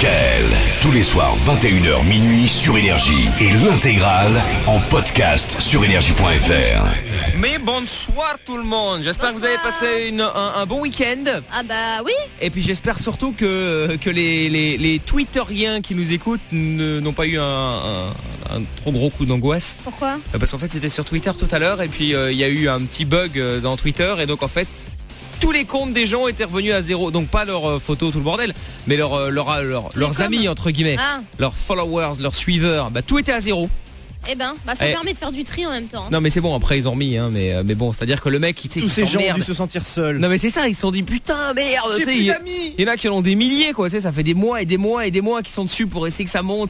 Michael. Tous les soirs 21h minuit sur Énergie et l'intégrale en podcast sur énergie.fr. Mais bonsoir tout le monde. J'espère que vous avez passé un bon week-end. Ah bah oui. Et puis j'espère surtout que les Twitteriens qui nous écoutent n'ont pas eu un trop gros coup d'angoisse. Pourquoi ? Parce qu'en fait c'était sur Twitter tout à l'heure et puis il y a eu un petit bug dans Twitter et donc en fait tous les comptes des gens étaient revenus à zéro. Donc pas leurs photos, tout le bordel, mais leurs amis entre guillemets, leurs followers, leurs suiveurs, tout était à zéro. Eh ben, ça permet de faire du tri en même temps. Non mais c'est bon, après ils ont remis, mais bon, c'est-à-dire que le mec, tous ces gens ont dû se sentir seuls. Non mais c'est ça, ils se sont dit putain merde. J'ai plus d'amis. Il y en a qui en ont des milliers quoi, ça fait des mois et des mois et des mois qui sont dessus pour essayer que ça monte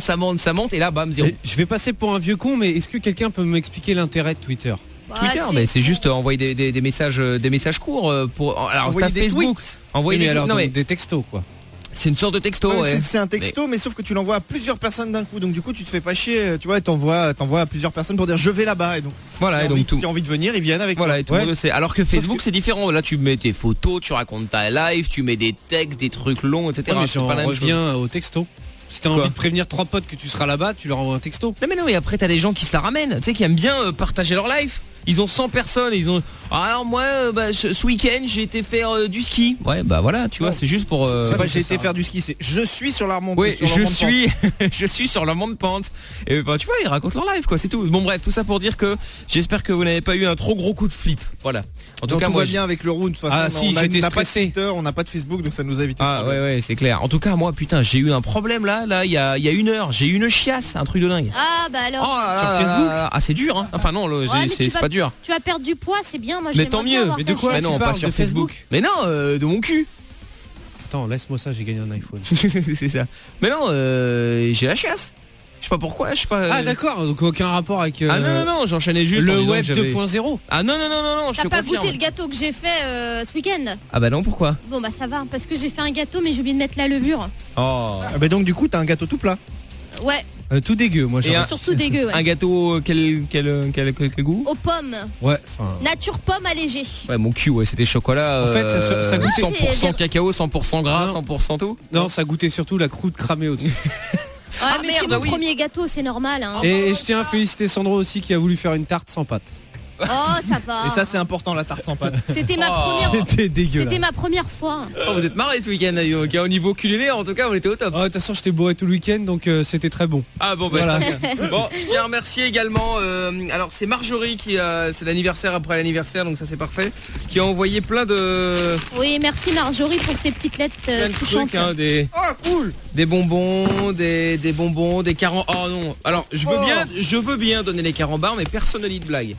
et là bam zéro. Je vais passer pour un vieux con, mais est-ce que quelqu'un peut m'expliquer l'intérêt de Twitter ? Twitter, mais c'est juste envoyer des messages courts pour. Alors envoyer des Facebook, envoyer des textos quoi. C'est une sorte de texto. Ouais. C'est un texto, mais sauf que tu l'envoies à plusieurs personnes d'un coup. Donc du coup, tu te fais pas chier. Tu vois, t'envoies à plusieurs personnes pour dire je vais là-bas. Et donc voilà. Et donc qui a envie de venir, ils viennent avec. Voilà. toi. Et tout le monde sait. Alors que Facebook, c'est différent. Là, tu mets tes photos, tu racontes ta live, tu mets des textes, des trucs longs, etc. Ouais, mais on revient au texto. Si t'as envie de prévenir 3 potes que tu seras là-bas, tu leur envoies un texto. Non mais après t'as des gens qui se la ramènent, tu sais, qui aiment bien partager leur life. Ils ont 100 personnes et ils ont. Alors moi, ce week-end, j'ai été faire du ski. Ouais, voilà, tu vois, c'est juste pour. C'est pas j'ai été faire du ski, c'est je suis sur la remontée. Oui, je suis sur la monte pente. Et tu vois, ils racontent leur life, quoi, c'est tout. Bon bref, tout ça pour dire que j'espère que vous n'avez pas eu un trop gros coup de flip. Voilà. En tout cas, moi, bien avec le round. De toute façon, j'étais on n'a pas de stressé. Twitter, on n'a pas de Facebook, donc ça nous a évité. Ouais, c'est clair. En tout cas, moi, putain, j'ai eu un problème là, il y a 1 heure, j'ai eu une chiasse, un truc de dingue. Ah bah alors. Sur Facebook. Ah, c'est dur, hein. Enfin non, c'est pas dur. Tu vas perdre du poids, c'est bien. Moi, mais tant mieux. Mais de quoi ? Mais non, pas sur Facebook. Mais non, de mon cul. Attends, laisse-moi ça, j'ai gagné un iPhone. C'est ça. Mais non, j'ai la chiasse. Je sais pas pourquoi, Ah d'accord, donc aucun rapport avec. Ah non, j'enchaînais juste le web 2.0. Ah non, je te T'as pas confirme. goûté le gâteau que j'ai fait ce week-end ? Ah bah non, pourquoi ? Bon bah ça va, parce que j'ai fait un gâteau mais j'ai oublié de mettre la levure. Oh. Ah bah donc du coup t'as un gâteau tout plat. Ouais. Tout dégueu, moi j'ai. Surtout dégueu. Ouais. Un gâteau quel goût ? Aux pommes. Ouais, enfin. Nature pomme allégée. Ouais, mon cul, ouais, c'était chocolat. En fait, ça goûtait 100% cacao, 100% gras, 100% tout. Non, ça goûtait surtout la croûte cramée au-dessus. Mais c'est mon premier gâteau, c'est normal. Hein. Et je tiens à féliciter Sandro aussi qui a voulu faire une tarte sans pâte. Oh, ça va. Et ça c'est important, la tarte sans pâte. C'était ma première. C'était dégueulasse. C'était ma première fois. Vous êtes marrés ce week-end, au niveau culinaire, en tout cas, on était au top. De toute façon, j'étais bourré tout le week-end, donc c'était très bon. Ah bon, voilà. Bon, je tiens à remercier également. Alors c'est Marjorie qui c'est l'anniversaire après l'anniversaire, donc ça c'est parfait. Qui a envoyé plein de. Oui, merci Marjorie pour ces petites lettres touchantes. Trucs, hein, cool. Des bonbons, des carambars. Oh non. Alors je veux bien donner les carambars, mais personne ne lit de blague.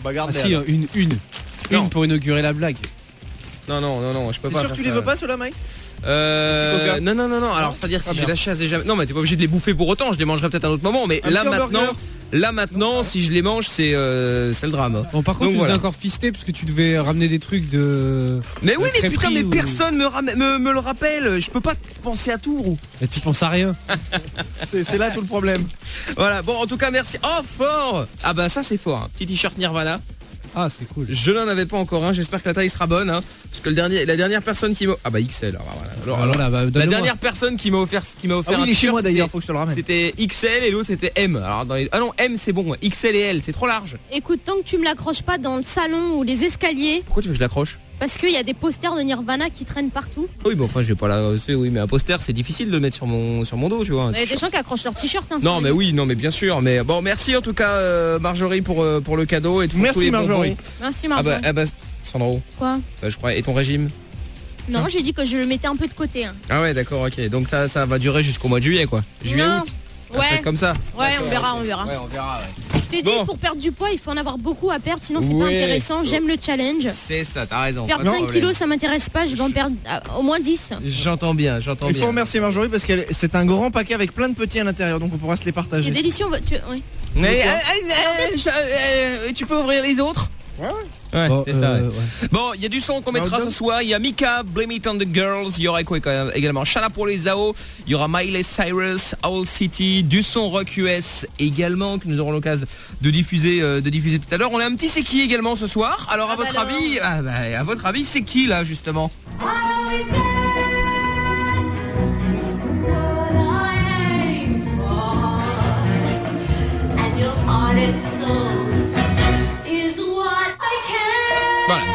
Une pour inaugurer la blague. Non, je peux pas. T'es sûr que tu les veux pas ceux-là, Mike ? Non. Alors c'est-à-dire si j'ai la chasse déjà. Non, mais t'es pas obligé de les bouffer pour autant. Je les mangerai peut-être à un autre moment. Mais là maintenant, si je les mange, c'est le drame. Bon, par contre, tu nous as encore fisté parce que tu devais ramener des trucs de. Mais oui, mais putain, personne me le rappelle. Je peux pas penser à tout. Et tu penses à rien. C'est là tout le problème. Voilà. Bon, en tout cas, merci. Oh, fort. Ah bah ça c'est fort. Petit t-shirt Nirvana. Ah, c'est cool. Je n'en avais pas encore un. J'espère que la taille sera bonne, hein, parce que la dernière personne qui m'a XL. La dernière personne qui m'a offert un t-shirt, chez moi d'ailleurs, faut que je te le ramène. C'était XL et l'autre c'était M. Alors non, M c'est bon. XL et L, c'est trop large. Écoute, tant que tu me l'accroches pas dans le salon ou les escaliers. Pourquoi tu veux que je l'accroche ? Parce qu'il y a des posters de Nirvana qui traînent partout. Oui, mais enfin, je vais pas la. Oui, mais un poster, c'est difficile de le mettre sur mon dos, tu vois. Il y a des gens qui accrochent leur t-shirt. Hein, non, mais oui, mais bien sûr. Mais bon, merci en tout cas, Marjorie, pour le cadeau et tout. Merci Marjorie. Merci Marjorie. Ah bah, Sandro. Quoi ? Je crois. Et ton régime ? Non, j'ai dit que je le mettais un peu de côté. Hein. Ah ouais, d'accord, ok. Donc ça va durer jusqu'au mois de juillet, quoi. Non. Ouais. Comme ça. Ouais, on verra. Ouais, on verra. Ouais. Je t'ai dit, pour perdre du poids, il faut en avoir beaucoup à perdre, sinon c'est pas intéressant. J'aime le challenge. C'est ça, t'as raison. Perdre 5 kilos, ça m'intéresse pas, je vais en perdre au moins 10. J'entends bien. Il faut remercier Marjorie parce que c'est un grand paquet avec plein de petits à l'intérieur, donc on pourra se les partager. C'est délicieux. Oui. Mais tu peux ouvrir les autres ? Ouais, bon, c'est ça. Ouais. Bon, il y a du son qu'on mettra ce soir. Il y a Mika, Blame It on the Girls. Il y aura quoi également Shana pour les AO. Il y aura Miley Cyrus, Owl City, du son rock US également que nous aurons l'occasion de diffuser tout à l'heure. On a un petit c'est qui également ce soir. Alors à votre avis, c'est qui là justement?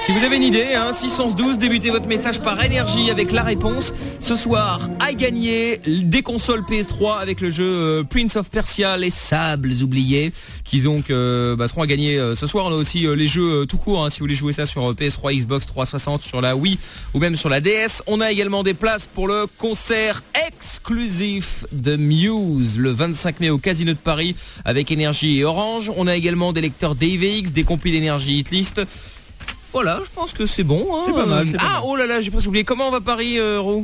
Si vous avez une idée, 612, débutez votre message par énergie avec la réponse. Ce soir, à gagner des consoles PS3 avec le jeu Prince of Persia, les sables oubliés, qui donc seront à gagner ce soir. On a aussi les jeux tout court, si vous voulez jouer ça sur PS3, Xbox 360, sur la Wii ou même sur la DS. On a également des places pour le concert exclusif de Muse le 25 mai au Casino de Paris avec Énergie et Orange. On a également des lecteurs DVX, des compil d'énergie Hitlist. Voilà, je pense que c'est bon. C'est pas mal. Oh là là, j'ai presque oublié. Comment va Paris, Roux?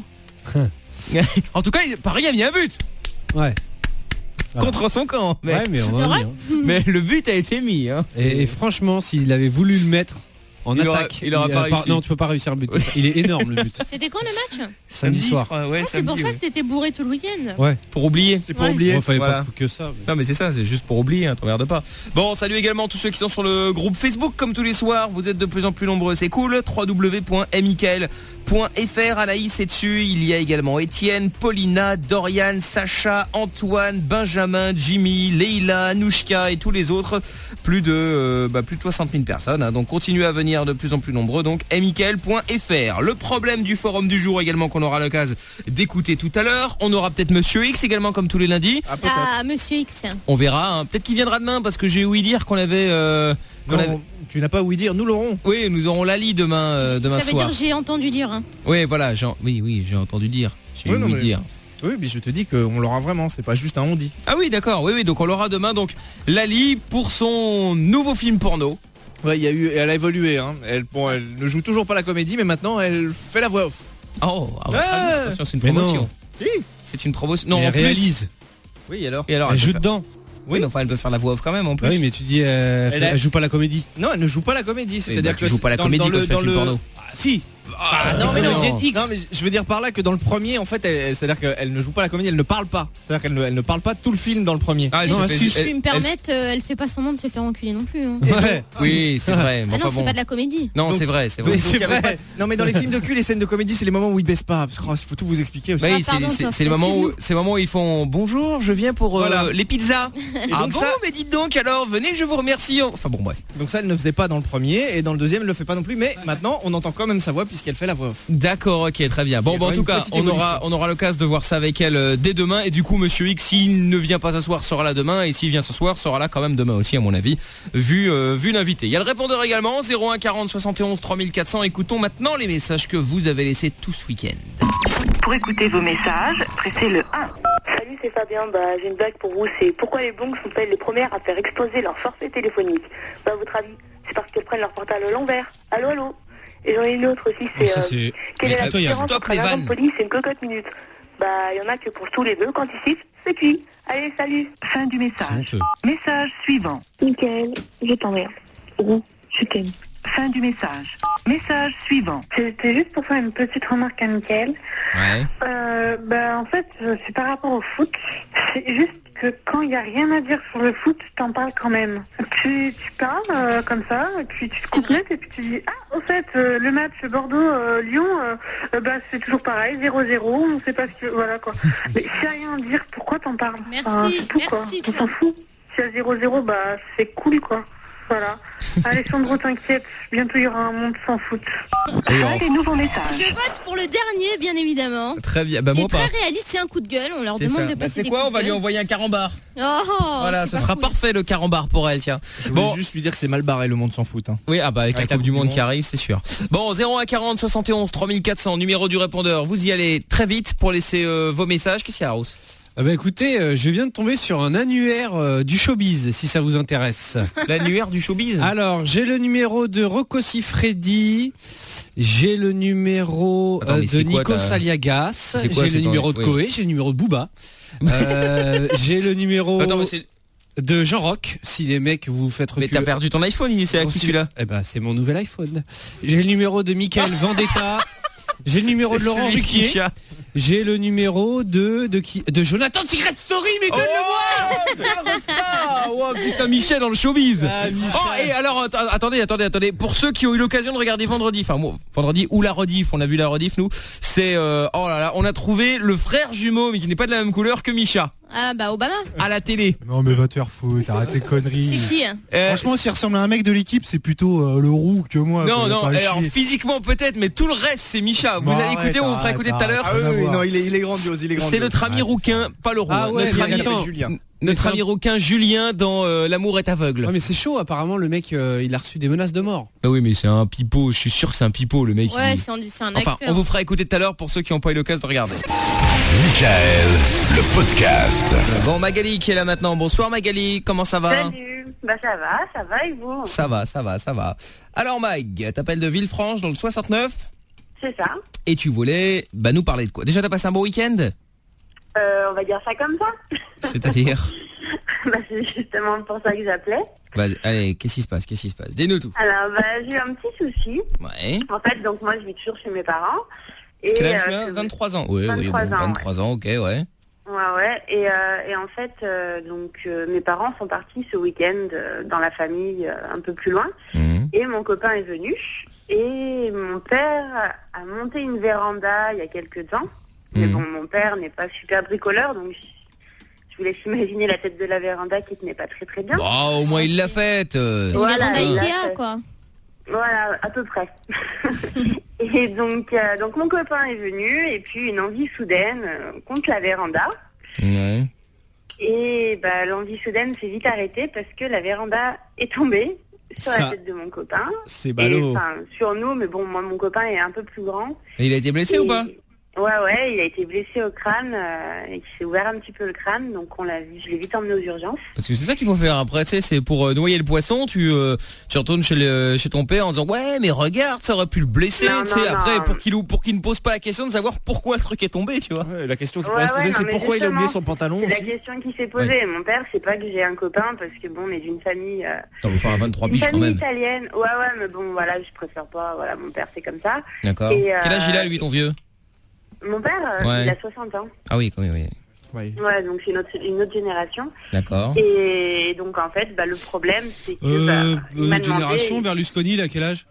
En tout cas, Paris a mis un but. Ouais. Contre son camp. Mais, mais on en a mis, mais le but a été mis. Et franchement, s'il avait voulu le mettre en attaque, il aura pas réussi. Non, tu peux pas réussir le but. Il est énorme le but. C'était quand le match? Samedi soir. C'est pour ça que t'étais bourré tout le week-end. Ouais. Pour oublier. C'est pour oublier. Fallait voilà. pas que ça. Non mais c'est ça, c'est juste pour oublier, t'emmerdes pas. Bon, salut également tous ceux qui sont sur le groupe Facebook comme tous les soirs. Vous êtes de plus en plus nombreux, c'est cool. www.mikael.fr. Anaïs est dessus. Il y a également Étienne, Paulina, Dorian, Sacha, Antoine, Benjamin, Jimmy, Leila, Anouchka et tous les autres. Plus de 60 000 personnes. Donc continuez à venir de plus en plus nombreux. Donc mikael.fr. Le problème du forum du jour également qu'on aura l'occasion d'écouter tout à l'heure. On aura peut-être Monsieur X également comme tous les lundis. Monsieur X. On verra. Peut-être qu'il viendra demain parce que j'ai ouï dire qu'on avait. Tu n'as pas ouï dire. Nous l'aurons. Oui, nous aurons Lali demain soir. Ça veut dire j'ai entendu dire. Oui, voilà. Oui, j'ai entendu dire. J'ai ouï dire. Oui, mais je te dis qu'on l'aura vraiment. C'est pas juste un on dit. Ah oui, d'accord. Oui. Donc on l'aura demain. Donc Lali pour son nouveau film porno. Ouais, elle a évolué. Elle ne joue toujours pas la comédie, mais maintenant elle fait la voix off. Oh, attention, c'est une promotion. Si, c'est une promotion. Non, elle réalise. Oui, alors. Et alors elle joue dedans. Oui, mais enfin, elle peut faire la voix off quand même en plus. Oui, mais tu dis, elle joue pas la comédie. Non, elle ne joue pas la comédie. C'est-à-dire que tu joues pas la comédie quand tu fais le porno. Si. Non mais je veux dire par là que dans le premier en fait c'est-à-dire qu'elle ne joue pas la comédie, elle ne parle pas. C'est-à-dire qu'elle ne parle pas tout le film dans le premier. Si je puis me permettre, elle fait pas semblant de se faire enculer non plus. Ouais. Oui, c'est vrai. Ah non, c'est pas de la comédie. Non, c'est vrai. Non mais dans les films de cul, les scènes de comédie, c'est les moments où ils baissent pas. Parce qu'il faut tout vous expliquer aussi. Oui, c'est le moment où ils font bonjour, je viens pour les pizzas. Donc bon, mais dites donc alors, venez, je vous remercie. Enfin bon, bref. Donc ça, elle ne faisait pas dans le premier et dans le deuxième, elle le fait pas non plus. Mais maintenant, on entend quand même sa voix puisqu'elle fait la voix off. D'accord, ok, très bien. Bon, en tout cas, on aura l'occasion de voir ça avec elle dès demain. Et du coup, Monsieur X, s'il ne vient pas ce soir, sera là demain. Et s'il vient ce soir, sera là quand même demain aussi, à mon avis, vu l'invité. Il y a le répondeur également, 01 40 71 3400. Écoutons maintenant les messages que vous avez laissés tout ce week-end. Pour écouter vos messages, pressez le 1. Salut, c'est Fabien. J'ai une blague pour vous. C'est pourquoi les banques sont-elles les premières à faire exploser leur forfait téléphonique? À votre avis, c'est parce qu'elles prennent leur portable à l'envers. Allô. Et j'en ai une autre aussi, c'est quelle est la différence entre un agent de police et une cocotte minute? Il y en a que pour tous les deux, quand ils sifflent, c'est cuit. Allez, salut. Fin du message. Message suivant. Mickaël, je t'emmerde. Ou je t'aime. Fin du message. Message suivant. C'était juste pour faire une petite remarque à Mickaël. Ouais. En fait, c'est par rapport au foot. C'est juste que quand il n'y a rien à dire sur le foot, t'en parles quand même. Tu parles comme ça, et puis tu te complètes et puis tu dis au fait, le match Bordeaux-Lyon, c'est toujours pareil, 0-0, on sait pas ce que... Voilà quoi. Mais s'il n'y a rien à dire, pourquoi t'en parles? Merci, c'est tout, merci. On s'en fout. S'il y a 0-0, c'est cool quoi. Voilà. Alessandro, t'inquiète, bientôt il y aura un monde sans foot. Des nouveaux messages. Je vote pour le dernier, bien évidemment. Très bien. Il est très réaliste, c'est un coup de gueule. On leur demande de passer des coups de gueule. On va lui envoyer un carambar. Voilà, ce sera parfait le carambar pour elle, tiens. Je voulais juste lui dire que c'est mal barré le monde sans foot. Oui, avec la Coupe du Monde qui arrive, c'est sûr. Bon, 01 40 71 3400, numéro du répondeur. Vous y allez très vite pour laisser vos messages. Qu'est-ce qu'il y a, Rose? Écoutez, je viens de tomber sur un annuaire du showbiz, si ça vous intéresse. L'annuaire du showbiz? Alors, j'ai le numéro de Rocco Siffredi, j'ai le numéro de Nico Saliagas, j'ai le numéro de Koé, j'ai le numéro de Booba, j'ai le numéro de Jean Rock, si les mecs vous faites reculer. Mais t'as perdu ton iPhone, c'est à qui celui-là? C'est mon nouvel iPhone. J'ai le numéro de Mickaël Vendetta. J'ai le numéro de Laurent Ruquier. J'ai le numéro de qui? De Jonathan de Secret Story, mais donne-le-moi. Oh putain, Michel dans le showbiz. Michel. Oh, et alors attendez. Pour ceux qui ont eu l'occasion de regarder vendredi, enfin vendredi ou la rediff, on a vu la rediff nous. C'est oh là là, on a trouvé le frère jumeau, mais qui n'est pas de la même couleur que Misha. Ah bah Obama. À la télé. Non mais va te faire foutre, arrête tes conneries. C'est qui Franchement, s'il ressemble à un mec de l'équipe, c'est plutôt le roux que moi. Non, alors physiquement peut-être, mais tout le reste c'est Misha. Vous allez écouter, on vous fera écouter tout à l'heure. Ah oui, non, il est grandiose, C'est notre ami rouquin, pas le roux. Ah ouais, Notre ami rouquin Julien dans L'amour est aveugle. Ouais, mais c'est chaud, apparemment le mec il a reçu des menaces de mort. Ah oui, mais c'est un pipeau, je suis sûr que c'est un pipeau le mec. Ouais, c'est un acteur. Enfin, on vous fera écouter tout à l'heure pour ceux qui n'ont pas eu l'occasion de regarder. Michael, le podcast. Bon, Magali qui est là maintenant. Bonsoir Magali, comment ça va? Salut, bah ça va et vous? Ça va. Alors Mag, t'appelles de Villefranche dans le 69? C'est ça. Et tu voulais nous parler de quoi? Déjà, t'as passé un bon week-end? On va dire ça comme ça. C'est-à-dire? C'est justement pour ça que j'appelais. Allez, qu'est-ce qui se passe? Dis-nous tout. Alors, j'ai eu un petit souci. Ouais. En fait, donc moi, je vis toujours chez mes parents. Et quel âge tu as? 23 ans. Oui, 23 ans, ok, ouais. Ouais. Et en fait, mes parents sont partis ce week-end dans la famille un peu plus loin. Mmh. Et mon copain est venu. Et mon père a monté une véranda il y a quelques temps. Mais bon, mon père n'est pas super bricoleur, donc je vous laisse imaginer la tête de la véranda qui tenait pas très très bien. Au moins il l'a faite. C'est une véranda Ikea, quoi. Voilà, à peu près. Et donc mon copain est venu, et puis une envie soudaine contre la véranda. Ouais. Et l'envie soudaine s'est vite arrêtée parce que la véranda est tombée sur la tête de mon copain. C'est ballot. Sur nous, mais bon, moi mon copain est un peu plus grand. Et il a été blessé ou pas? Ouais, il a été blessé au crâne, et il s'est ouvert un petit peu le crâne, donc je l'ai vite emmené aux urgences. Parce que c'est ça qu'il faut faire après, tu sais, c'est pour noyer le poisson, tu retournes chez ton père en disant ouais mais regarde, ça aurait pu le blesser, tu sais, après pour qu'il ne pose pas la question de savoir pourquoi le truc est tombé, tu vois. Ouais, la question qu'il pourrait se poser c'est pourquoi il a oublié son pantalon. C'est la question qui s'est posée. Ouais. Mon père, c'est pas que j'ai un copain parce que bon, on est d'une famille enfin 23 biches quand même. Italienne. Ouais, mais bon voilà, je préfère pas, voilà, mon père c'est comme ça. D'accord. Quel âge il a lui ton vieux? Mon père, il a 60 ans. Ah oui, oui. Ouais, donc c'est une autre génération. D'accord. Et donc en fait, le problème c'est que notre génération, Berlusconi, il a quel âge?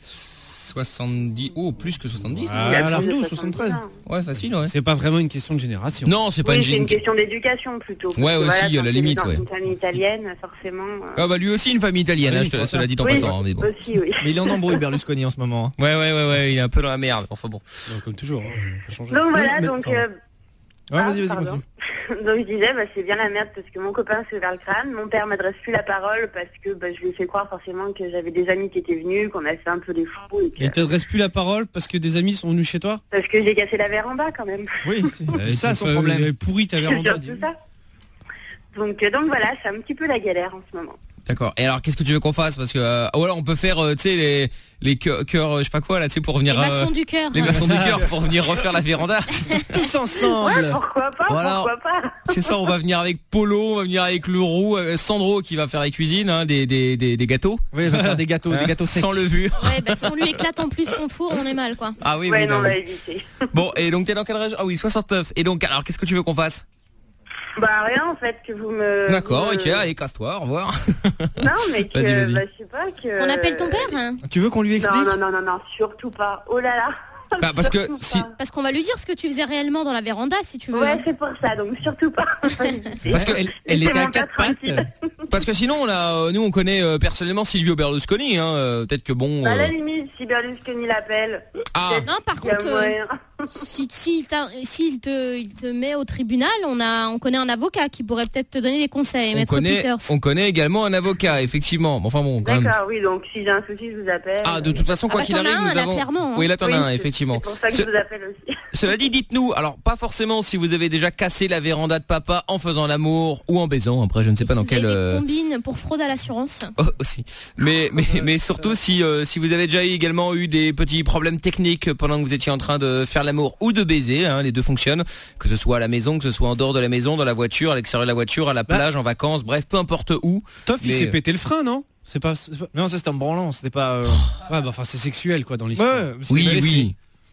70, plus que 70. Ah, 73. Ouais, facile, ouais. C'est pas vraiment une question de génération. Non, c'est pas c'est une question d'éducation plutôt. Ouais, aussi, à la limite, ouais. Une famille italienne, forcément. Lui aussi une famille italienne, cela dit en passant. Mais bon. Aussi, oui. Mais il est en embrouille, Berlusconi, en ce moment. Ouais, il est un peu dans la merde. Enfin bon. Comme toujours. Donc voilà, donc. Vas-y, continue. Donc je disais, c'est bien la merde parce que mon copain s'est ouvert le crâne, mon père m'adresse plus la parole parce que je lui ai fait croire forcément que j'avais des amis qui étaient venus, qu'on a fait un peu des fous. Et il t'adresse plus la parole parce que des amis sont venus chez toi? Parce que j'ai cassé la véranda quand même. Oui, c'est ça son problème. Il pourri ta véranda. Tout ça. Donc voilà, c'est un petit peu la galère en ce moment. D'accord. Et alors, qu'est-ce que tu veux qu'on fasse? Parce que alors on peut faire, tu sais, les cœurs, je sais pas quoi là, tu sais, pour venir. Les maçons du cœur. Les maçons du cœur pour venir refaire la véranda. Tous ensemble. Ouais, pourquoi pas? Pourquoi pas? C'est ça. On va venir avec Polo, on va venir avec le roux, Sandro qui va faire la cuisine, des gâteaux. Oui, il va faire des gâteaux secs. Sans levure. Ouais, si on lui éclate en plus son four, on est mal, quoi. Ah oui. Ouais, non, on va éviter. Bon, et donc t'es dans quelle région? Ah oui, 69. Et donc, alors, qu'est-ce que tu veux qu'on fasse? Rien en fait, que vous me... D'accord, ok, allez, casse-toi, au revoir. Non, mais que, vas-y. je sais pas que... On appelle ton père, hein? Tu veux qu'on lui explique? Non, surtout pas. Oh là là. Parce que parce qu'on va lui dire ce que tu faisais réellement dans la véranda, si tu veux. Ouais, c'est pour ça, donc surtout pas. Parce qu'elle était à 4 pattes. Parce que sinon, nous on connaît personnellement Silvio Berlusconi, peut-être que bon... À la limite, si Berlusconi l'appelle... Non, par contre, s'il te met au tribunal, on connaît un avocat qui pourrait peut-être te donner des conseils, Maître Peters. On connaît également un avocat, effectivement. Enfin bon, quand même. D'accord, oui, donc si j'ai un souci, je vous appelle. De toute façon, quoi qu'il arrive, nous avons... clairement, hein. Oui, là t'en as un, effectivement. C'est pour ça que je vous appelle aussi. Cela dit, dites-nous, alors pas forcément si vous avez déjà cassé la véranda de papa en faisant l'amour ou en baisant, après je ne sais pas dans quel... combine pour fraude à l'assurance. Aussi. Mais surtout si vous avez déjà également eu des petits problèmes techniques pendant que vous étiez en train de faire l'amour ou de baiser, les deux fonctionnent, que ce soit à la maison, que ce soit en dehors de la maison, dans la voiture, à l'extérieur de la voiture, à la plage, en vacances, bref, peu importe où. Toff, il s'est pété le frein, non? Non, ça c'était en branlant, c'était pas... Ouais, enfin c'est sexuel quoi dans l'histoire. Oui.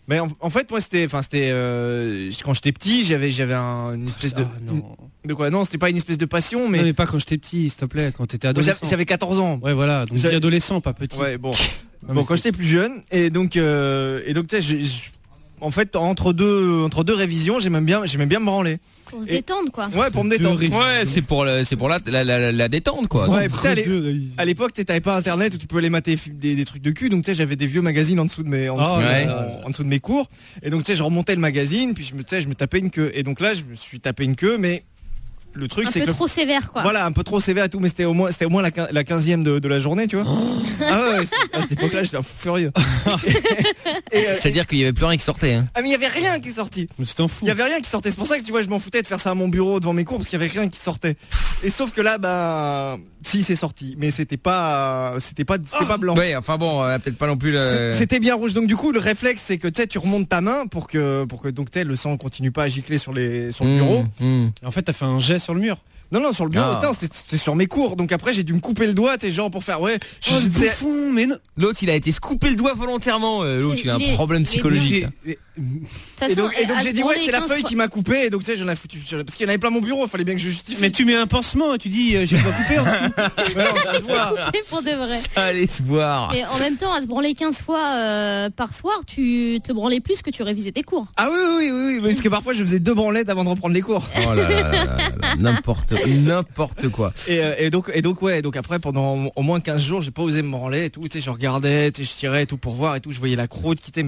Mais en fait, moi, c'était quand j'étais petit, j'avais une espèce de quoi? Non, c'était pas une espèce de passion, mais. Non, mais pas quand j'étais petit, s'il te plaît, quand t'étais adolescent. J'avais 14 ans. Ouais, voilà, donc j'étais adolescent, pas petit. Ouais, bon. Bon, quand j'étais plus jeune, et donc, tu sais, en fait, entre deux révisions, j'aimais bien me branler. Pour se détendre, quoi. Ouais, pour me détendre. Ouais, c'est pour la détente, quoi. Ouais, à l'époque, t'avais pas internet où tu pouvais aller mater des trucs de cul, donc tu sais, j'avais des vieux magazines en dessous de mes cours, et donc tu sais, je remontais le magazine, puis je me tapais une queue, et donc là, je me suis tapé une queue, mais le truc c'est que trop sévère, quoi. Voilà, un peu trop sévère et tout, mais c'était au moins la 15e de la journée, tu vois. Ah ouais, à cette époque-là, j'étais furieux. C'est-à-dire qu'il y avait plus rien qui sortait, hein. Ah mais il y avait rien qui sortait. Mais c'est un fou. Il y avait rien qui sortait. C'est pour ça que tu vois, je m'en foutais de faire ça à mon bureau devant mes cours parce qu'il y avait rien qui sortait. Et sauf que là, si, c'est sorti, mais c'était pas blanc. Ouais, enfin bon, peut-être pas non plus. C'était bien rouge. Donc du coup, le réflexe, c'est que tu sais, tu remontes ta main pour que donc tu sais, le sang continue pas à gicler sur le bureau. En fait, t'as fait un jet sur le mur. Non, sur le bureau, c'était sur mes cours. Donc après, j'ai dû me couper le doigt, t'es genre pour faire bouffon, mais non. L'autre, il a été se couper le doigt volontairement. L'autre, il a un problème psychologique. Et donc j'ai dit c'est la feuille qui m'a coupé, et donc tu sais, j'en ai foutu parce qu'il y en avait plein mon bureau, il fallait bien que je justifie. Mais tu mets un pansement et tu dis j'ai pas coupé en dessous. Pour de vrai. Ça allait se voir. Et en même temps, à se branler 15 fois par soir, tu te branlais plus que tu révisais tes cours. Ah oui, parce que parfois je faisais 2 branlettes avant de reprendre les cours. Oh là, n'importe quoi. Et donc après pendant au moins 15 jours, j'ai pas osé me branler et tout, tu sais, je regardais, tu sais, je tirais et tout pour voir et tout, je voyais la croûte qui était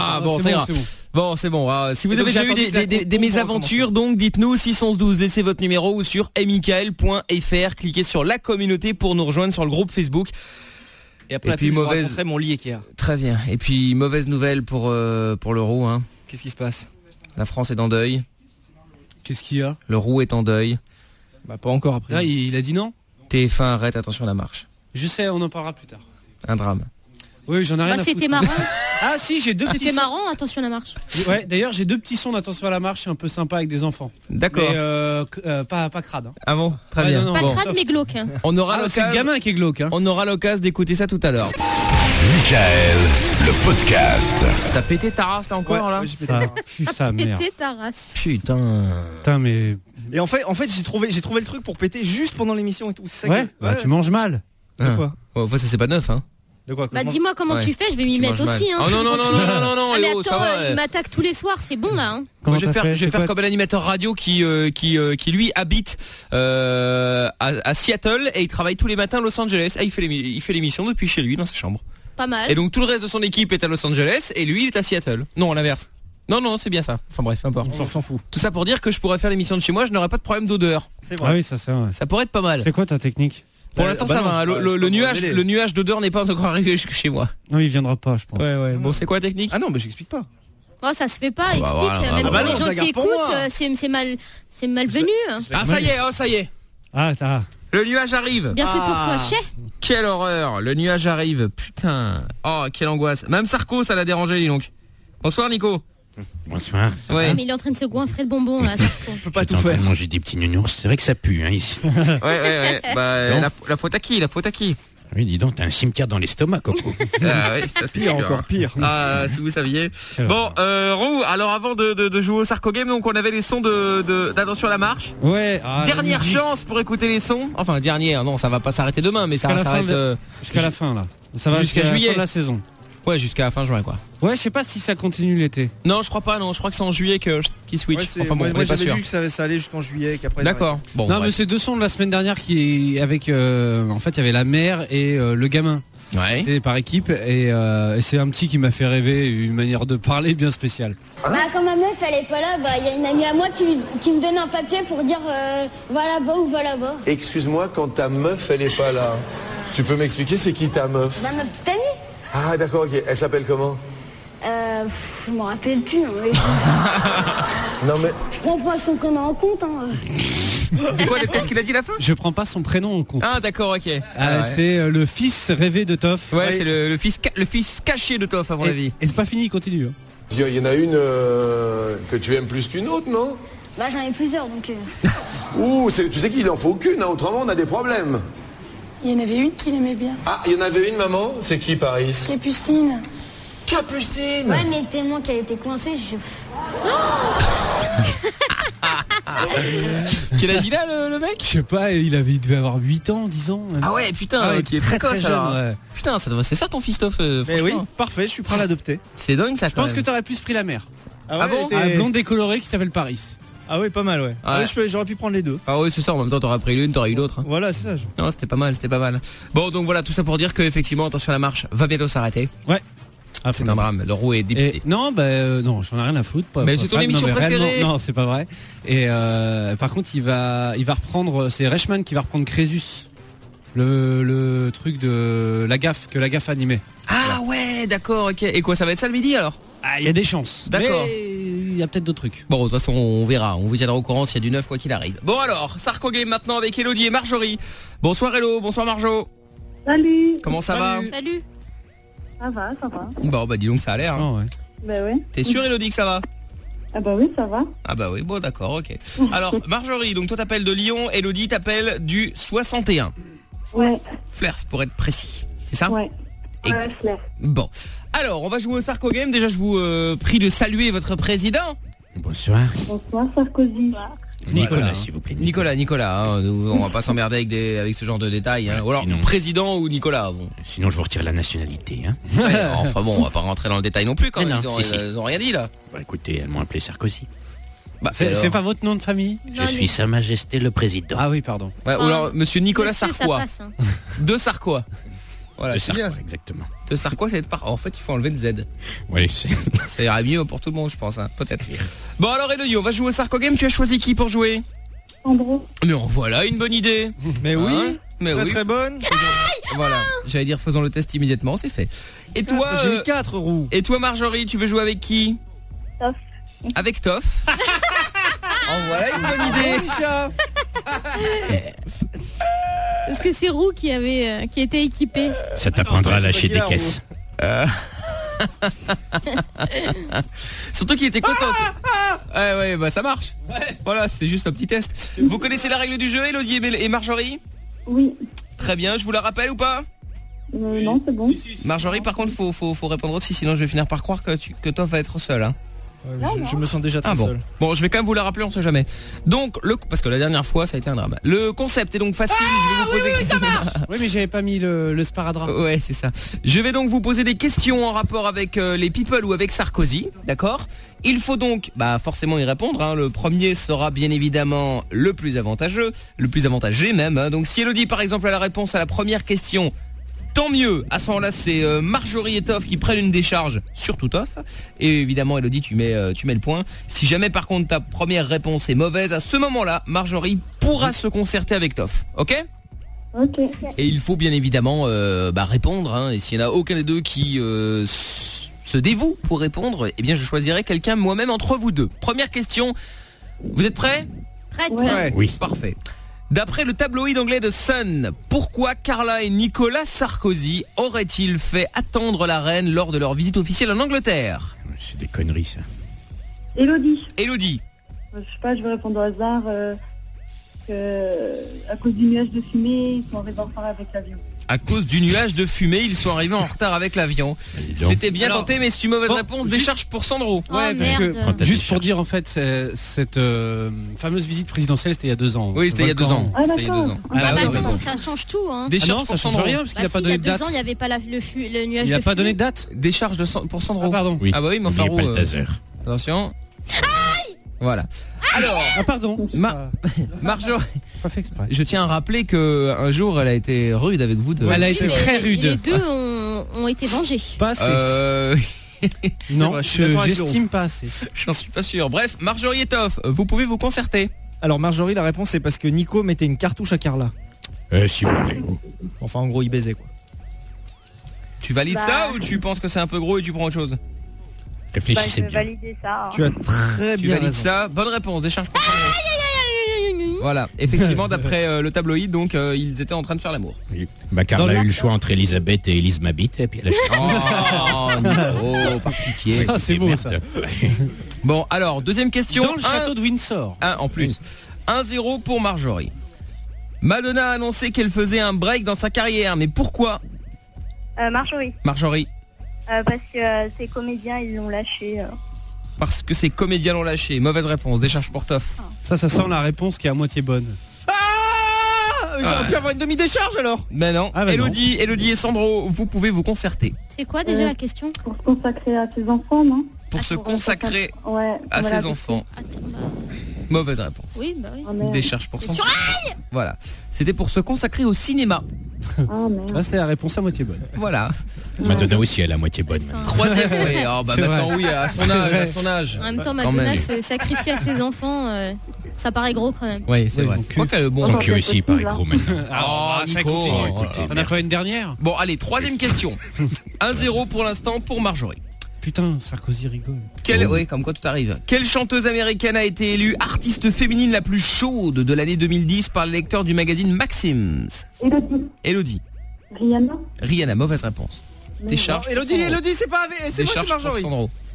Bon, c'est bon. Si vous avez déjà eu des mésaventures, donc dites-nous 611-12, laissez votre numéro ou sur mikael.fr, cliquez sur la communauté pour nous rejoindre sur le groupe Facebook. Et puis je raconterai mon lit Ikea. Très bien. Et puis mauvaise nouvelle pour le roux, hein. Qu'est-ce qui se passe? La France est en deuil. Qu'est-ce qu'il y a? Le roux est en deuil. Bah pas encore après. Là, il a dit non. TF1 arrête, attention à la marche. Je sais, on en parlera plus tard. Un drame. Oui, j'en ai rien à foutre. C'était marrant. Ah si, j'ai 2 petits sons. C'était marrant, attention à la marche. Ouais, d'ailleurs, j'ai 2 petits sons d'attention à la marche, un peu sympa avec des enfants. D'accord. Mais pas crade. Hein. Ah bon, très bien. Non, pas crade, mais glauque. Hein. On aura c'est le gamin qui est glauque. Hein. On aura l'occasion d'écouter ça tout à l'heure. Mikael, le podcast. T'as pété ta race là encore là? Ça merde. Pété ta race. Putain mais. Et en fait j'ai trouvé le truc pour péter juste pendant l'émission et tout. C'est ça ouais. Tu manges mal. De quoi? Enfin, ça c'est pas neuf, hein. De quoi? Bah dis-moi comment tu fais, je vais m'y mettre aussi, hein. Oh non. Ah, mais attends, il m'attaque tous les soirs, c'est bon là, hein. Moi, je vais faire comme un animateur radio qui lui habite à Seattle et il travaille tous les matins à Los Angeles. Il fait l'émission depuis chez lui dans sa chambre. Pas mal. Et donc tout le reste de son équipe est à Los Angeles et lui il est à Seattle. Non, à l'inverse. Non, c'est bien ça. Enfin bref, peu importe. On s'en fout. Tout ça pour dire que je pourrais faire l'émission de chez moi, je n'aurais pas de problème d'odeur. C'est vrai. Ah oui, ça c'est vrai. Ça pourrait être pas mal. C'est quoi ta technique? Pour l'instant ça va, le nuage d'odeur n'est pas encore arrivé jusque chez moi. Non, il viendra pas, je pense. Ouais. Bon, c'est quoi la technique? Ah non, mais j'explique pas. Oh, ça se fait pas, explique. Même pour les gens qui écoutent, c'est malvenu. Ah ça y est. Ah, ça. Le nuage arrive. Bien fait pour toi, chef. Quelle horreur, le nuage arrive. Putain. Oh, quelle angoisse. Même Sarko, ça l'a dérangé, dis donc. Bonsoir Nico. Bonsoir. Ouais. Mais il est en train de se goinfrer de bonbons là, Sarko. On peut pas tout faire. Manger des petits nounours, c'est vrai que ça pue ici. Ouais. Bah, la faute à qui? Oui, dis donc, t'as un cimetière dans l'estomac, Coco. Ah oui, ça c'est pire, encore pire. Ah, si vous saviez. Bon, Roux, alors avant de jouer au Sarko Game, donc on avait les sons d'attention à la marche. Ouais. Dernière chance pour écouter les sons. Enfin, dernière, non, ça va pas s'arrêter demain, mais ça s'arrête jusqu'à la fin là. Ça va jusqu'à juillet. La fin de la saison. Ouais, jusqu'à fin juin quoi. Ouais, je sais pas si ça continue l'été. Non, je crois pas, je crois que c'est en juillet qui switch. Ouais, enfin bon, moi j'avais vu que ça allait jusqu'en juillet qu'après. D'accord. Bon. Non, mais c'est 2 sons de la semaine dernière qui avec en fait, il y avait la mère et le gamin. Ouais. C'était par équipe et c'est un petit qui m'a fait rêver, une manière de parler bien spéciale. Bah quand ma meuf elle est pas là, bah il y a une amie à moi qui me donne un papier pour dire va là-bas ou va là-bas. Excuse-moi, quand ta meuf elle est pas là, tu peux m'expliquer c'est qui ta meuf? Bah ma petite amie. Ah d'accord, ok. Elle s'appelle comment? Je m'en rappelle plus. Non mais... Je prends pas son prénom en compte. Hein. C'est quoi, qu'est-ce qu'il a dit à la fin? Je prends pas son prénom en compte. Ah d'accord, ok. C'est le fils rêvé de Toff. Ouais, c'est le fils caché de Toff à mon avis. Et c'est pas fini, il continue. Il y en a une que tu aimes plus qu'une autre, non? Bah j'en ai plusieurs donc... Ouh, tu sais qu'il en faut qu'une, hein, autrement on a des problèmes. Il y en avait une qu'il aimait bien. Ah, il y en avait une, maman? C'est qui, Paris? Capucine. Capucine. Ouais, mais tellement qu'elle était coincée, Quel âge il a le mec? Je sais pas, il devait avoir 8 ans, 10 ans. Ah ouais, putain, qui est très précoce alors. Ouais. Putain, c'est ça ton Fistoff, franchement. Oui, parfait, je suis prêt à l'adopter. C'est dingue ça. Je pense que t'aurais plus pris la mère. Ah bon? Un blond décoloré qui s'appelle Paris. Ah oui, pas mal, ouais. J'aurais pu prendre les deux. Ah oui, c'est ça, en même temps t'aurais pris l'une, t'aurais eu l'autre. Hein. Voilà, c'est ça. Non, c'était pas mal. Bon, donc voilà, tout ça pour dire que effectivement, attention, la marche va bientôt s'arrêter. Ouais. Ah, c'est un drame, le roue est député. Non, non, j'en ai rien à foutre. Mais c'est ton émission préférée. Non, c'est pas vrai. Et par contre, il va reprendre, c'est Reichmann qui va reprendre Crésus. Le truc de la gaffe, que la gaffe animait. Ah voilà. Ouais, d'accord, ok. Et quoi, ça va être ça le midi alors? Ah, il y a des chances. D'accord. Il y a peut-être d'autres trucs. Bon, de toute façon, on verra. On vous tiendra au courant s'il y a du neuf, quoi qu'il arrive. Bon alors, Sarko Game maintenant avec Elodie et Marjorie. Bonsoir Hello, bonsoir Marjo. Salut. Comment ça va? Salut. Ça va. Bon, bah dis donc, ça a l'air. Hein. Ouais. Bah oui. T'es sûr Elodie que ça va? Ah bah oui, ça va. Ah bah oui, bon d'accord, ok. Alors, Marjorie, donc toi t'appelles de Lyon, Elodie t'appelle du 61. Ouais. Flers, pour être précis. C'est ça? Ouais. Flers. Bon. Alors, on va jouer au Sarko Game. Déjà, je vous prie de saluer votre président. Bonsoir. Bonsoir Sarkozy. Nicolas, s'il vous plaît. Nicolas, hein, on va pas s'emmerder avec ce genre de détails. Hein. Ou alors, sinon, président ou Nicolas. Bon. Sinon, je vous retire la nationalité. Hein. Ouais, enfin bon, on va pas rentrer dans le détail non plus quand même. Non, ils ont rien dit là. Bah écoutez, elles m'ont appelé Sarkozy. Bah, c'est pas votre nom de famille? Je suis Sa Majesté le Président. Ah oui, pardon. Ouais, ou alors Monsieur Nicolas Sarkozy. Hein. De Sarkozy. Voilà, c'est bien, exactement. De Sarkozy, c'est par. En fait, il faut enlever le Z. Oui, ça ira mieux pour tout le monde, je pense. Hein. Peut-être. Bon alors, Elodie, on va jouer au Sarko Game. Tu as choisi qui pour jouer? Andro. Mais voilà une bonne idée. Mais oui, hein, mais très oui. très bonne. Voilà, j'allais dire faisons le test immédiatement, c'est fait. Et toi, j'ai eu 4 roues. Et toi Marjorie, tu veux jouer avec qui? Toff. Avec Toff. En voilà une bonne idée. Est-ce que c'est Roux qui était équipé? Ça t'apprendra à lâcher des caisses. Surtout qu'il était content. Ouais, bah ça marche. Ouais. Voilà, c'est juste un petit test. Vous connaissez la règle du jeu, Elodie et Marjorie? Oui. Très bien, je vous la rappelle ou pas? Non, c'est bon. Marjorie, par contre, faut répondre aussi, sinon je vais finir par croire que Toff va être seul. Hein. Je me sens déjà très seul. Bon, je vais quand même vous la rappeler, on sait jamais. Donc, parce que la dernière fois, ça a été un drame. Le concept est donc facile. Je vais vous poser oui, ça marche. Oui, mais j'avais pas mis le sparadrap. Ouais, c'est ça. Je vais donc vous poser des questions en rapport avec les people ou avec Sarkozy, d'accord? Il faut donc, forcément y répondre. Hein. Le premier sera bien évidemment le plus avantageux, le plus avantagé même. Hein. Donc, si Elodie, par exemple, a la réponse à la première question, tant mieux, à ce moment-là c'est Marjorie et Toff qui prennent une décharge sur tout Toff. Et évidemment Elodie tu mets le point. Si jamais par contre ta première réponse est mauvaise, à ce moment-là Marjorie pourra se concerter avec Toff. Ok? Ok. Et il faut bien évidemment répondre hein. Et s'il n'y en a aucun des deux qui se dévoue pour répondre, eh bien je choisirai quelqu'un moi-même entre vous deux. Première question, vous êtes prêts? Prête. Ouais. Oui. Parfait. D'après le tabloïd anglais The Sun, pourquoi Carla et Nicolas Sarkozy auraient-ils fait attendre la reine lors de leur visite officielle en Angleterre? C'est des conneries ça. Elodie. Je sais pas, je vais répondre au hasard. À cause du nuage de fumée, ils sont arrivés en retard avec l'avion. À cause du nuage de fumée, ils sont arrivés en retard avec l'avion. C'était bien tenté, mais c'est une mauvaise réponse. Décharge pour Sandro. Ouais, parce que juste pour dire en fait, cette fameuse visite présidentielle, c'était il y a 2 ans. Oui, c'était il y a 2 ans. Ah d'accord. Attends, ça change tout. Hein. Décharge ça change rien parce qu'il a pas donné de date. Il y a 2 ans, il n'y avait pas le nuage de fumée. Il a pas donné de date. Décharge pour Sandro. Ah pardon. Oui. Ah bah oui, mais enfin pas le taser. Attention. Voilà. Alors, pardon. Marjorie, pas fait exprès. je tiens à rappeler que un jour elle a été rude avec vous deux. Elle a été très rude. Les deux ont été vengés. Pas assez. Non, j'estime pas assez. J'en suis pas sûr. Bref, Marjorie et Toff, vous pouvez vous concerter. Alors Marjorie, la réponse c'est parce que Nico mettait une cartouche à Carla. S'il vous plaît. Enfin en gros il baisait quoi. Tu valides ça ou tu penses que c'est un peu gros et tu prends autre chose? Réfléchissez je vais bien. valider ça. Hein. Tu as très Tu bien valides raison. ça. Bonne réponse. Décharge pour Sandro. Voilà, effectivement, d'après le tabloïd, donc ils étaient en train de faire l'amour. Oui. Carla a eu le choix entre Elisabeth et Elise Mabit et puis elle a fait... Oh, par pitié. Ça c'est beau ça. Bon, alors, deuxième question. Dans le château de Windsor. En plus. 1-0 pour Marjorie. Madonna a annoncé qu'elle faisait un break dans sa carrière, mais pourquoi? Marjorie. Marjorie. Parce que ces comédiens, ils l'ont lâché. Parce que ces comédiens l'ont lâché. Mauvaise réponse. Décharge pour Toff. Ça sent la réponse qui est à moitié bonne. J'aurais pu avoir une demi-décharge alors. Mais non. Elodie et Sandro, vous pouvez vous concerter. C'est quoi déjà la question? Pour se consacrer à ses enfants, non? Pour se consacrer à ses enfants. Mauvaise réponse. Oui, bah oui. Décharge pour Sandro. Voilà. C'était pour se consacrer au cinéma. C'était la réponse à moitié bonne. Voilà. Madonna aussi elle est à moitié bonne. Troisième. Oui, maintenant oui, à son âge. En même temps, Madonna se sacrifie à ses enfants. Ça paraît gros quand même. Oui, c'est vrai. Son cul aussi paraît gros maintenant. Ça continue. T'en as pas une dernière? Bon, allez, troisième question. 1-0 pour l'instant pour Marjorie. Putain, Sarkozy rigole. Oui, comme quoi tout arrive. Quelle chanteuse américaine a été élue artiste féminine la plus chaude de l'année 2010 par le lecteur du magazine Maxims? Elodie. Rihanna, mauvaise réponse. Décharge. Elodie, c'est pas avec. C'est moi, c'est Marjorie.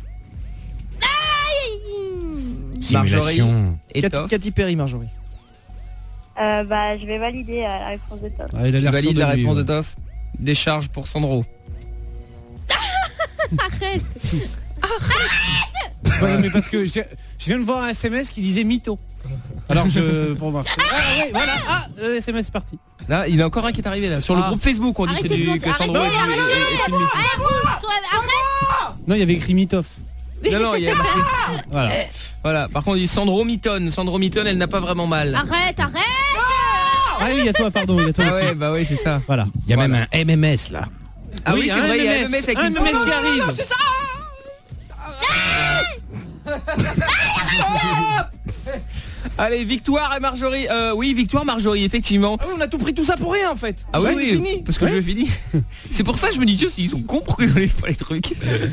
Marjorie et Katy Perry, Marjorie. Je vais valider la réponse de Toff. Tu valides la réponse de Toff. Décharge pour Sandro. Arrête. Ouais, mais parce que je viens de voir un SMS qui disait mytho. Alors pour voir. Voilà. Le SMS est parti. Là, il y en a encore un qui est arrivé là sur le groupe Facebook. On dit que Sandro est une mytho. Non, il y avait écrit Mitov. Non, il y a marqué. Voilà. Par contre, il dit Sandro Mitton. Sandro Mitton, elle n'a pas vraiment mal. Arrête. Ah oui, il y a toi, pardon, il y a toi aussi. Ouais, bah oui, c'est ça. Voilà. Il y a même un MMS là. Ah oui, c'est vrai, il y a un MMS avec une MMS qui arrive. C'est ça. Allez, Victoire et Marjorie. Oui, Victoire, Marjorie, effectivement. On a tout pris tout ça pour rien en fait. Ah oui, fini. Parce que le jeu est fini. C'est pour ça que je me dis, Dieu, ils sont cons, pourquoi ils ont pas les trucs.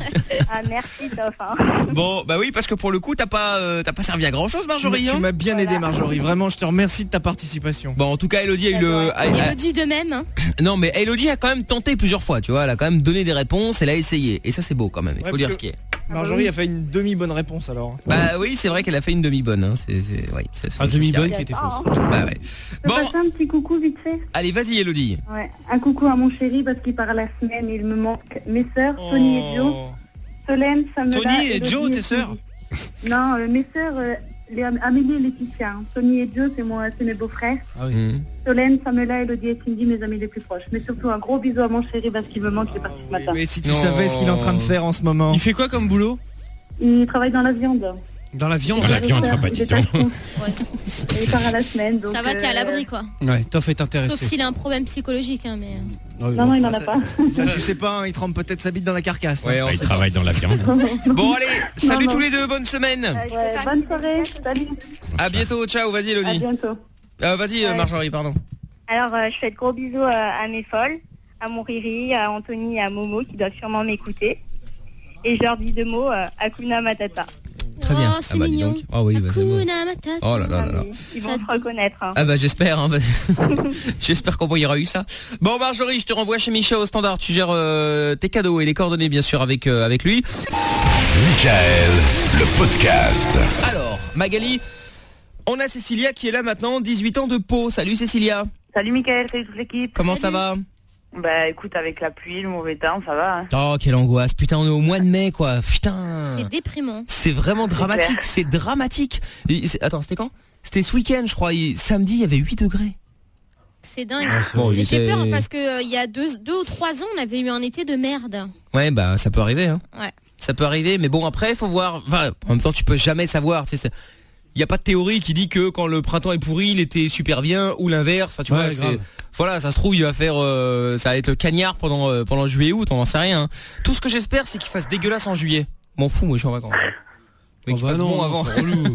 Merci, Toff. Bon, bah oui, parce que pour le coup, t'as pas servi à grand chose, Marjorie. Tu m'as bien aidé, Marjorie. Vraiment, je te remercie de ta participation. Bon, en tout cas, Elodie a eu le. Elodie de même. Non, mais Elodie a quand même tenté plusieurs fois, tu vois. Elle a quand même donné des réponses, elle a essayé. Et ça, c'est beau quand même. Il faut dire ce qui est. Marjorie a fait une demi-bonne réponse alors. Bah oui, c'est vrai qu'elle a fait une demi-bonne. Hein. C'est un demi-bonne qui était fausse. Bah ouais. Bon. Un petit coucou vite fait. Allez, vas-y, Elodie. Ouais. Un coucou à mon chéri parce qu'il part la semaine et il me manque. Mes sœurs, Tony et Joe. Solène, Samela. Tony et Joe, tes sœurs? Non, mes sœurs, Amélie et Laetitia. Tony et Joe, c'est mes beaux-frères. Ah oui. Solène, Samela, Elodie et Cindy, mes amis les plus proches. Mais surtout un gros bisou à mon chéri parce qu'il me manque, il est parti ce matin. Mais si tu savais ce qu'il est en train de faire en ce moment. Il fait quoi comme boulot? Il travaille dans la viande. Dans la viande? Dans la viande, pas du tout. Il part à la semaine. Donc ça va, t'es à l'abri quoi. Ouais, Toff est intéressé. Sauf s'il a un problème psychologique, hein, mais. Non, il n'en a pas. Ça, tu sais pas, il trempe peut-être sa bite dans la carcasse. Ouais, il travaille dans la viande. Bon, allez, salut tous les deux, bonne semaine. Ouais, bonne soirée, salut. À bientôt, ciao, vas-y, Elodie. À bientôt. Vas-y, Marjorie, pardon. Alors, je fais de gros bisous à mes folles, à mon Riri, à Anthony et à Momo qui doivent sûrement m'écouter. Et je leur dis 2 mots, Hakuna Matata. Très bien. Oh, c'est mignon. Oh oui, Hakuna Matata. Oh là là là. Ils vont se reconnaître. Hein. Ah bah j'espère. Hein. J'espère qu'on aura eu ça. Bon Marjorie, je te renvoie chez Micha au standard. Tu gères tes cadeaux et les coordonnées bien sûr avec lui. Michael, le podcast. Alors Magali, on a Cécilia qui est là maintenant, 18 ans de Pau. Salut Cécilia. Salut Michael, salut toute l'équipe. Comment ça va? Bah écoute, avec la pluie, le mauvais temps, ça va. Hein. Oh quelle angoisse. Putain, on est au mois de mai quoi. Putain. C'est déprimant. C'est vraiment dramatique. C'est dramatique. Attends, c'était quand? C'était ce week-end je crois. Samedi il y avait 8 degrés. C'est dingue. Bon, mais j'ai peur parce que il y a 2 ou 3 ans on avait eu un été de merde. Ouais bah ça peut arriver hein. Ouais. Ça peut arriver mais bon après il faut voir. Enfin, en même temps tu peux jamais savoir. Il y a pas de théorie qui dit que quand le printemps est pourri, l'été est super bien ou l'inverse. Enfin, tu vois, voilà, ça se trouve il va faire ça va être le cagnard pendant juillet août, on n'en sait rien. Tout ce que j'espère c'est qu'il fasse dégueulasse en juillet. M'en fous, moi je suis en vacances. Mais qu'il fasse bon avant.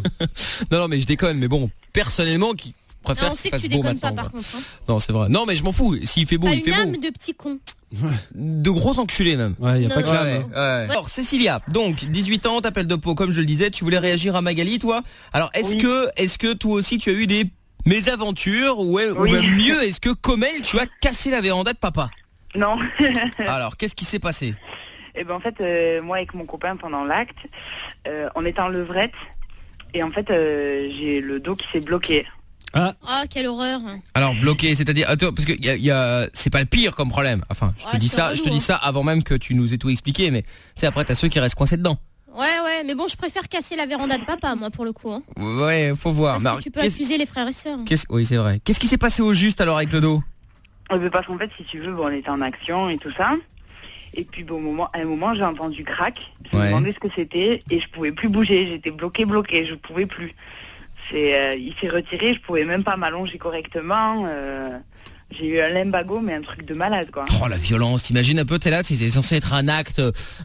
non mais je déconne, mais bon, personnellement qui préfère non, on sait qu'il que tu fasse beau déconnes maintenant. Pas par contre. Hein. Non, c'est vrai. Non mais je m'en fous, s'il fait beau, il fait beau. T'as une âme de petit con. De gros enculés même. Ouais, y a pas que ça. Ouais. Alors Cécilia, donc 18 ans, t'appelles de Pau comme je le disais, tu voulais réagir à Magali toi. Alors est-ce que toi aussi tu as eu des mésaventures ou même mieux, est-ce que comme elle tu as cassé la véranda de papa? Non. Alors qu'est-ce qui s'est passé? Eh ben en fait moi avec mon copain pendant l'acte, on était en levrette et en fait j'ai le dos qui s'est bloqué. Ah, quelle horreur. Alors bloqué, c'est-à-dire attends, parce que c'est pas le pire comme problème. Enfin, je te dis ça avant même que tu nous aies tout expliqué, mais tu sais après t'as ceux qui restent coincés dedans. Ouais, mais bon, je préfère casser la véranda de papa, moi, pour le coup. Hein. Ouais, faut voir. Parce que tu peux accuser les frères et sœurs. Oui, c'est vrai. Qu'est-ce qui s'est passé au juste alors avec le dos? Parce qu'en fait, si tu veux, on était en action et tout ça. Et puis, à un moment, j'ai entendu crack. Je me demandais ce que c'était et je pouvais plus bouger. J'étais bloqué, je pouvais plus. Il s'est retiré, je pouvais même pas m'allonger correctement. J'ai eu un lumbago, mais un truc de malade, quoi. Oh, la violence. T'imagines un peu, t'es là, c'est censé être un acte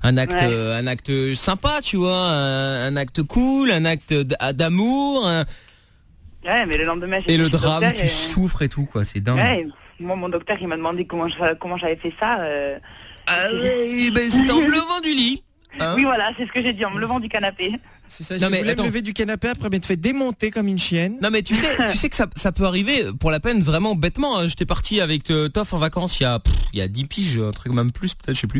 sympa, tu vois, un acte cool, un acte d'amour. Ouais, mais le lendemain, et le drame, tu souffres et tout, quoi, c'est dingue. Ouais, moi, mon docteur, il m'a demandé comment j'avais fait ça. C'était en me levant du lit. Hein, oui, voilà, c'est ce que j'ai dit, en me levant du canapé. C'est ça, je voulais me lever du canapé, après m'être fait démonter comme une chienne. Non mais tu sais que ça peut arriver pour la peine vraiment bêtement. Hein. J'étais parti avec Toff en vacances il y a 10 piges, un truc même plus peut-être, je sais plus.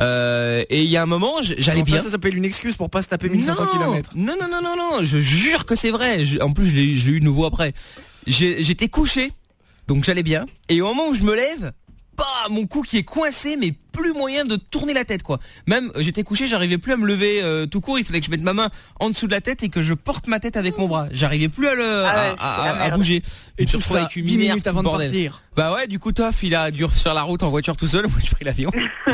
Et il y a un moment, j'allais bien. Ça s'appelle une excuse pour pas se taper 1500 km. Non, je jure que c'est vrai. En plus je l'ai eu de nouveau après. J'étais couché, donc j'allais bien. Et au moment où je me lève, mon cou qui est coincé, mais plus moyen de tourner la tête, quoi. Même j'étais couché, j'arrivais plus à me lever tout court, il fallait que je mette ma main en dessous de la tête et que je porte ma tête avec mon bras. J'arrivais plus à bouger. Et tout ça avec 10 minutes avant de partir. Bah ouais, du coup Toff, il a dû faire la route en voiture tout seul, moi j'ai pris l'avion.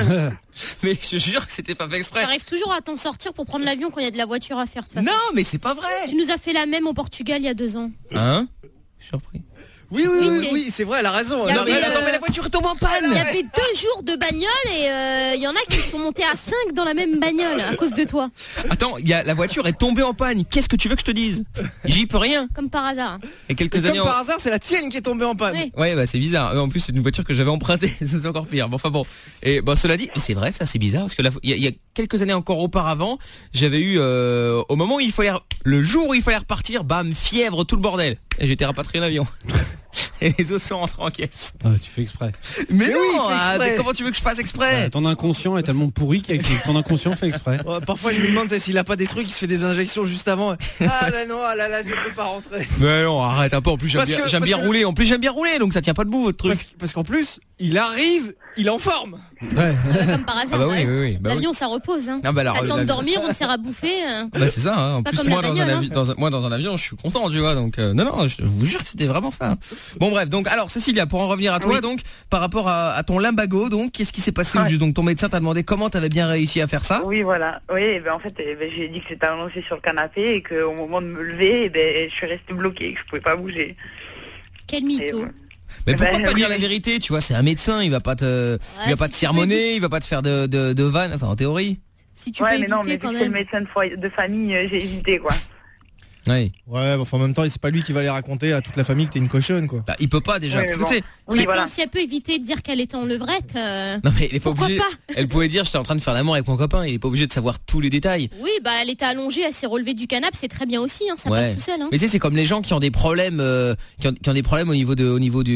Mais je te jure que c'était pas fait exprès. T'arrives toujours à t'en sortir pour prendre l'avion quand il y a de la voiture à faire, de toute façon. Non, mais c'est pas vrai. Tu nous as fait la même au Portugal il y a 2 ans. Hein? Je suis surpris. Oui, c'est vrai, elle a raison. Mais la voiture est tombée en panne. Il y avait 2 jours de bagnole et il y en a qui sont montés à 5 dans la même bagnole à cause de toi. Attends, la voiture est tombée en panne. Qu'est-ce que tu veux que je te dise? J'y peux rien. Comme par hasard. Et par hasard, c'est la tienne qui est tombée en panne. Ouais, bah c'est bizarre. En plus, c'est une voiture que j'avais empruntée. C'est encore pire. Bon, enfin bon. Et bon, cela dit, c'est vrai, ça c'est bizarre parce que il y a quelques années encore auparavant, j'avais eu au moment où le jour où il fallait repartir, bam, fièvre, tout le bordel. Et j'étais rapatrié en avion. Et les os sont rentrés en caisse. Ah, tu fais exprès. Mais non, mais comment tu veux que je fasse exprès? Ton inconscient est tellement pourri que ton inconscient fait exprès. Parfois je me demande s'il a pas des trucs, il se fait des injections juste avant. Ah là non, là je peux pas rentrer. Mais non, arrête un peu. En plus j'aime bien rouler. En plus j'aime bien rouler, donc ça tient pas debout votre truc. Parce qu'en plus il arrive, il est en forme. Ouais. Comme par hasard. Ah bah oui. L'avion ça repose. Hein. Ah bah alors, attends de dormir, on te sert à bouffer. Bah c'est ça. Hein. En plus moi dans un avion, je suis content, tu vois. Donc non, je vous jure que c'était vraiment ça. Bon bref, donc alors Cécilia, pour en revenir à toi, donc par rapport à ton lumbago, donc qu'est-ce qui s'est passé au juste? Donc ton médecin t'a demandé comment t'avais bien réussi à faire ça? Oui, voilà. Oui, en fait, j'ai dit que j'étais allongé sur le canapé et qu'au moment de me lever, je suis resté bloqué, que je pouvais pas bouger. Quel mytho. Mais pourquoi pas dire la vérité? Tu vois, c'est un médecin, il va pas te sermonner, il va pas te faire de vannes, enfin en théorie. Si tu peux éviter, mais non, mais c'est le médecin de famille, j'ai hésité, quoi. Ouais, enfin en même temps, c'est pas lui qui va les raconter à toute la famille que t'es une cochonne, quoi. Bah, il peut pas déjà. Parce que si elle peut éviter de dire qu'elle était en levrette. Non mais elle est pas obligée. Pas elle pouvait dire j'étais en train de faire l'amour avec mon copain. Il est pas obligé de savoir tous les détails. Oui, bah elle était allongée, elle s'est relevée du canapé, c'est très bien aussi. Hein, ça passe tout seul. Hein. Mais tu sais, c'est comme les gens qui ont des problèmes, qui ont des problèmes au niveau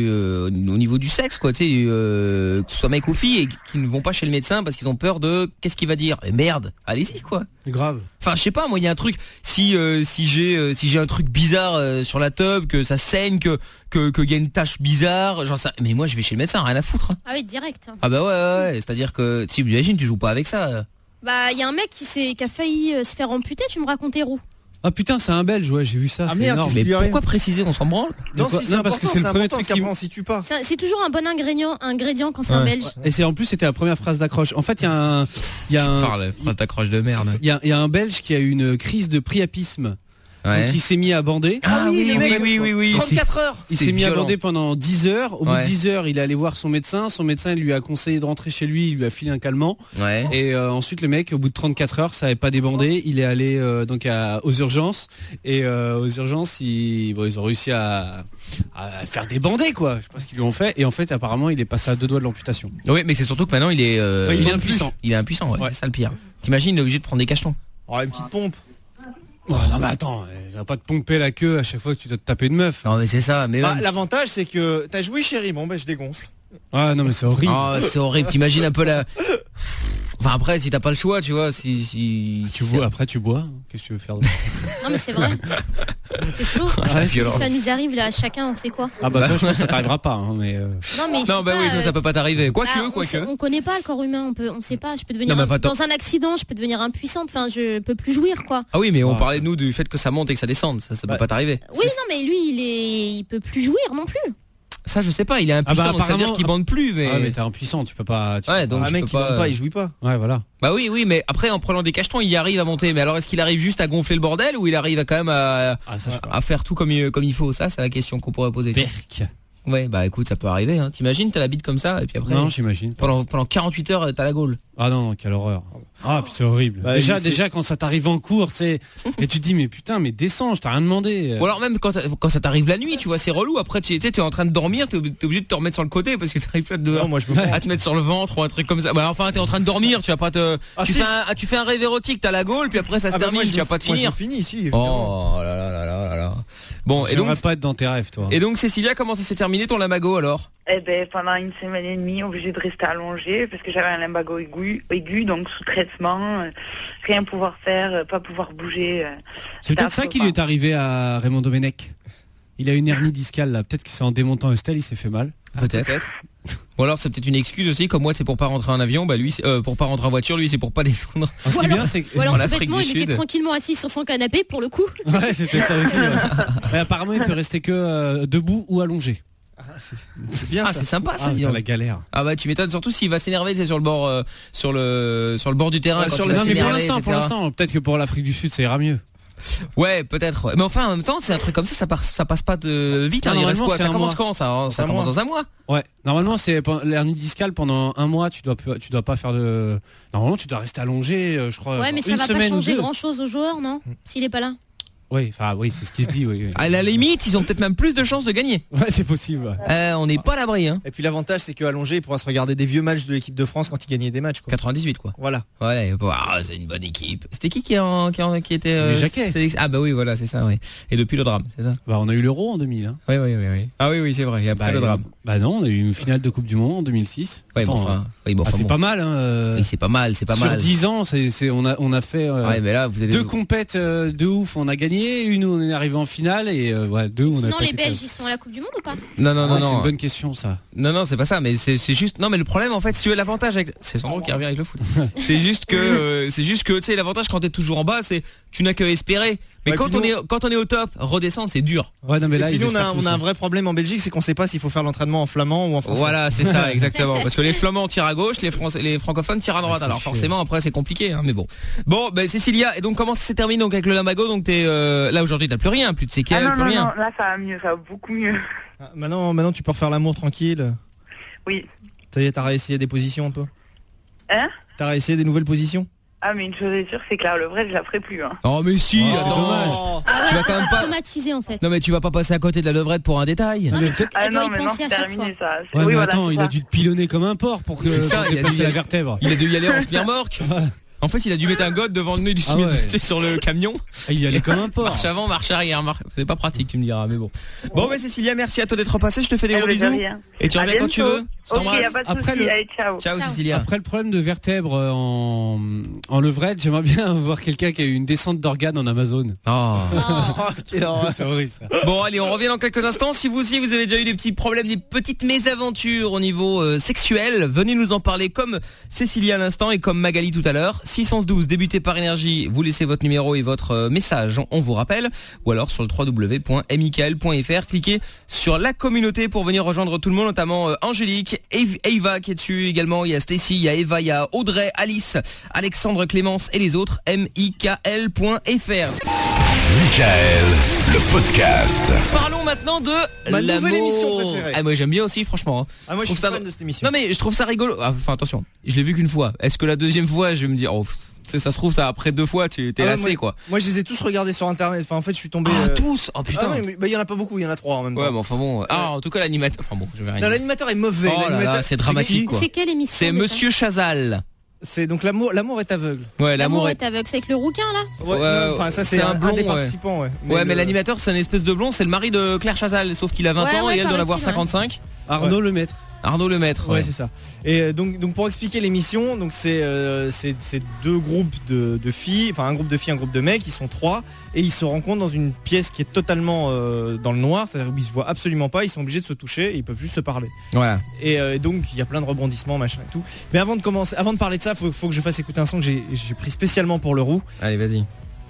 du sexe, quoi. Tu sais, que ce soit mec ou fille, et qui ne vont pas chez le médecin parce qu'ils ont peur de qu'est-ce qu'il va dire. Mais merde, allez-y quoi. Grave. Enfin, je sais pas, moi il y a un truc. Si j'ai un truc bizarre sur la teub, que ça saigne, que y a une tache bizarre, genre ça. Mais moi je vais chez le médecin, rien à foutre. Ah oui, direct. Ah bah ouais. C'est-à-dire que si imagine, tu joues pas avec ça. Bah il y a un mec qui a failli se faire amputer. Tu me racontais, Roux. Ah putain, c'est un Belge, ouais, j'ai vu ça. Ah merde, mais pourquoi préciser, on s'en branle? Non, parce que c'est le premier truc qui si tu pas. C'est toujours un bon ingrédient quand c'est un Belge. Et en plus c'était la première phrase d'accroche. En fait, il y a un phrase d'accroche de merde. Il y a un Belge qui a eu une crise de priapisme. Ouais. Donc il s'est mis à bander. Ah oui. 34 heures. Il s'est mis à bander pendant 10 heures. Au bout de 10 heures, il est allé voir son médecin. Son médecin lui a conseillé de rentrer chez lui. Il lui a filé un calmant. Ouais. Et ensuite, le mec, au bout de 34 heures, ça n'avait pas débandé. Il est allé donc aux urgences. Et aux urgences, ils ont réussi à faire débander, quoi. Je sais pas ce qu'ils lui ont fait. Et en fait, apparemment, il est passé à 2 doigts de l'amputation. Oui, mais c'est surtout que maintenant, il est impuissant. Il est impuissant, ouais. C'est ça le pire. T'imagines, il est obligé de prendre des cachetons. Oh, une petite pompe. Oh, non mais attends, ça va pas te pomper la queue à chaque fois que tu dois te taper une meuf. Non mais c'est ça. Mais l'avantage c'est que t'as joué chérie, bon je dégonfle. Ah non mais c'est horrible. Ah c'est horrible. T'imagines un peu la. Enfin après, si t'as pas le choix, tu vois, si tu bois, après tu bois. Qu'est-ce que tu veux faire? Non mais c'est vrai. C'est chaud. Si ça nous arrive là, chacun on fait quoi? Ah bah toi je pense que ça t'arrivera pas, hein, mais. Non bah oui, ça peut pas t'arriver. Quoique. On connaît pas le corps humain, on sait pas. Je peux devenir dans un accident, je peux devenir impuissante. Enfin, je peux plus jouir quoi. Ah oui, mais on parlait nous du fait que ça monte et que ça descende. Ça peut pas t'arriver. Oui, non mais lui il peut plus jouir non plus. Ça je sais pas, il est impuissant, donc ça veut dire qu'il bande plus, mais. Ah mais t'es impuissant, tu peux pas. Donc un mec qui bande pas, il jouit pas. Ouais voilà. Bah oui, mais après en prenant des cachetons, il y arrive à monter. Mais alors est-ce qu'il arrive juste à gonfler le bordel ou il arrive à quand même à faire tout comme il faut? Ça c'est la question qu'on pourrait poser. Ouais, bah écoute, ça peut arriver, hein. T'imagines, t'as la bite comme ça, et puis après. Non, j'imagine. Pendant 48 heures, t'as la gaule. Ah non, quelle horreur. Ah, c'est horrible. Bah, déjà, quand ça t'arrive en cours, tu sais, et tu te dis, mais putain, mais descends, je t'ai rien demandé. Ou alors même quand ça t'arrive la nuit, tu vois, c'est relou. Après, tu sais, t'es en train de dormir, t'es obligé de te remettre sur le côté parce que t'arrives plus à te mettre sur le ventre ou un truc comme ça. Bah enfin, t'es en train de dormir, tu vas pas te. Tu fais un rêve érotique, t'as la gaule, puis après ça se termine, tu vas pas te finir. Oh là là là là là. Bon, et donc. Pas être dans tes rêves, toi. Et donc, Cécilia, comment ça s'est terminé ton lumbago alors? Eh ben, pendant une semaine et demie, obligé de rester allongé parce que j'avais un lumbago aigu, donc sous traitement, rien pouvoir faire, pas pouvoir bouger. C'est peut-être ça qui lui est arrivé à Raymond Domenech. Il a une hernie discale là. Peut-être que c'est en démontant Estelle, il s'est fait mal. Peut-être. Ou alors c'est peut-être une excuse aussi, comme moi c'est pour pas rentrer en avion, bah lui pour pas rentrer en voiture, lui c'est pour pas descendre. Ce qui est bien, c'est que en Afrique du Sud, il était tranquillement assis sur son canapé pour le coup. Ouais, c'était ça aussi. Mais apparemment il peut rester que debout ou allongé. C'est bien. C'est sympa ça. La galère. Ah bah tu m'étonnes, surtout s'il va s'énerver, c'est sur le bord sur le bord du terrain. Non mais pour l'instant, peut-être que pour l'Afrique du Sud ça ira mieux. Ouais, peut-être. Ouais. Mais enfin, en même temps, c'est un truc comme ça passe pas de vite. Non, il reste quoi? Ça commence quand ça commence dans un mois. Ouais. Normalement, c'est l'hernie discale pendant un mois. Tu dois pas faire de. Normalement, tu dois rester allongé, je crois. Ouais, mais ça va pas changer grand-chose aux joueurs, non? S'il est pas là. Oui, c'est ce qui se dit. Oui. À la limite, ils ont peut-être même plus de chances de gagner. Ouais, c'est possible. On n'est pas à l'abri. Hein. Et puis l'avantage, c'est qu'allongé, il pourra se regarder des vieux matchs de l'équipe de France quand ils gagnaient des matchs. 98 quoi. Voilà. Ouais, c'est une bonne équipe. C'était qui était Jacquet. Ah bah oui, voilà, c'est ça. Oui. Et depuis le drame, c'est ça. Bah on a eu l'Euro en 2000. Hein. Oui. Ah oui, c'est vrai. Il y a pas le drame. Bah non, on a eu une finale de Coupe du Monde en 2006. Ouais, c'est pas mal. Hein. Oui, c'est pas mal. Sur 10 ans, on a fait mais là, vous avez 2 compètes de ouf. On a gagné une où on est arrivé en finale et 2 on a. Sinon les Belges ils sont à la Coupe du Monde ou pas? Non. C'est une bonne question ça. Non, c'est pas ça. Mais c'est juste. Non, mais le problème en fait, c'est l'avantage avec. C'est Sandro qui revient avec le foot. c'est juste que tu sais l'avantage quand t'es toujours en bas, c'est tu n'as qu'à espérer. Mais quand on est au top, redescendre c'est dur. Ouais, non mais là on a un vrai problème en Belgique, c'est qu'on sait pas s'il faut faire l'entraînement en flamand ou en français. Voilà, c'est ça exactement. Parce que les flamands tirent à gauche, les francophones tirent à droite. Alors forcément après c'est compliqué, hein, mais bon. Bon, Cécilia, et donc comment ça s'est terminé donc avec le lumbago? Donc t'es là aujourd'hui t'as plus rien, plus de séquelles, plus rien. Non, là ça va mieux, ça va beaucoup mieux. Maintenant tu peux refaire l'amour tranquille. Oui. Ça y est, t'as réessayé des positions un peu? Hein? T'as réessayé des nouvelles positions? Ah mais une chose est sûre, c'est que la levrette je la ferai plus. Hein. Oh mais si, c'est dommage. Tu vas quand même pas traumatisé en fait. Non mais tu vas pas passer à côté de la levrette pour un détail. Non, mais maintenant c'est terminé ça. Ouais, mais attends, il a dû te pilonner comme un porc pour que ça passer la vertèbre. Il a dû y aller en semi-remorque. En fait, il a dû mettre un god devant le nez du sur le camion. Il y allait comme un porc. Marche avant, marche arrière. C'est pas pratique, tu me diras, mais bon. Bon, Cécilia, merci à toi d'être passée. Je te fais des gros bisous. Et tu reviens quand tu veux. Je t'embrasse. Ciao, Cécilia. Après le problème de vertèbre en levrette, j'aimerais bien voir quelqu'un qui a eu une descente d'organes en Amazon. C'est horrible ça. Bon, allez, on revient dans quelques instants. Si vous aussi vous avez déjà eu des petits problèmes, des petites mésaventures au niveau sexuel, venez nous en parler comme Cécilia à l'instant et comme Magali tout à l'heure. 612 débuté par énergie, vous laissez votre numéro et votre message, on vous rappelle, ou alors sur le www.mikael.fr, cliquez sur la communauté pour venir rejoindre tout le monde, notamment Angélique, Eva qui est dessus également, il y a Stacy, il y a Eva, il y a Audrey, Alice, Alexandre, Clémence et les autres, mikl.fr. Mikael, le podcast. Parlons maintenant de ma nouvelle émission préférée. Moi j'aime bien aussi franchement. Moi je suis fan de cette émission. Non mais je trouve ça rigolo. Enfin attention, je l'ai vu qu'une fois. Est-ce que la deuxième fois je vais me dire ça se trouve ça après 2 fois tu t'es lassé quoi. Moi je les ai tous regardés sur internet. Enfin en fait je suis tombé tous. Oh putain. Il y en a pas beaucoup, il y en a 3 en même temps. Ouais mais enfin bon. En tout cas l'animateur. Enfin bon, je vais rien dire. L'animateur est mauvais. Oh là là, c'est dramatique quoi. C'est quelle émission? C'est Monsieur Chazal. C'est donc l'amour est aveugle. Ouais, l'amour est aveugle, c'est avec le rouquin là. Ouais, enfin ça c'est un blond des participants mais l'animateur c'est un espèce de blond, c'est le mari de Claire Chazal sauf qu'il a 20 ans et elle doit en avoir 55. Arnaud Lemaître. Arnaud Lemaître. Ouais, c'est ça. Et donc pour expliquer l'émission, donc c'est deux groupes de filles, enfin un groupe de filles, un groupe de mecs, ils sont 3 et ils se rencontrent dans une pièce qui est totalement dans le noir, c'est-à-dire où ils se voient absolument pas, ils sont obligés de se toucher, et ils peuvent juste se parler. Voilà. Et donc il y a plein de rebondissements, machin et tout. Mais avant de parler de ça, faut que je fasse écouter un son que j'ai pris spécialement pour le roux. Allez, vas-y.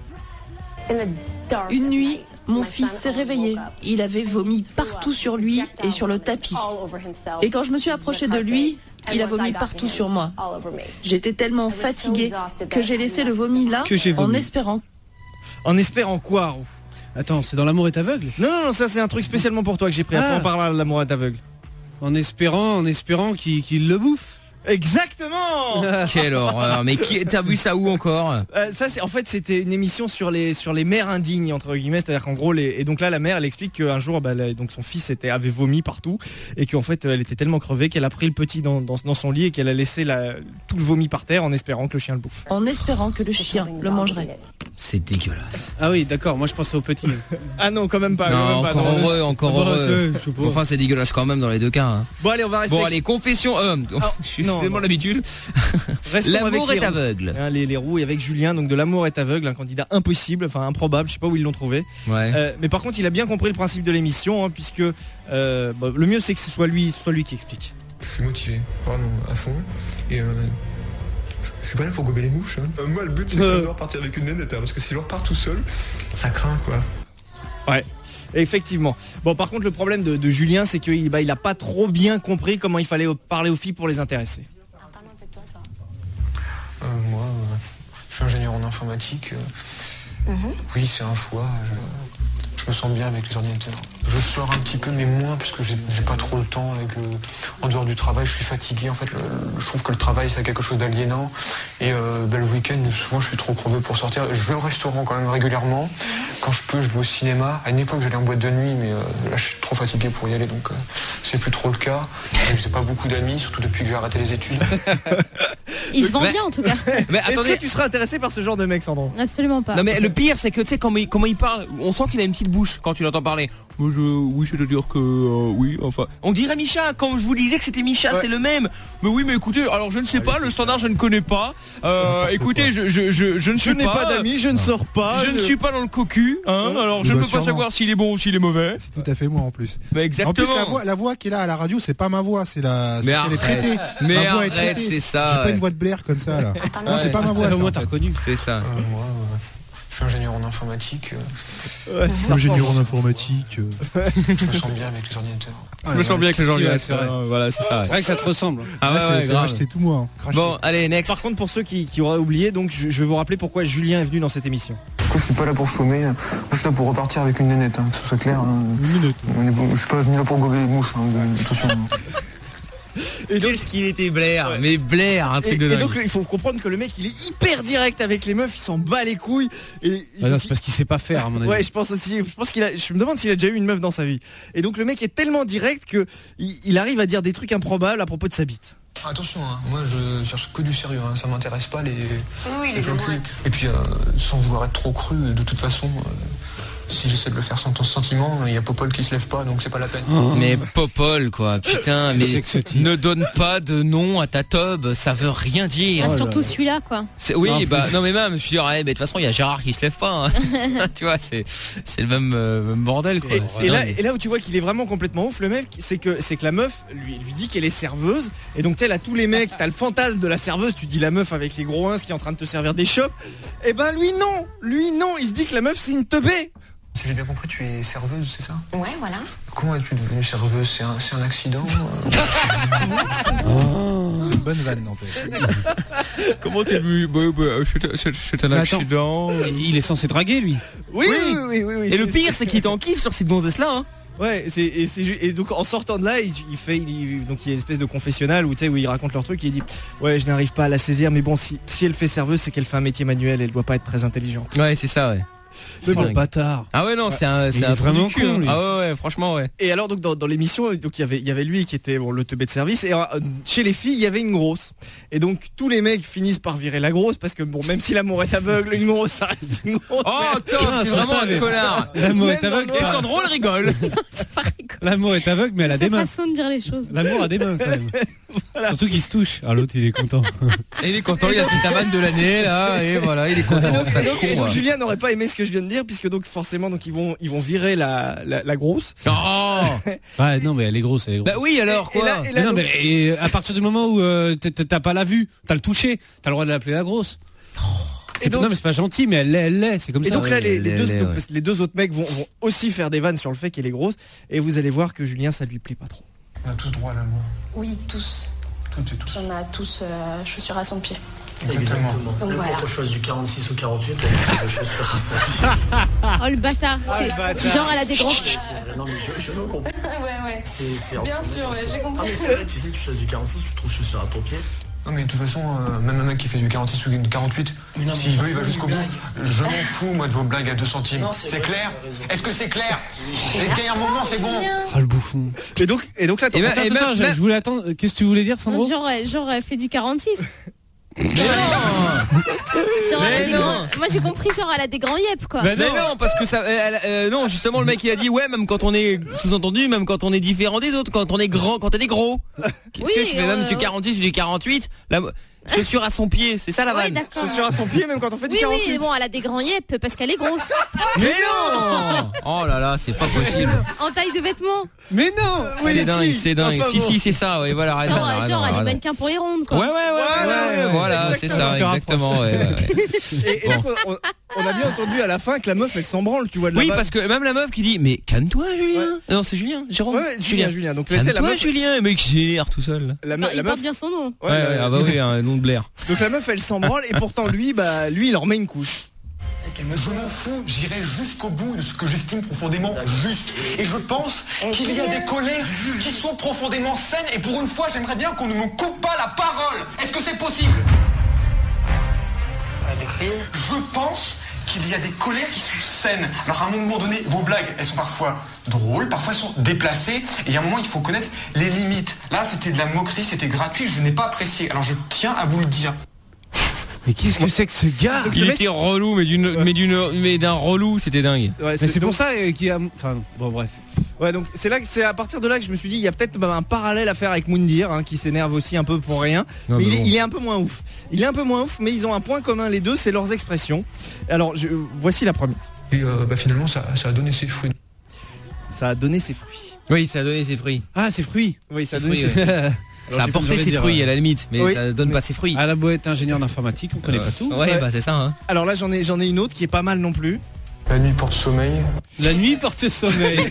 Une nuit, mon fils s'est réveillé. Il avait vomi partout sur lui et sur le tapis. Et quand je me suis approchée de lui, il a vomi partout sur moi. J'étais tellement fatiguée que j'ai laissé le vomi là en espérant. En espérant quoi, Roux? Attends, c'est dans L'amour est aveugle? Non, ça c'est un truc spécialement pour toi que j'ai pris. Après on parle de L'amour est aveugle. En espérant qu'il le bouffe. Exactement. Quelle horreur. Mais t'as vu ça où encore? Ça c'est en fait c'était une émission sur les mères indignes entre guillemets, c'est-à-dire qu'en gros et donc là la mère elle explique qu'un jour donc son fils avait vomi partout et qu'en fait elle était tellement crevée qu'elle a pris le petit dans son lit et qu'elle a laissé tout le vomi par terre en espérant que le chien le bouffe. En espérant que le chien le mangerait. C'est dégueulasse. Ah oui, d'accord, moi je pensais au petit. Ah non, quand même pas. Non, encore heureux. Enfin, c'est dégueulasse quand même dans les deux cas. Hein. Bon allez, on va rester. Bon allez, confession. J'ai tellement l'habitude. L'amour est aveugle. Les Roux et avec Julien, donc de L'amour est aveugle, un candidat impossible, enfin improbable, je sais pas où ils l'ont trouvé. Ouais. Mais par contre, il a bien compris le principe de l'émission, hein, puisque le mieux c'est que ce soit lui qui explique. Je suis motivé, vraiment à fond, et je suis pas là pour gober les mouches. Hein. Moi, le but c'est que j'adore partir avec une nénette, parce que si je repars tout seul, ça craint quoi. Ouais. Effectivement. Bon, par contre, le problème de Julien, c'est qu'il a pas trop bien compris comment il fallait parler aux filles pour les intéresser. Moi, je suis ingénieur en informatique. Oui, c'est un choix. Je me sens bien avec les ordinateurs. Je sors un petit peu, mais moins, parce que j'ai pas trop le temps. En dehors du travail, je suis fatigué. En fait, je trouve que le travail, c'est quelque chose d'aliénant. Et le week-end, souvent, je suis trop crevé pour sortir. Je vais au restaurant quand même régulièrement. Quand je peux, je vais au cinéma. À une époque, j'allais en boîte de nuit, mais là, je suis trop fatigué pour y aller, donc c'est plus trop le cas. J'ai pas beaucoup d'amis, surtout depuis que j'ai arrêté les études. Il se vend bien, en tout cas. Mais attendez, est-ce que tu seras intéressé par ce genre de mec, Sandro? Absolument pas. Non, mais le pire, c'est que tu sais comment il parle, on sent qu'il a une petite bouche quand tu l'entends parler. Moi, oui, c'est-à-dire que oui, enfin. On dirait Micha, quand je vous disais que c'était Micha, c'est le même. Mais oui, mais écoutez, alors je ne sais pas, le standard je ne connais pas. Écoutez, je n'ai pas d'amis, je ne sors pas. Je ne suis pas dans le cocu, hein. Alors je ne peux pas savoir s'il est bon ou s'il est mauvais. C'est tout à fait moi en plus. Mais exactement. En plus la voix qui est là à la radio, c'est pas ma voix, c'est la. Mais elle est traitée. Mais ma voix arrête, est traitée. c'est ça. J'ai pas une voix de Blair comme ça là. Non, c'est pas ma voix. Moi t'as reconnu. C'est ça. Moi, je suis ingénieur en informatique. Ingénieur en informatique. Je me sens bien avec les ordinateurs. Je me sens bien avec les ordinateurs. Voilà, c'est ça. C'est vrai que ça te ressemble. Ah ouais, c'est tout moi. Bon, allez, next. Par contre, pour ceux qui auraient oublié, donc je vais vous rappeler pourquoi Julien est venu dans cette émission. Je suis pas là pour chômer, je suis là pour repartir avec une nénette, que ce soit clair. Je suis pas venu là pour gober les mouches, attention. Et qu'est-ce qu'il était Blair, mais Blair, un truc de dingue. Et donc il faut comprendre que le mec il est hyper direct avec les meufs, il s'en bat les couilles. Non, c'est parce qu'il sait pas faire à mon avis. Ouais, je pense aussi. Je me demande s'il a déjà eu une meuf dans sa vie. Et donc le mec est tellement direct que il arrive à dire des trucs improbables à propos de sa bite. Attention, moi je cherche que du sérieux, ça m'intéresse pas les cul. Et puis sans vouloir être trop cru, de toute façon. Si j'essaie de le faire sans ton sentiment, il y a Popol qui se lève pas, donc c'est pas la peine. Mais Popol, quoi, putain, mais ne donne pas de nom à ta tobe, ça veut rien dire. Surtout celui-là, quoi. Oui, non mais même, je suis de toute façon, il y a Gérard qui se lève pas. Hein. Tu vois, c'est le même bordel, quoi. Et là où tu vois qu'il est vraiment complètement ouf, le mec, c'est que la meuf lui dit qu'elle est serveuse, et donc t'es à tous les mecs, t'as le fantasme de la serveuse, tu dis la meuf avec les gros ins qui est en train de te servir des chopes. Et ben lui non, il se dit que la meuf c'est une teubée. Si j'ai bien compris, tu es serveuse, c'est ça? Ouais, voilà. Comment es-tu devenue serveuse? C'est un accident? C'est une bonne vanne, n'empêche. Comment t'es venu? C'est un accident. Il est censé draguer, lui. Oui. Et le pire, c'est qu'il est en kiff sur cette gonzesse-là, hein. Ouais, et donc en sortant de là, il y a une espèce de confessionnal où il raconte leur truc et il dit ouais, je n'arrive pas à la saisir, mais bon, si elle fait serveuse, c'est qu'elle fait un métier manuel, elle doit pas être très intelligente. Ouais, c'est ça, ouais. C'est bon bâtard. Ah ouais, non, c'est un vraiment con, lui. Ah ouais, franchement, ouais. Et alors donc dans l'émission, donc il y avait lui qui était le teubé de service, et chez les filles il y avait une grosse. Et donc tous les mecs finissent par virer la grosse parce que bon, même si l'amour est aveugle, une grosse ça reste une grosse. Oh top, t'es vraiment un connard. L'amour est aveugle. Et Sandro elle rigole. J'ai pas rigolé. L'amour est aveugle, mais elle a des mains. C'est façon de dire les choses. L'amour a des mains, quand même. Voilà. Surtout qu'il se touche. Ah, l'autre, il est content. Et il est content, il a pris sa vanne de l'année, là, et voilà, il est content. Et donc Julien n'aurait pas aimé ce que je viens de dire, puisque donc forcément, donc ils vont virer la grosse. Oh ouais, non, mais elle est grosse, Bah oui, alors quoi. Mais non, mais à partir du moment où t'as pas la vue, t'as le toucher, t'as le droit de l'appeler la grosse. Non, mais c'est pas gentil, mais elle l'est, c'est comme ça. Et donc là, les deux autres mecs vont aussi faire des vannes sur le fait qu'elle est grosse, et vous allez voir que Julien, ça lui plaît pas trop. On a tous droit à l'amour. Oui, tous. Toutes et tous. On a tous chaussures à son pied. Exactement. Donc voilà. Qu'on choisit du 46 ou 48, on a des chaussures à son pied. Oh le bâtard. Genre elle a des grands... Non mais je veux comprendre. Ouais. C'est bien sûr, ouais, j'ai compris. Ah mais c'est vrai, tu sais, tu choisis du 46, tu trouves chaussures à ton pied. Non mais de toute façon, même un mec qui fait du 46 ou du 48, s'il veut, il va jusqu'au bout. Je m'en fous, moi, de vos blagues à 2 centimes. C'est clair? Est-ce que c'est clair? Est-ce qu'il y a un moment, c'est bon? Ah, le bouffon. Et donc là, attends, je voulais attendre. Qu'est-ce que tu voulais dire, Sandro? Genre elle fait du 46. Mais non. Moi j'ai compris, genre elle a des grands yep quoi. Mais non, parce que ça non, justement le mec il a dit ouais, même quand on est sous-entendu, même quand on est différent des autres, quand on est grand, quand on est gros. Oui, tu fais même du 46 ou du 48, chaussure à son pied, c'est ça la vanne. Chaussure à son pied même quand on fait du 48. Oui, bon, elle a des grands yep parce qu'elle est grosse. Mais non. Oh là là, c'est pas possible. En taille de vêtements. Mais non. C'est dingue. Si, c'est ça, oui, voilà. Genre elle est mannequin pour les rondes quoi. Ouais, voilà, c'est ça, exactement. Et donc on a bien entendu à la fin que la meuf elle s'en branle, tu vois de la vanne. Oui, parce que même la meuf qui dit mais calme-toi Julien. Non, c'est Julien, Jérôme. Ouais, Julien. Donc la meuf Julien, le mec s'énerve tout seul. Il porte bien son nom. Ouais, ah bah oui, un nom de Blair. Donc la meuf elle s'en branle et pourtant lui il leur met une couche. Je m'en fous, j'irai jusqu'au bout de ce que j'estime profondément juste. Et je pense qu'il y a des colères qui sont profondément saines. Et pour une fois, j'aimerais bien qu'on ne me coupe pas la parole. Est-ce que c'est possible? Je pense qu'il y a des colères qui sont saines. Alors à un moment donné, vos blagues, elles sont parfois drôles, parfois elles sont déplacées. Et il y a un moment, il faut connaître les limites. Là, c'était de la moquerie, c'était gratuit, je n'ai pas apprécié. Alors je tiens à vous le dire. Mais qu'est-ce que c'est que ce gars? Il était relou, mais d'un relou, c'était dingue. Ouais, mais c'est pour ça qu'il y a... Enfin, bon, bref. Ouais, donc c'est à partir de là que je me suis dit il y a peut-être un parallèle à faire avec Moundir qui s'énerve aussi un peu pour rien. Mais il est un peu moins ouf. Il est un peu moins ouf, mais ils ont un point commun les deux, c'est leurs expressions. Alors voici la première. Et finalement ça a donné ses fruits. Ça a donné ses fruits. Oui, ça a donné ses fruits. Ah, ses fruits. Oui, ça a donné ses fruits. Ça a porté ses fruits à la limite, mais ça donne pas ses fruits. À la beau être ingénieur d'informatique, on connaît pas tout. Ouais, bah c'est ça. Hein. Alors là j'en ai une autre qui est pas mal non plus. La nuit porte sommeil. La nuit porte sommeil.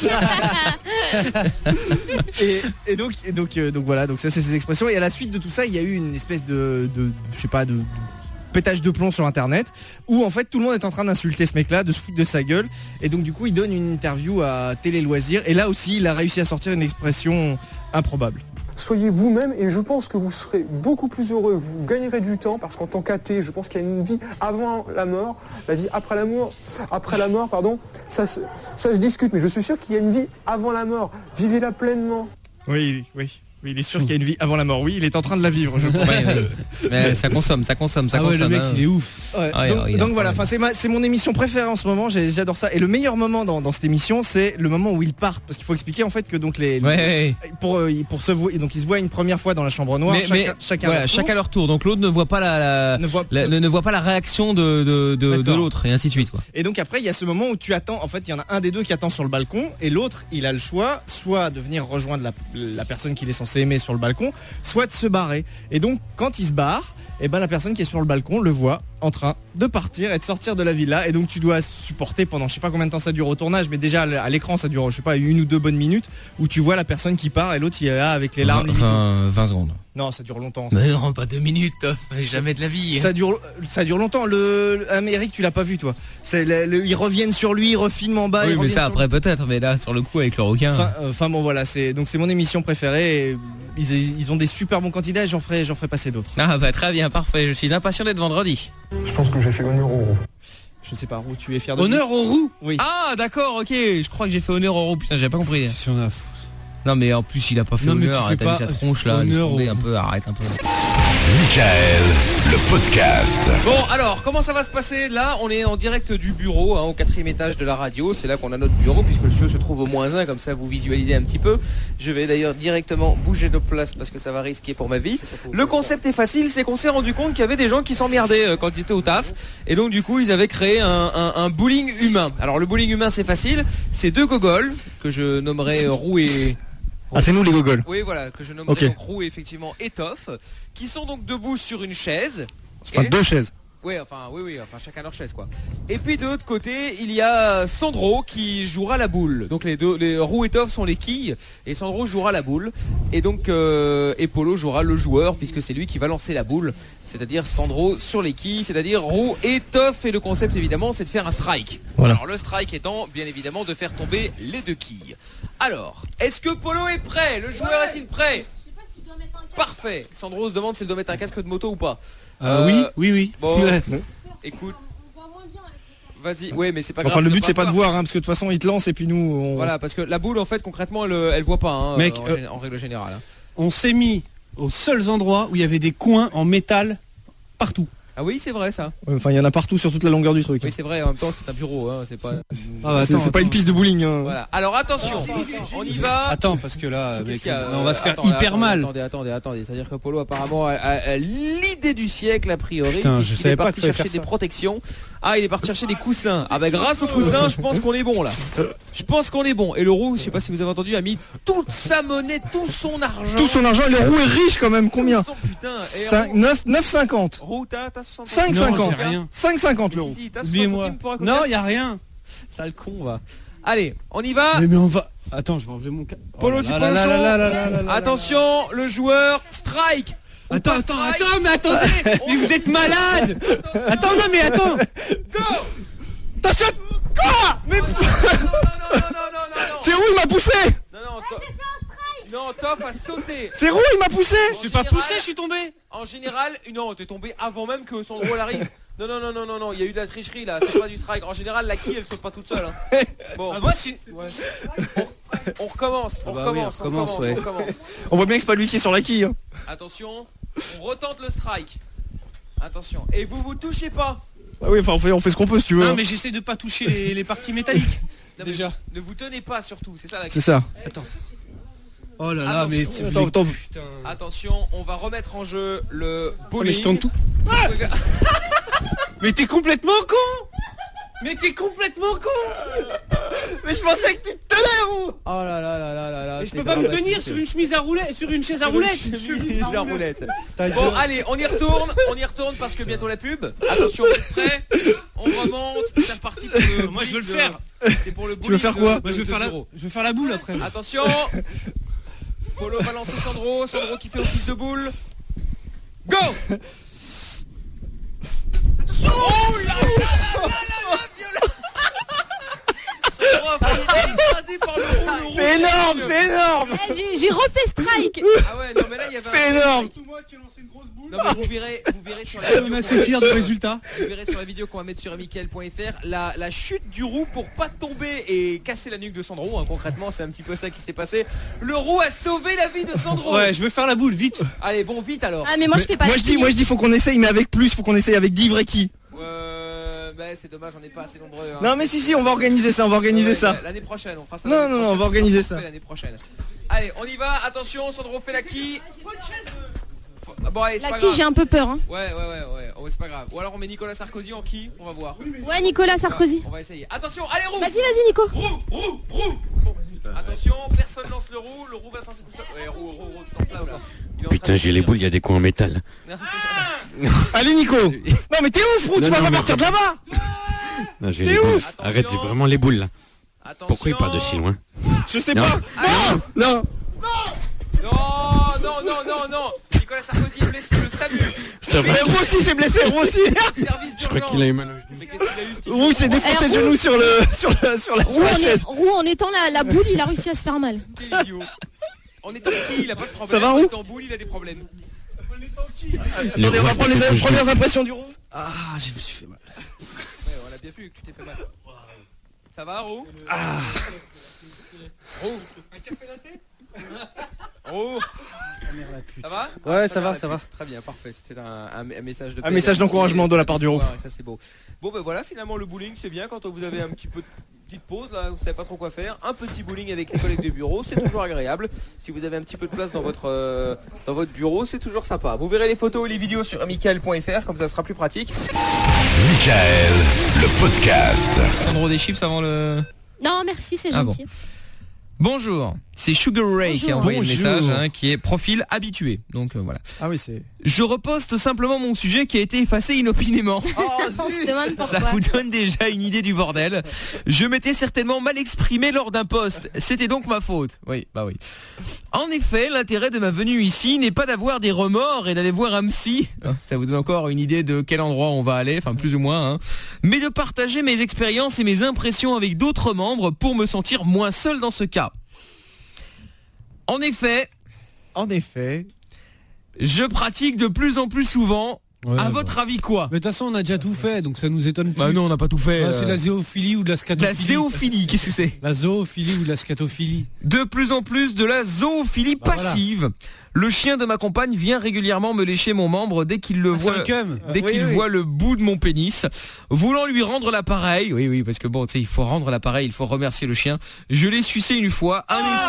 et donc voilà, donc ça c'est ces expressions. Et à la suite de tout ça, il y a eu une espèce de pétage de plomb sur internet où en fait tout le monde est en train d'insulter ce mec là, de se foutre de sa gueule. Et donc du coup il donne une interview à Télé Loisirs et là aussi il a réussi à sortir une expression improbable. Soyez vous-même et je pense que vous serez beaucoup plus heureux, vous gagnerez du temps parce qu'en tant qu'athée, je pense qu'il y a une vie avant la mort, la vie après la mort, ça se discute, mais je suis sûr qu'il y a une vie avant la mort, vivez-la pleinement. Oui, il est sûr qu'il y a une vie avant la mort. Oui, il est en train de la vivre, je crois. Mais ça consomme. Ouais, le mec, il est ouf. Ouais, donc voilà, c'est mon émission préférée en ce moment. J'adore ça. Et le meilleur moment dans cette émission, c'est le moment où ils partent, parce qu'il faut expliquer en fait que donc pour se voir, donc ils se voient une première fois dans la chambre noire. Chacun leur tour. Donc l'autre ne voit pas ne voit pas la réaction de l'autre et ainsi de suite. Quoi. Et donc après, il y a ce moment où tu attends. En fait, il y en a un des deux qui attend sur le balcon et l'autre, il a le choix, soit de venir rejoindre la personne qu'il est censé aimer sur le balcon, soit de se barrer. Et donc quand il se barre, et ben la personne qui est sur le balcon le voit en train de partir et de sortir de la villa, et donc tu dois supporter pendant je sais pas combien de temps ça dure au tournage, mais déjà à l'écran ça dure je sais pas 1 ou 2 bonnes minutes où tu vois la personne qui part et l'autre il est là avec les larmes 20 secondes. Non, ça dure longtemps. Mais non, pas 2 minutes, jamais de la vie. Ça dure longtemps. Amérique, tu l'as pas vu toi. Ils reviennent sur lui, ils refilment en bas. Oui, mais ça après peut-être, mais là sur le coup avec le requin. Enfin bon voilà, c'est mon émission préférée. Et ils ont des super bons candidats et j'en ferai passer d'autres. Ah bah très bien, parfait. Je suis impatient d'être vendredi. Je pense que j'ai fait honneur au roux. Je sais pas, Roux, tu es fier de honneur au roux. Oui. Ah d'accord, ok. Je crois que j'ai fait honneur au roux. Putain, j'avais pas compris. Si on a fou. Non mais en plus il a pas fait honneur, t'as vu sa tronche là, laisse tomber un peu, arrête un peu. Michael, le podcast. Bon alors, comment ça va se passer? Là on est en direct du bureau, au 4e étage de la radio, c'est là qu'on a notre bureau puisque le studio se trouve au -1, comme ça vous visualisez un petit peu. Je vais d'ailleurs directement bouger de place parce que ça va risquer pour ma vie. Le concept est facile, c'est qu'on s'est rendu compte qu'il y avait des gens qui s'emmerdaient quand ils étaient au taf. Et donc du coup ils avaient créé un bowling humain. Alors le bowling humain c'est facile, c'est 2 gogoles que je nommerai Roux et... Ah c'est nous les gogoles. Oui voilà, que je nommerai donc Roux et effectivement Étoffe, qui sont donc debout sur une chaise. Enfin 2 chaises. Oui, enfin chacun leur chaise quoi. Et puis de l'autre côté, il y a Sandro qui jouera la boule. Donc les Roux et Étoffe sont les quilles et Sandro jouera la boule. Et donc et Polo jouera le joueur puisque c'est lui qui va lancer la boule. C'est-à-dire Sandro sur les quilles, c'est-à-dire Roux et Étoffe. Et le concept évidemment c'est de faire un strike. Voilà. Alors le strike étant bien évidemment de faire tomber les 2 quilles. Alors, est-ce que Polo est prêt? Le joueur est-il prêt? Parfait. Sandro se demande s'il doit mettre un casque de moto ou pas. Oui. Bon, écoute. Vas-y. Ouais, mais c'est pas grave. Enfin, le but c'est pas de voir, parce que de toute façon il te lance et puis nous. Voilà, parce que la boule en fait concrètement elle voit pas, mec, en règle générale. On s'est mis aux seuls endroits où il y avait des coins en métal partout. Ah oui, c'est vrai ça. Enfin, il y en a partout sur toute la longueur du truc. Oui, c'est vrai. En même temps, c'est un bureau, c'est pas. C'est pas une piste de bowling. Voilà. Alors attention, on y va. Attends, parce que là, mec, on va se faire hyper mal. Attendez. C'est-à-dire que Polo apparemment a l'idée du siècle a priori. Putain, je savais pas qu'il chercher des protections. Ah, il est parti chercher des coussins. Ah bah grâce aux coussins, je pense qu'on est bon là. Je pense qu'on est bon. Et le Roux, je sais pas si vous avez entendu, a mis toute sa monnaie, tout son argent. Tout son argent. Et le Roux est riche quand même. Combien? 9,50. Roux, t'as 5,50. 5,50 l'euro. Oubliez-moi. Non, y a rien. Sale con, va. Allez, on y va. Mais on va. Attends, je vais enlever mon Polo, tu prends le chaud. Attention, le joueur strike. Attends, mais attendez. Mais vous êtes malade. Attends. Go. Attention. Quoi? Mais non. C'est Roux, il m'a poussé. Non, Toff a sauté. C'est Roux, il m'a poussé. Je suis pas poussé, je suis tombé. En général, non, t'es tombé avant même que son rôle arrive. Non, il y a eu de la tricherie là, c'est pas du strike. En général, la quille elle saute pas toute seule. Bon. Moi si. On recommence. On voit bien que c'est pas lui qui est sur la quille. Attention, on retente le strike. Attention, et vous touchez pas. Ah oui, enfin on fait ce qu'on peut si tu veux. Non mais j'essaie de pas toucher les parties métalliques. Déjà. Ne vous tenez pas surtout, c'est ça la question. C'est ça. Attends. Oh là là, mais attends. Attention, on va remettre en jeu le bowling. Mais je tourne tout. Mais t'es complètement con. Mais je pensais que tu te tenais, Roux. Oh là. Mais je peux pas me tenir sur une chemise à roulettes, sur une chaise à roulettes. Bon, allez, on y retourne parce que bientôt la pub. Attention, vous êtes prêts? On remonte, c'est parti pour le. Moi je veux le faire. C'est pour le bowling. Tu veux faire quoi? Moi je veux faire la boule après. Attention. Polo va lancer Sandro qui fait office de boule. Go. Oh là là, c'est énorme. J'ai refait strike. Ah ouais, non mais là il y avait. C'est énorme. Non mais vous verrez sur la vidéo. On est assez fiers du résultat. Vous verrez sur la vidéo qu'on va mettre sur michael.fr la chute du Roux pour pas tomber et casser la nuque de Sandro. Concrètement, c'est un petit peu ça qui s'est passé. Le Roux a sauvé la vie de Sandro. Ouais, je veux faire la boule vite. Allez, bon vite alors. Ah mais moi je fais pas. Moi je dis faut qu'on essaye mais avec plus, faut qu'on essaye avec 10 vrais qui. C'est dommage, on n'est pas assez nombreux. Non mais si, on va organiser ça, L'année prochaine, on fera ça. Non, on va organiser ça. L'année prochaine. Allez, on y va. Attention, Sandro fait la quille. Bon, allez, la quille, j'ai un peu peur. Hein. Ouais, c'est pas grave. Ou alors on met Nicolas Sarkozy en quille, on va voir. Ouais, Nicolas Sarkozy. On va essayer. Attention, allez Roux. Vas-y Nico. Roux. Bon, attention, personne lance le Roux va se lancer tout seul. Ouais, Roux, tu t'en là ou pas? Putain, j'ai les boules, il y a des coins en métal. Allez Nico. Non mais t'es ouf, Roux, tu vas pas partir de là-bas. Non, j'ai les boules. Arrête, j'ai vraiment les boules là. Attention. Pourquoi il part de si loin? Je sais pas. Non. Nicolas Sarkozy est blessé, le SAMU. Mais Roux aussi s'est blessé, Roux aussi. Je crois qu'il a eu mal au genou. Roux s'est défoncé le genou sur la chaise. Roux en étant la boule, il a réussi à se faire mal. Quel idiot. En étant qui, il a pas de problème. Ça va, Roux? En étant boule, il a des problèmes. Attendez, on va prendre les premières impressions du Roux. Ah, je me suis fait mal. Ouais, on a bien vu que tu t'es fait mal. Ça va, Roux? Roux, un café latte? Roux, ça va? Ouais, ça va. Très bien, parfait. C'était un message de un message d'encouragement de la part du Roux. Ça c'est beau. Bon ben voilà, finalement le bowling c'est bien quand vous avez un petit peu de petite pause là, vous savez pas trop quoi faire. Un petit bowling avec les collègues de bureau, c'est toujours agréable. Si vous avez un petit peu de place dans votre bureau, c'est toujours sympa. Vous verrez les photos et les vidéos sur michael.fr, comme ça sera plus pratique. Michael, le podcast. Sandro, des chips avant le... Non merci, c'est gentil. Bon. Bonjour, c'est Sugar Ray qui a envoyé le message, qui est profil habitué. Donc voilà. Ah oui, c'est. Je reposte simplement mon sujet qui a été effacé inopinément. Ça vous donne déjà une idée du bordel. Je m'étais certainement mal exprimé lors d'un post. C'était donc ma faute. Oui, bah oui. En effet, l'intérêt de ma venue ici n'est pas d'avoir des remords et d'aller voir un psy. Ça vous donne encore une idée de quel endroit on va aller, enfin plus ou moins, mais de partager mes expériences et mes impressions avec d'autres membres pour me sentir moins seul dans ce cas. En effet, je pratique de plus en plus souvent. Ouais, à votre avis quoi? Mais de toute façon on a déjà tout fait, donc ça nous étonne plus. Bah non, on n'a pas tout fait. C'est la zéophilie ou de la scatophilie. La zéophilie, qu'est-ce que c'est? La zoophilie ou de la scatophilie. De plus en plus de la zoophilie passive. Voilà. Le chien de ma compagne vient régulièrement me lécher mon membre dès qu'il le voit, voit le bout de mon pénis, voulant lui rendre l'appareil. Oui, parce que bon, tu sais, il faut rendre l'appareil, il faut remercier le chien. Je l'ai sucé une fois.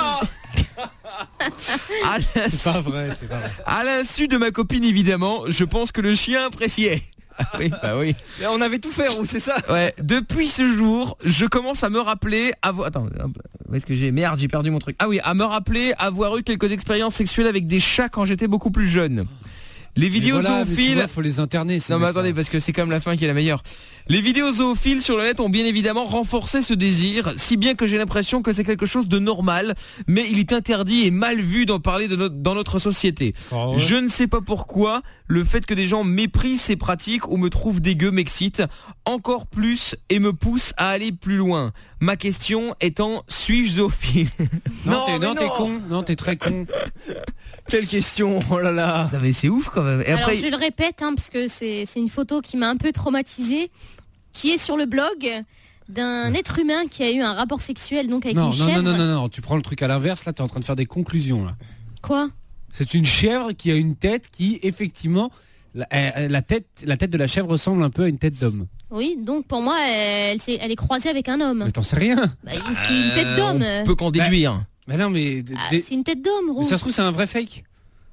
C'est pas vrai. À l'insu de ma copine évidemment, je pense que le chien appréciait. Oui. Et on avait tout fait, c'est ça? Ouais. Depuis ce jour, je commence à me rappeler Attends, où est-ce que j'ai perdu mon truc. Ah oui, à me rappeler avoir eu quelques expériences sexuelles avec des chats quand j'étais beaucoup plus jeune. Les vidéos zoophiles, faut les interner. Non mais attendez, parce que c'est comme la fin qui est la meilleure. Les vidéos zoophiles sur le net ont bien évidemment renforcé ce désir, si bien que j'ai l'impression que c'est quelque chose de normal, mais il est interdit et mal vu d'en parler dans notre société. Oh ouais. Je ne sais pas pourquoi, le fait que des gens méprisent ces pratiques ou me trouvent dégueu m'excite encore plus et me pousse à aller plus loin. Ma question étant, suis-je zoophile? Non, t'es con. Non, t'es très con. Quelle question, oh là là. Non mais c'est ouf quand même. Et alors après... je le répète, parce que c'est une photo qui m'a un peu traumatisée, qui est sur le blog d'un être humain qui a eu un rapport sexuel donc avec une chèvre. Non, tu prends le truc à l'inverse, là t'es en train de faire des conclusions là. Quoi? C'est une chèvre qui a une tête qui effectivement, la tête de la chèvre ressemble un peu à une tête d'homme. Oui, donc pour moi elle est croisée avec un homme. Mais t'en sais rien. C'est une tête d'homme. On peut qu'en déduire. Mais non mais... c'est une tête d'homme, mais ça se trouve c'est un vrai fake.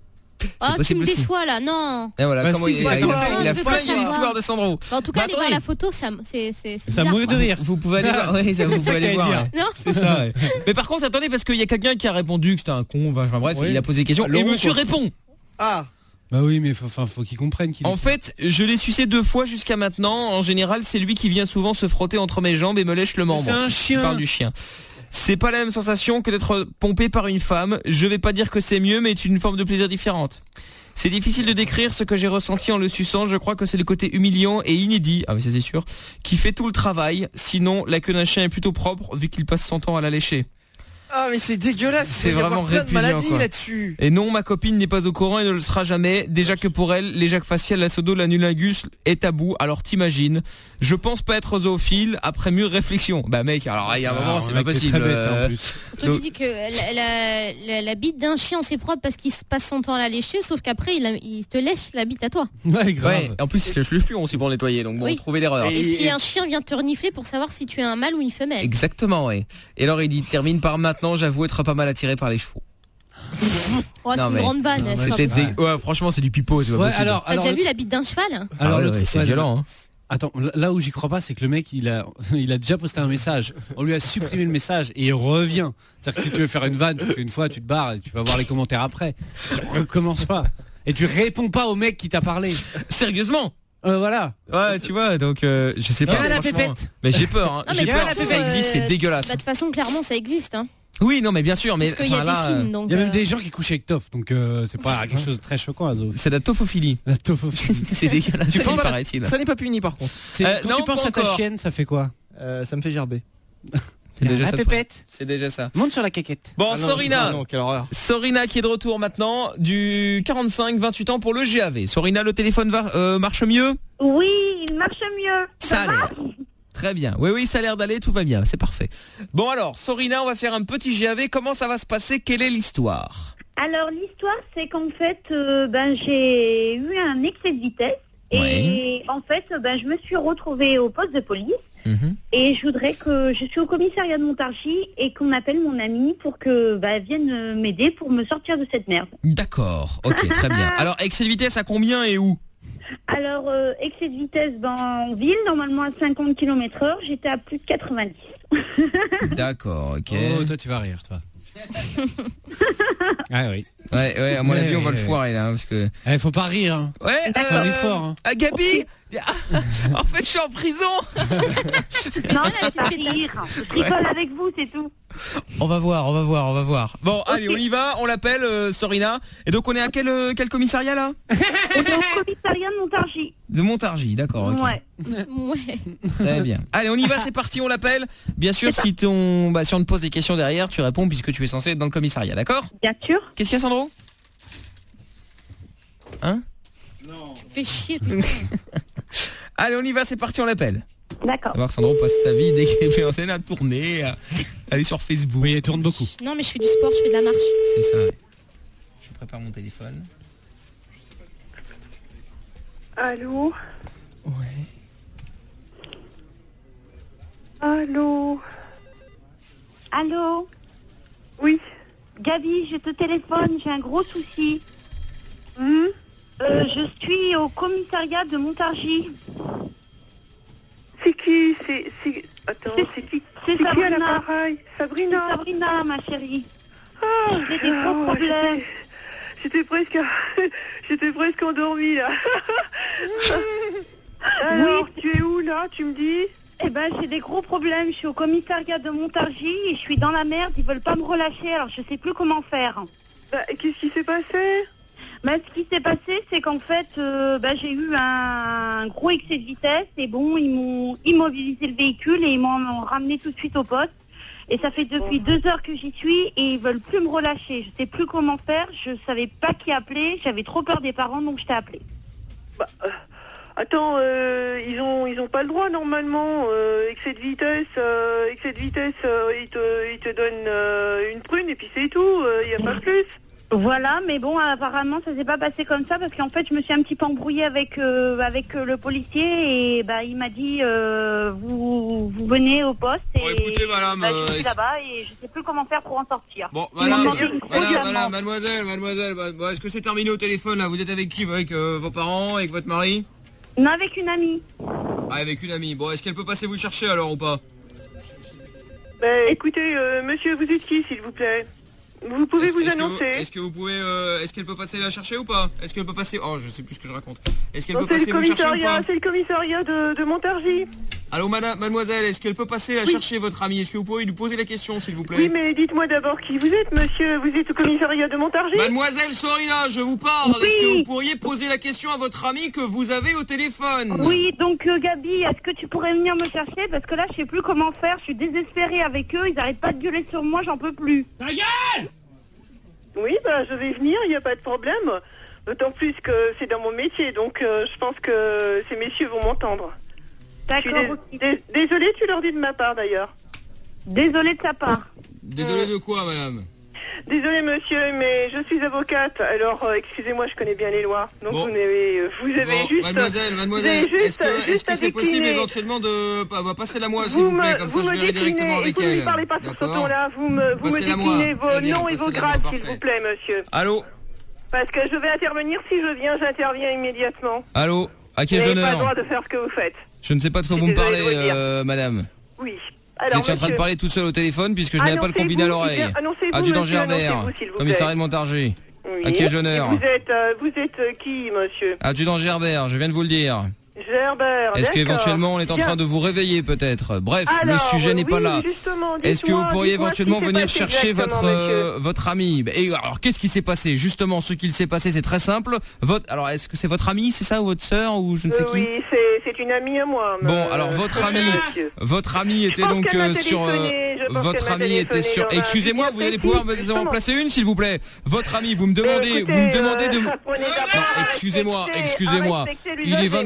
Tu me déçois là, non. Et voilà, comment il a flingué l'histoire de Sandro. En tout cas, allez voir la photo, c'est ça mourir de rire. Vous pouvez aller voir. Oui, vous pouvez aller voir. Non. C'est ça. Ouais. Mais par contre, attendez, parce qu'il y a quelqu'un qui a répondu que c'était un con. Enfin bref, il a posé des questions. Et monsieur répond. Ah. Bah oui, mais faut qu'il comprenne. En fait, je l'ai sucé 2 fois jusqu'à maintenant. En général, c'est lui qui vient souvent se frotter entre mes jambes et me lèche le membre. C'est un chien. Il parle du chien. C'est pas la même sensation que d'être pompé par une femme. Je vais pas dire que c'est mieux, mais c'est une forme de plaisir différente. C'est difficile de décrire ce que j'ai ressenti en le suçant. Je crois que c'est le côté humiliant et inédit, ah oui ça c'est sûr, qui fait tout le travail. Sinon, la queue d'un chien est plutôt propre vu qu'il passe son temps à la lécher. Ah mais c'est dégueulasse, c'est vraiment répugnant là-dessus. Et non, ma copine n'est pas au courant et ne le sera jamais. Déjà que pour elle, les jacques faciales, la sodo, l'anulingus est tabou. Alors t'imagines, je pense pas être zoophile après mûre réflexion. Bah mec, alors il y a un moment c'est pas possible. Très bête, en plus. Donc, tu dis que la bite d'un chien c'est propre parce qu'il se passe son temps à la lécher, sauf qu'après il te lèche la bite à toi. Ouais, grave. Ouais, en plus il lèche le fluon aussi pour nettoyer, donc bon, trouver l'erreur. Et puis un chien vient te renifler pour savoir si tu es un mâle ou une femelle. Exactement, ouais. Et alors il termine par maintenant, j'avoue être pas mal attiré par les chevaux. Oh, c'est une grande vanne. Ouais, franchement c'est du pipeau. T'as déjà vu la bite d'un cheval? Alors c'est violent. Hein. Attends, là où j'y crois pas, c'est que le mec il a déjà posté un message. On lui a supprimé le message et il revient. C'est-à-dire que si tu veux faire une vanne, tu fais une fois, tu te barres et tu vas voir les commentaires après. Tu recommences pas. Et tu réponds pas au mec qui t'a parlé. Sérieusement? Voilà. Ouais, tu vois, donc je sais pas. La pépette. Mais j'ai peur. Hein. J'ai peur. Ça existe, c'est dégueulasse. De toute façon, clairement, ça existe. Hein. Oui, non, mais bien sûr, mais parce qu'il y a des films, donc il y a même des gens qui couchent avec Toff, donc c'est pas quelque chose de très choquant à Zof. C'est de la tophophilie. La tophophilie. C'est dégueulasse. Ça n'est pas puni par contre. Quand tu penses à ta chienne, ça fait quoi? Ça me fait gerber. C'est déjà la pépette. C'est déjà ça. Monte sur la caquette. Bon, Sorina qui est de retour maintenant, du 45-28 ans pour le GAV. Sorina, le téléphone marche mieux? Oui, il marche mieux. Ça a l'air. Très bien. Oui, ça a l'air d'aller, tout va bien, c'est parfait. Bon alors, Sorina, on va faire un petit GAV. Comment ça va se passer? Quelle est l'histoire? Alors l'histoire, c'est qu'en fait, j'ai eu un excès de vitesse et en fait, je me suis retrouvée au poste de police et je suis au commissariat de Montargis et qu'on appelle mon ami pour que vienne m'aider pour me sortir de cette merde. D'accord, ok, très bien. Alors excès de vitesse à combien et où? Alors excès de vitesse en ville, normalement à 50 km/h, j'étais à plus de 90. D'accord, ok. Oh, toi tu vas rire, toi. Ah oui. Ouais, à mon avis on va le foirer là parce que faut pas rire hein. Ouais, on est fort hein. Gabi, en fait je suis en prison. Non, là tu fais rire. Je rigole avec vous, c'est tout. On va voir. Bon, allez, on y va, on l'appelle Sorina. Et donc on est à quel commissariat là? On est au commissariat de Montargis. De Montargis, d'accord, ok. Ouais. Très bien. Allez, on y va, c'est parti, on l'appelle. Bien sûr, si on te pose des questions derrière, tu réponds puisque tu es censé être dans le commissariat, d'accord? Bien sûr. Qu'est-ce qu'il y a, Sandro? Hein? Non. Fais chier. Allez, on y va, c'est parti, on l'appelle. D'accord. On va voir que Sandro passe sa vie dès qu'il fait en scène à tourner, à aller sur Facebook. Oui, il tourne beaucoup. Non, mais je fais du sport, je fais de la marche. C'est ça. Je prépare mon téléphone. Allô? Ouais. Allô? Allô? Oui. Gabi, je te téléphone, j'ai un gros souci. Je suis au commissariat de Montargis. C'est qui? Attends, c'est qui? C'est qui Sabrina. à l'appareil? Sabrina. C'est Sabrina, ma chérie. Ah, j'ai des gros problèmes. J'étais presque endormie là. Alors, oui. tu es où là? Tu me dis? J'ai des gros problèmes. Je suis au commissariat de Montargis et je suis dans la merde. Ils veulent pas me relâcher. Alors je sais plus comment faire. Qu'est-ce qui s'est passé? Ce qui s'est passé, c'est qu'en fait, j'ai eu un gros excès de vitesse et ils m'ont immobilisé le véhicule et ils m'ont ramené tout de suite au poste. Et ça fait depuis 2 heures que j'y suis et ils veulent plus me relâcher. Je sais plus comment faire. Je savais pas qui appeler. J'avais trop peur des parents, donc je t'ai appelé. Attends, ils ont pas le droit normalement. Excès de vitesse, ils te donnent une prune et puis c'est tout. Il y a pas plus. Voilà, mais bon, apparemment, ça s'est pas passé comme ça parce qu'en fait, je me suis un petit peu embrouillée avec le policier et il m'a dit vous venez au poste et écoutez, madame, je suis là-bas et je sais plus comment faire pour en sortir. Bon, mademoiselle, est-ce que c'est terminé au téléphone là? Vous êtes avec qui? Avec vos parents, avec votre mari? Non, avec une amie. Ah, avec une amie. Bon, est-ce qu'elle peut passer vous chercher alors ou pas? Écoutez, monsieur, vous êtes qui, s'il vous plaît? Vous pouvez vous annoncer. Est-ce que vous pouvez, est-ce qu'elle peut passer la chercher ou pas? Est-ce qu'elle peut passer? Oh, je sais plus ce que je raconte. Est-ce qu'elle peut passer vous chercher ou pas? C'est le commissariat de Montargis. Allô, mademoiselle, est-ce qu'elle peut passer la chercher votre amie? Est-ce que vous pouvez lui poser la question, s'il vous plaît? Oui, mais dites-moi d'abord qui vous êtes, monsieur. Vous êtes au commissariat de Montargis? Mademoiselle Sorina, je vous parle. Oui. Est-ce que vous pourriez poser la question à votre amie que vous avez au téléphone? Oui, donc Gabi, est-ce que tu pourrais venir me chercher? Parce que là, je sais plus comment faire. Je suis désespérée avec eux. Ils arrêtent pas de gueuler sur moi. J'en peux plus. Ta gueule! Oui, je vais venir, il n'y a pas de problème. D'autant plus que c'est dans mon métier, donc je pense que ces messieurs vont m'entendre. D'accord. Désolée, tu leur dis de ma part d'ailleurs. Désolée de sa part. Désolée de quoi, madame? Désolée, monsieur, mais je suis avocate, alors excusez-moi, je connais bien les lois. Donc vous avez juste... Mademoiselle, est-ce que c'est possible éventuellement de passer la moi, s'il vous plaît, comme ça je verrai directement avec elle. Vous ne parlez pas sur ce ton-là, vous me déclinez vos noms et vos grades, s'il vous plaît, monsieur. Allô? Parce que je vais intervenir, si je viens, j'interviens immédiatement. Allô? À qui ai-je l'honneur? Vous n'avez pas le droit de faire ce que vous faites. Je ne sais pas de quoi vous me parlez, madame. Oui. Je suis en train de parler toute seule au téléphone puisque je n'avais pas le combiné à l'oreille. Adjudant Gerbert, commissariat de Montargis. Oui. À qui ai-je l'honneur? Vous êtes qui, monsieur? Adjudant Gerbert, je viens de vous le dire. Gerbert, est-ce qu'éventuellement on est en train de vous réveiller peut-être? Bref, le sujet n'est pas là. Est-ce que vous pourriez éventuellement venir chercher votre ami? Et alors qu'est-ce qui s'est passé? Justement, ce qu'il s'est passé, c'est très simple. Alors est-ce que c'est votre ami, c'est ça, ou votre sœur, ou je ne sais qui? Oui, c'est une amie à moi. Bon, alors votre ami était donc sur votre ami était sur. Excusez-moi, vous allez pouvoir me en placer une, s'il vous plaît. Votre ami, vous me demandez de. Non, excusez-moi. Il est 23h.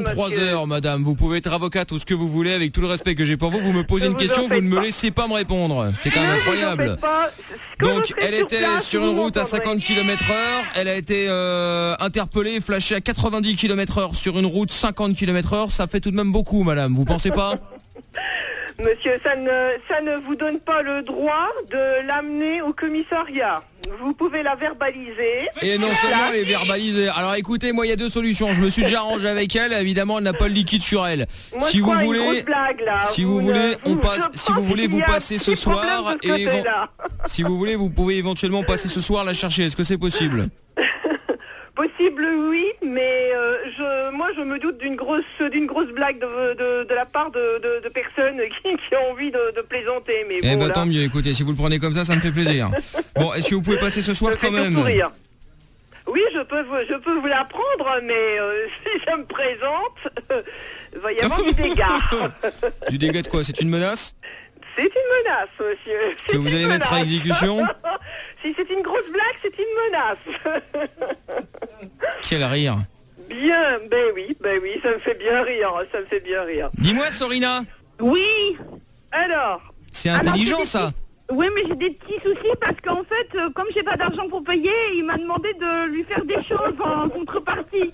honneur, madame. Vous pouvez être avocate ou ce que vous voulez, avec tout le respect que j'ai pour vous. Vous me posez une question, vous ne me laissez pas me répondre. C'est quand même incroyable. Donc, elle était sur une route à 50 km/h. Elle a été interpellée, flashée à 90 km/h sur une route 50 km/h. Ça fait tout de même beaucoup, madame. Vous pensez pas? Monsieur, ça ne vous donne pas le droit de l'amener au commissariat. Vous pouvez la verbaliser. Et non seulement les verbaliser. Alors écoutez, moi il y a deux solutions. Je me suis déjà arrangé avec elle. Évidemment, elle n'a pas le liquide sur elle. Moi, si vous une voulez, grosse blague, là. si vous voulez, on passe. Si vous voulez, vous passez ce soir. Et si vous voulez, vous pouvez éventuellement passer ce soir la chercher. Est-ce que c'est possible? Possible, oui, mais moi je me doute d'une grosse blague de la part de personnes qui ont envie de plaisanter. Mais eh bon, bah tant mieux. Écoutez, si vous le prenez comme ça me fait plaisir. Bon, est-ce que vous pouvez passer ce soir quand même? Oui, je peux vous la prendre, mais si je me présente, il va y avoir du dégât. Du dégât de quoi? C'est une menace? C'est une menace, monsieur. Que vous allez mettre à exécution? Si c'est une grosse blague, c'est une menace. Quel rire. Bien, ben oui, ça me fait bien rire, Dis-moi, Sorina. Oui. Alors. C'est intelligent, ça. Oui, mais j'ai des petits soucis parce qu'en fait, comme j'ai pas d'argent pour payer, il m'a demandé de lui faire des choses en contrepartie.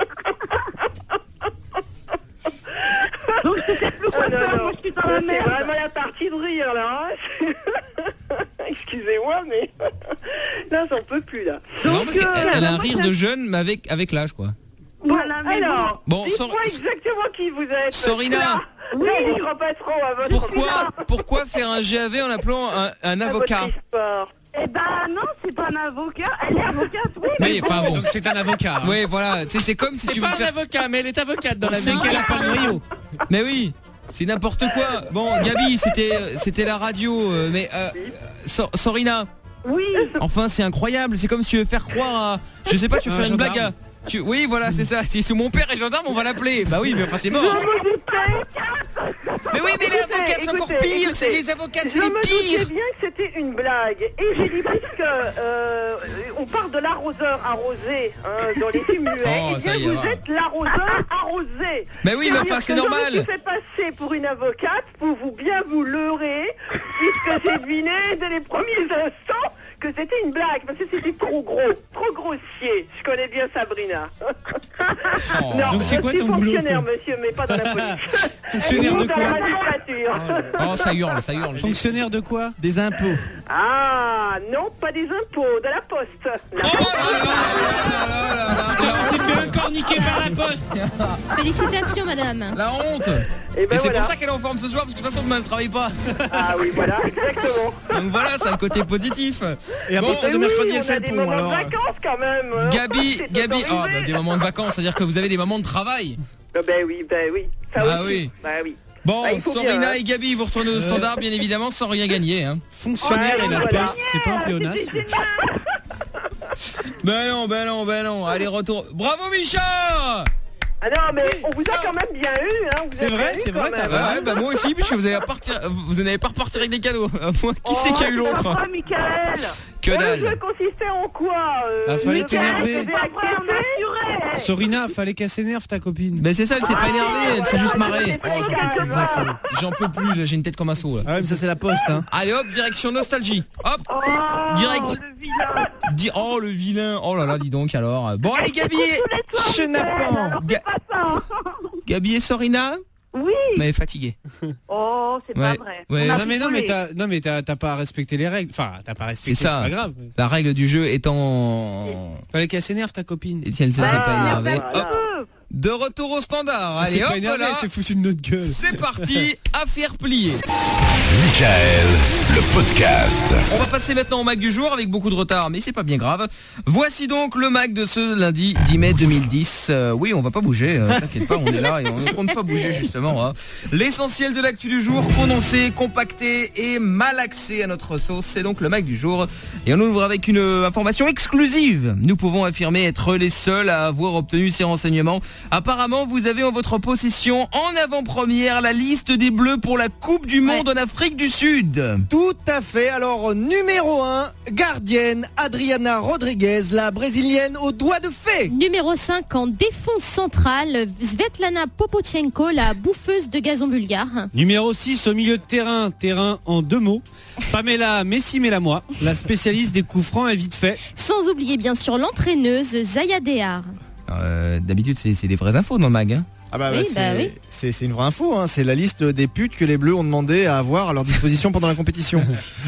Donc je sais plus quoi faire, moi je suis dans la merde. C'est vraiment la partie de rire là. Excusez-moi, mais là j'en peux plus là. Non, parce qu'elle a un rire de jeune, mais avec l'âge quoi. Voilà, alors, bon, dites-moi exactement qui vous êtes. Sorina. Oui, ils repasseront à votre Pourquoi faire un GAV en appelant un avocat? Eh ben non, c'est pas un avocat, elle est avocate, oui. Mais enfin bon. Donc c'est un avocat. Hein. Oui, voilà, tu sais, c'est comme si tu veux faire... C'est pas un avocat, mais elle est avocate dans la vie. qu'elle a pas le noyau. Mais oui, c'est n'importe quoi. Bon, Gabi, c'était la radio, mais Sorina. Oui. Enfin, c'est incroyable, c'est comme si tu veux faire croire à... Je sais pas, tu veux faire une blague à... Oui, voilà, c'est ça. Si mon père est gendarme, on va l'appeler. Bah oui, mais enfin, c'est mort. Mais oui, mais les avocates, c'est encore pire. C'est les avocates, c'est les pires. Je me doutais bien que c'était une blague. Et j'ai dit, puisque on parle de l'arroseur arrosé dans les films muets, et bien vous êtes l'arroseur arrosé. Mais oui, mais enfin, c'est normal. Je me suis fait passer pour une avocate pour bien vous leurrer, puisque j'ai deviné dès les premiers instants que c'était une blague, parce que c'était trop grossier. Je connais bien Sabrina. Non, donc c'est quoi ton boulot? Fonctionnaire, monsieur, mais pas dans la police. Fonctionnaire de quoi? Dans la magistrature. Oh, ça hurle. Fonctionnaire de quoi? Des impôts. Ah, non, pas des impôts, de la poste. On s'est fait encore niquer par la poste. Félicitations, madame. La honte. Et c'est pour ça qu'elle est en forme ce soir, parce que de toute façon demain elle ne travaille pas. Ah oui, voilà, exactement. Donc voilà, c'est le côté positif. Et à partir de mercredi, elle fait le pont. On a des moments de vacances quand même. Gabi, des moments de vacances, c'est-à-dire que vous avez des moments de travail. Ben oui. Ça aussi. Bah oui. Bon, Sorina bien, et Gabi, vous retournez au standard, bien évidemment, sans rien gagner. Hein. Fonctionnaire et la poste, c'est pas un pléonasme. Ben non. Allez, retour. Bravo, Micha! Ah non, mais on vous a quand même bien eu, hein. C'est vrai, ouais, bah moi aussi, puisque vous n'allez pas repartir avec des cadeaux. Moi, qui c'est qui a eu l'autre? Oh, Michael. Que dalle. Le jeu consistait en quoi? Fallait t'énerver. Sorina, fallait qu'elle s'énerve ta copine. Mais c'est ça, elle s'est pas énervée, elle s'est juste marrée. J'en peux plus, là, j'ai une tête comme un seau. Ah ouais, mais ça c'est la poste, hein. Allez hop, direction nostalgie. Hop, direct. Le vilain. Oh là là, dis donc alors. Bon allez Gabi et... Chenapan. Gabi et Sorina. Oui. Mais fatiguée. Oh, c'est pas vrai. Ouais. Non mais t'as pas à respecter les règles. Enfin, t'as pas à respecter, c'est pas grave. La règle du jeu étant... Fallait qu'elle s'énerve ta copine. Et elle s'est pas énervée. Hop. De retour au standard. Allez hop là. C'est foutu de notre gueule. C'est parti, affaire pliée. Michael, le podcast. On va passer maintenant au Mac du jour avec beaucoup de retard, mais c'est pas bien grave. Voici donc le Mac de ce lundi 10 mai 2010. Oui, on va pas bouger, t'inquiète pas, on est là et on ne compte pas bouger justement. Hein. L'essentiel de l'actu du jour, condensé, compacté et malaxé à notre sauce. C'est donc le Mac du jour. Et on ouvre avec une information exclusive. Nous pouvons affirmer être les seuls à avoir obtenu ces renseignements Apparemment, vous avez en votre possession, en avant-première, la liste des Bleus pour la Coupe du Monde en Afrique du Sud. Tout à fait. Alors, numéro 1, gardienne, Adriana Rodriguez, la brésilienne aux doigts de fée. Numéro 5, en défense centrale, Svetlana Popochenko, la bouffeuse de gazon bulgare. Numéro 6, au milieu de terrain en 2 mots, Pamela Messi-Mélamois, la spécialiste des coups francs et vite fait. Sans oublier bien sûr l'entraîneuse Zaya Dehar. D'habitude, c'est des vraies infos dans le mag. Hein. Ah bah, oui. C'est une vraie info, hein. C'est la liste des putes que les Bleus ont demandé à avoir à leur disposition pendant la compétition.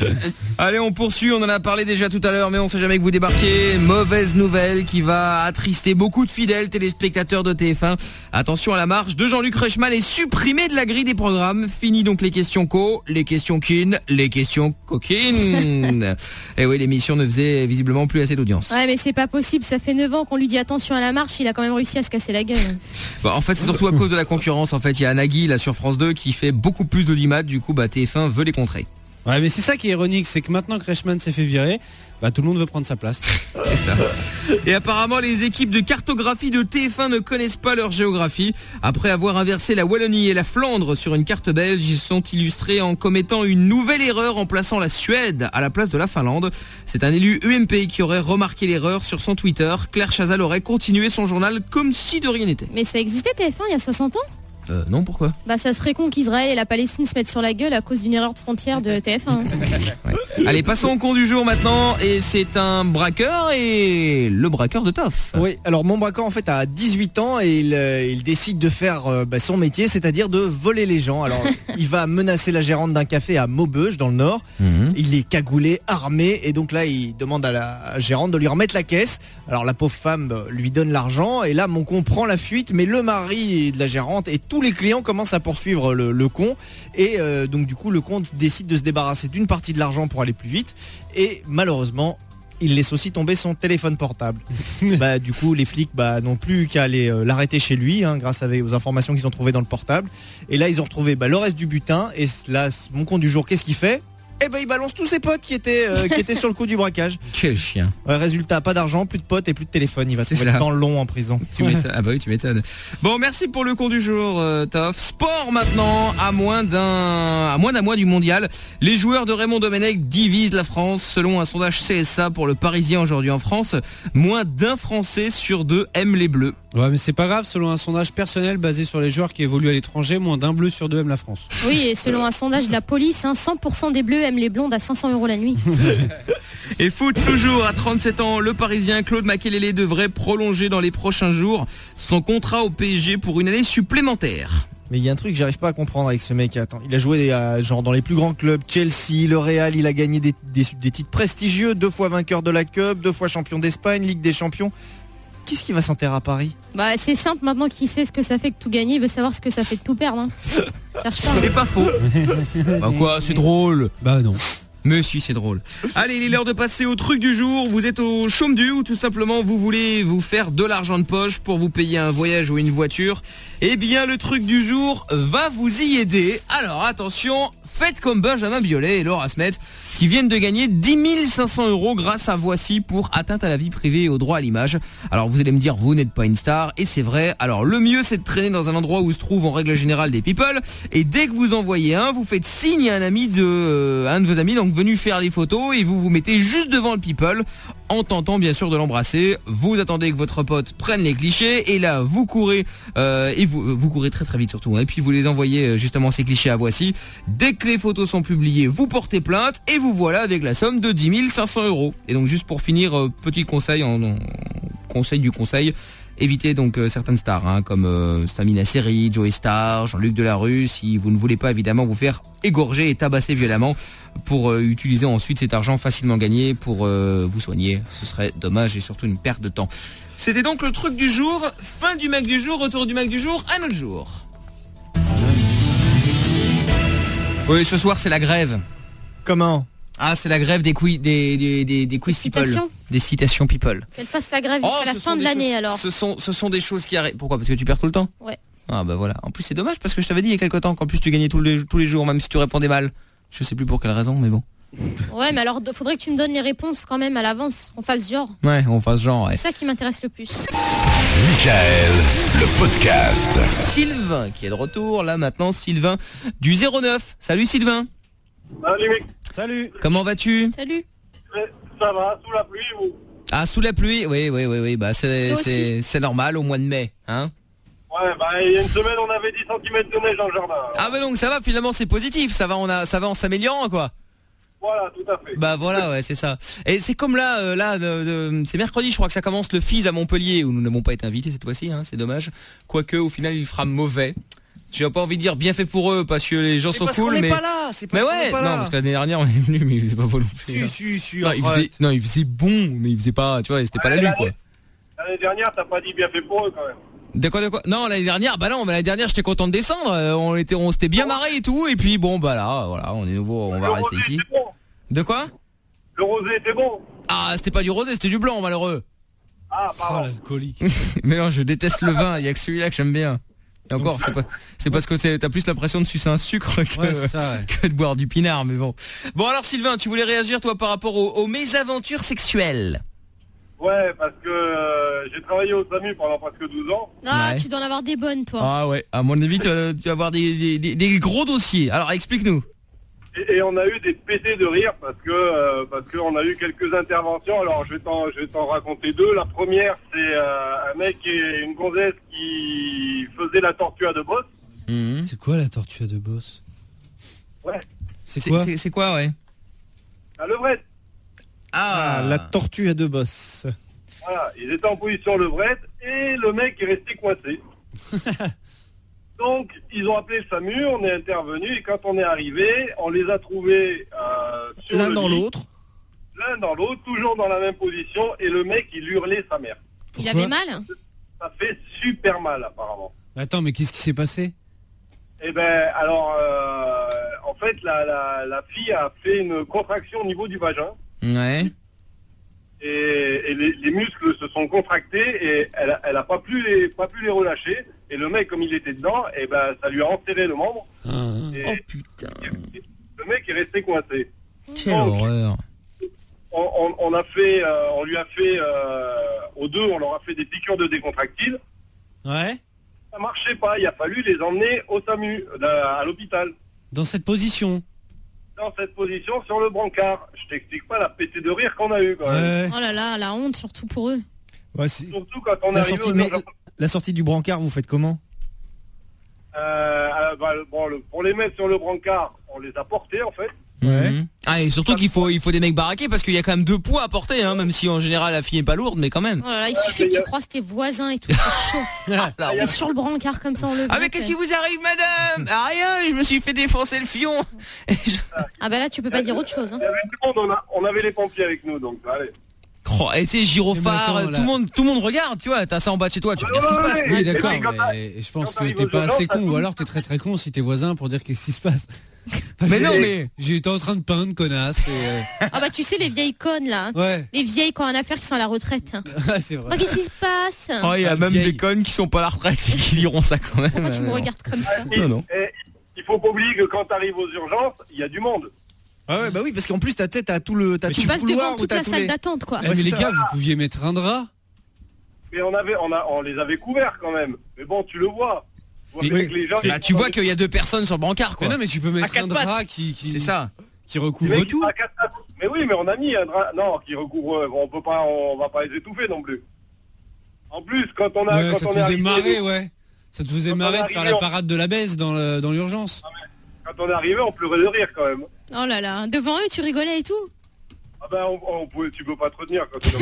Allez, on poursuit, on en a parlé déjà tout à l'heure, mais on sait jamais que vous débarquez. Mauvaise nouvelle qui va attrister beaucoup de fidèles téléspectateurs de TF1. Attention à la marche de Jean-Luc Reichmann est supprimé de la grille des programmes. Fini donc les questions les questions les questions coquines. Et oui, l'émission ne faisait visiblement plus assez d'audience. Ouais, mais c'est pas possible, ça fait 9 ans qu'on lui dit attention à la marche, il a quand même réussi à se casser la gueule. Bon, en fait, c'est surtout à cause de la concurrence. En fait, il y a Nagui là sur France 2 qui fait beaucoup plus d'audimat. Du coup, TF1 veut les contrer. Ouais, mais c'est ça qui est ironique, c'est que maintenant que Reichmann s'est fait virer, tout le monde veut prendre sa place. C'est ça. Et apparemment, les équipes de cartographie de TF1 ne connaissent pas leur géographie. Après avoir inversé la Wallonie et la Flandre sur une carte belge, ils sont illustrés en commettant une nouvelle erreur en plaçant la Suède à la place de la Finlande. C'est un élu UMP qui aurait remarqué l'erreur sur son Twitter. Claire Chazal aurait continué son journal comme si de rien n'était. Mais ça existait TF1 il y a 60 ans ? Non, pourquoi ? Ça serait con qu'Israël et la Palestine se mettent sur la gueule à cause d'une erreur de frontière de TF1. Ouais. Allez, passons au con du jour maintenant. Et c'est un braqueur et le braqueur de Toff. Oui, alors mon braqueur en fait a 18 ans et il décide de faire son métier, c'est-à-dire de voler les gens. Alors il va menacer la gérante d'un café à Maubeuge dans le Nord. Il est cagoulé, armé et donc là il demande à la gérante de lui remettre la caisse. Alors la pauvre femme lui donne l'argent et là mon con prend la fuite, mais le mari de la gérante et tous les clients commencent à poursuivre le con et donc du coup le con décide de se débarrasser d'une partie de l'argent pour aller plus vite et malheureusement il laisse aussi tomber son téléphone portable. Du coup les flics n'ont plus qu'à aller l'arrêter chez lui grâce aux informations qu'ils ont trouvées dans le portable et là ils ont retrouvé le reste du butin et là mon con du jour qu'est-ce qu'il fait ? Il balance tous ses potes qui étaient sur le coup du braquage. Quel chien. Résultat, pas d'argent, plus de potes et plus de téléphone. Il va trouver le temps long en prison. Tu m'étonnes. Ah bah oui, tu m'étonnes. Bon, merci pour le con du jour, Toff. Sport maintenant, à moins d'un mois du mondial. Les joueurs de Raymond Domenech divisent la France. Selon un sondage CSA pour le Parisien aujourd'hui en France, moins d'un Français sur 2 aime les Bleus. Ouais, mais c'est pas grave, selon un sondage personnel basé sur les joueurs qui évoluent à l'étranger, moins d'un Bleu sur 2 aime la France. Oui, et selon un sondage de la police, 100% des Bleus aiment les blondes à 500 € la nuit. Et foot toujours, à 37 ans, le Parisien Claude Makélélé devrait prolonger dans les prochains jours son contrat au PSG pour une année supplémentaire. Mais il y a un truc que j'arrive pas à comprendre avec ce mec. Attends, il a joué dans les plus grands clubs, Chelsea, le Real, il a gagné des titres prestigieux, 2 fois vainqueur de la Cup, 2 fois champion d'Espagne, Ligue des Champions. Qu'est-ce qui va s'enterrer à Paris ? C'est simple, maintenant qu'il sait ce que ça fait que tout gagner, il veut savoir ce que ça fait de tout perdre. C'est pas faux. Quoi, c'est drôle. Non. Mais si, c'est drôle. Allez, il est l'heure de passer au truc du jour. Vous êtes au chôme du ou tout simplement vous voulez vous faire de l'argent de poche pour vous payer un voyage ou une voiture. Eh bien, le truc du jour va vous y aider. Alors attention, faites comme Benjamin Biolay et Laura Smet qui viennent de gagner 10 500 € grâce à Voici pour atteinte à la vie privée et au droit à l'image. Alors vous allez me dire, vous n'êtes pas une star, et c'est vrai. Alors le mieux c'est de traîner dans un endroit où se trouvent en règle générale des people, et dès que vous envoyez vous faites signe à un de vos amis, donc venu faire les photos, et vous vous mettez juste devant le people, en tentant bien sûr de l'embrasser. Vous attendez que votre pote prenne les clichés, et là vous courez, et vous courez très très vite surtout, et puis vous les envoyez justement ces clichés à Voici. Dès que les photos sont publiées, vous portez plainte, et vous voilà avec la somme de 10 500 €. Et donc juste pour finir, petit conseil conseil du conseil, évitez donc certaines stars comme Stamina Seri, Joey Star, Jean-Luc Delarue, si vous ne voulez pas évidemment vous faire égorger et tabasser violemment pour utiliser ensuite cet argent facilement gagné pour vous soigner. Ce serait dommage et surtout une perte de temps. C'était donc le truc du jour, fin du Mac du jour, retour du Mac du jour, un autre jour. Oui, ce soir c'est la grève. Comment ? C'est la grève des quiz people. Des citations people. Qu'elle fasse la grève jusqu'à la fin de l'année alors. Ce sont des choses qui arrivent. Pourquoi ? Parce que tu perds tout le temps ? Ouais. Voilà. En plus c'est dommage parce que je t'avais dit il y a quelque temps qu'en plus tu gagnais tous les jours même si tu répondais mal. Je sais plus pour quelle raison mais bon. Ouais, mais alors faudrait que tu me donnes les réponses quand même à l'avance. On fasse genre. Ouais, on fasse genre. Ouais. C'est ça qui m'intéresse le plus. Michael, le podcast. Sylvain qui est de retour là maintenant. Sylvain du 09. Salut Sylvain. Salut mec. Salut. Comment vas-tu? Salut. Ça va, sous la pluie vous? Ah, sous la pluie, oui. Bah c'est normal au mois de mai, hein? Ouais, bah il y a une semaine on avait 10 cm de neige dans le jardin. Ah bah donc ça va, finalement c'est positif, ça va en s'améliorant quoi. Voilà, tout à fait. Bah voilà, ouais, c'est ça. Et c'est comme là, c'est mercredi, je crois que ça commence le FIS à Montpellier, où nous n'avons pas été invités cette fois-ci, hein, c'est dommage. Quoique, au final, il fera mauvais. J'ai pas envie de dire bien fait pour eux, parce que les gens sont cool, mais... Pas là, c'est parce mais qu'on ouais, est pas non, là. parce que l'année dernière, on est venu, mais il faisait pas beau non plus. Si, non, il faisait bon, mais il faisait pas, tu vois, c'était pas la lune, quoi. L'année dernière, t'as pas dit bien fait pour eux, quand même. De quoi? Non, l'année dernière, bah non, mais l'année dernière, j'étais content de descendre, on s'était bien marré et tout, et puis bon, bah là, voilà, on est nouveau, on va rester ici. Bon. De quoi? Le rosé était bon. Ah, c'était pas du rosé, c'était du blanc, malheureux. Ah, pardon. Oh, l'alcoolique. Mais non, je déteste le vin, il y a que celui-là que j'aime bien. Et encore, c'est parce que t'as plus l'impression de sucer un sucre que de boire du pinard, mais bon. Bon alors Sylvain, tu voulais réagir toi par rapport aux mésaventures sexuelles? Ouais, parce que j'ai travaillé au SAMU pendant presque 12 ans. Ah, ouais. Tu dois en avoir des bonnes toi. Ah ouais, à mon avis tu vas avoir des gros dossiers. Alors explique-nous. Et on a eu des pétés de rire parce que on a eu quelques interventions. Alors je vais t'en raconter deux. La première, c'est un mec et une gonzesse qui faisait la tortue à deux bosses. Mmh. C'est quoi la tortue à deux bosses? Ouais. C'est quoi, ouais? La levrette. Ah, la tortue à deux bosses. Voilà, ils étaient en position levrette et le mec est resté coincé. Donc, ils ont appelé le SAMU, on est intervenu et quand on est arrivé, on les a trouvés sur l'un dans l'autre. L'un dans l'autre, toujours dans la même position et le mec, il hurlait sa mère. Il avait mal? Ça fait super mal, apparemment. Attends, mais qu'est-ce qui s'est passé? Eh ben, alors, en fait, la fille a fait une contraction au niveau du vagin. Ouais. Et les muscles se sont contractés et elle a pas pu les relâcher. Et le mec, comme il était dedans, et ben ça lui a enserré le membre. Oh putain. Le mec est resté coincé. Quelle horreur. On lui a fait aux deux, on leur a fait des piqûres de décontractiles. Ouais. Ça marchait pas. Il a fallu les emmener au SAMU, à l'hôpital. Dans cette position. Dans cette position sur le brancard. Je t'explique pas la pétée de rire qu'on a eu quand même. Oh là là, la honte surtout pour eux. Ouais, surtout quand on est arrivé la sortie du brancard, vous faites comment? Pour les mettre sur le brancard, on les a portés en fait. Ouais. Ah et surtout qu'il faut des mecs baraqués parce qu'il y a quand même 2 poids à porter, hein, même si en général la fille est pas lourde, mais quand même. Oh là là, il suffit que tu croises tes voisins et tout, c'est chaud. T'es sur le brancard comme ça, on le voit. Ah mais qu'est-ce qui vous arrive, madame? Ah rien, je me suis fait défoncer le fion. Ah bah là tu peux pas dire autre chose. Hein. On avait les pompiers avec nous, donc allez. Oh, et tu sais, gyrophare, tout le monde regarde, tu vois, t'as ça en bas de chez toi, tu regardes ce qui se passe. Oui, d'accord, mais je pense que t'es pas assez con, ou alors t'es très très con si t'es voisin pour dire qu'est-ce qui se passe. Mais non, mais j'étais en train de peindre, connasse. Ah bah tu sais, les vieilles connes là, les vieilles qui ont rien à faire, qui sont à la retraite. C'est vrai. Bah, qu'est-ce qui se passe? Oh, il y a même des connes qui sont pas à la retraite et qui liront ça quand même. Pourquoi tu me regardes comme ça? Non. Il faut pas oublier que quand t'arrives aux urgences, il y a du monde. Ah ouais, bah oui, parce qu'en plus ta tête à tout le tu passes devant toute la salle d'attente quoi. Mais les gars, vous pouviez mettre un drap. Mais on les avait couverts quand même. Mais bon, tu le vois. Les gens, tu vois qu'il y a 2 personnes sur le brancard quoi. Mais non, mais tu peux mettre un drap qui c'est ça, qui recouvre tout. Mais oui, mais on a mis un drap qui recouvre. On va pas les étouffer non plus. En plus, quand on a ça te faisait marrer, ça te faisait marrer de faire la parade de la baisse dans l'urgence. Quand on est arrivé, on pleurait de rire quand même. Oh là là, devant eux, tu rigolais et tout? Ah ben, tu peux pas te retenir quand tu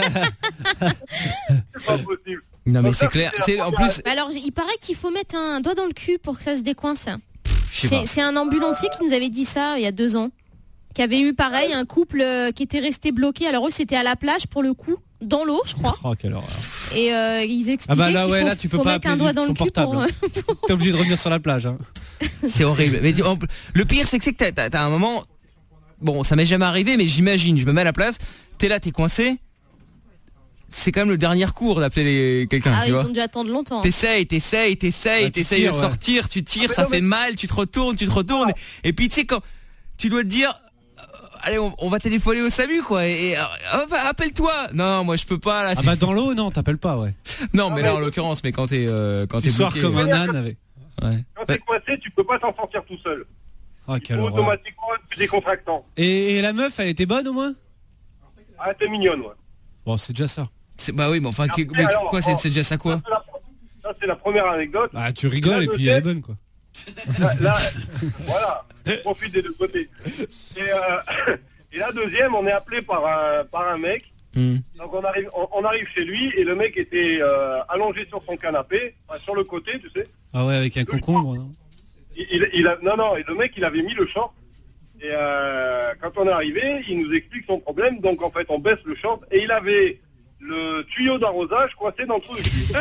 c'est pas possible. Non mais c'est clair. En plus. Alors, il paraît qu'il faut mettre un doigt dans le cul pour que ça se décoince. C'est un ambulancier qui nous avait dit ça il y a 2 ans. Qui avait eu pareil un couple qui était resté bloqué. Alors eux, c'était à la plage pour le coup, dans l'eau, je crois. Oh, quelle horreur. Et ils expliquaient qu'il faut mettre un doigt dans le cul pour... T'es obligé de revenir sur la plage. Hein. C'est horrible. Mais le pire, c'est que t'as un moment... Bon, ça m'est jamais arrivé, mais j'imagine, je me mets à la place, t'es là, t'es coincé. C'est quand même le dernier cours d'appeler quelqu'un. Ah, tu vois. Ils ont dû attendre longtemps. T'essayes de sortir, tu tires, ça fait mal, tu te retournes. Et puis tu sais, quand tu dois te dire... allez, on va téléphoner au SAMU quoi. Et appelle-toi. Non, moi je peux pas. Là, ah bah dans l'eau, non, t'appelles pas, ouais. Non, mais là en l'occurrence, mais quand t'es tu sors comme un âne avec. Ouais. Quand t'es coincé, tu peux pas t'en sortir tout seul. Ah, quelle horreur. Automatiquement, tu décontractant. Et la meuf, elle était bonne au moins? Ah, elle était mignonne, ouais. Bon, c'est déjà ça. Bah oui, mais enfin, quoi, c'est déjà ça quoi? Ça, c'est la première anecdote. Ah, tu rigoles et puis elle est bonne quoi. Là, voilà, profite des deux côtés. Et la deuxième, on est appelé par un mec. Donc on arrive chez lui et le mec était allongé sur son canapé, sur le côté, tu sais. Ah ouais, avec un concombre, non? Non, et le mec il avait mis le short. Et quand on est arrivé, il nous explique son problème. Donc en fait, on baisse le short et il avait le tuyau d'arrosage coincé dans le trou du cul.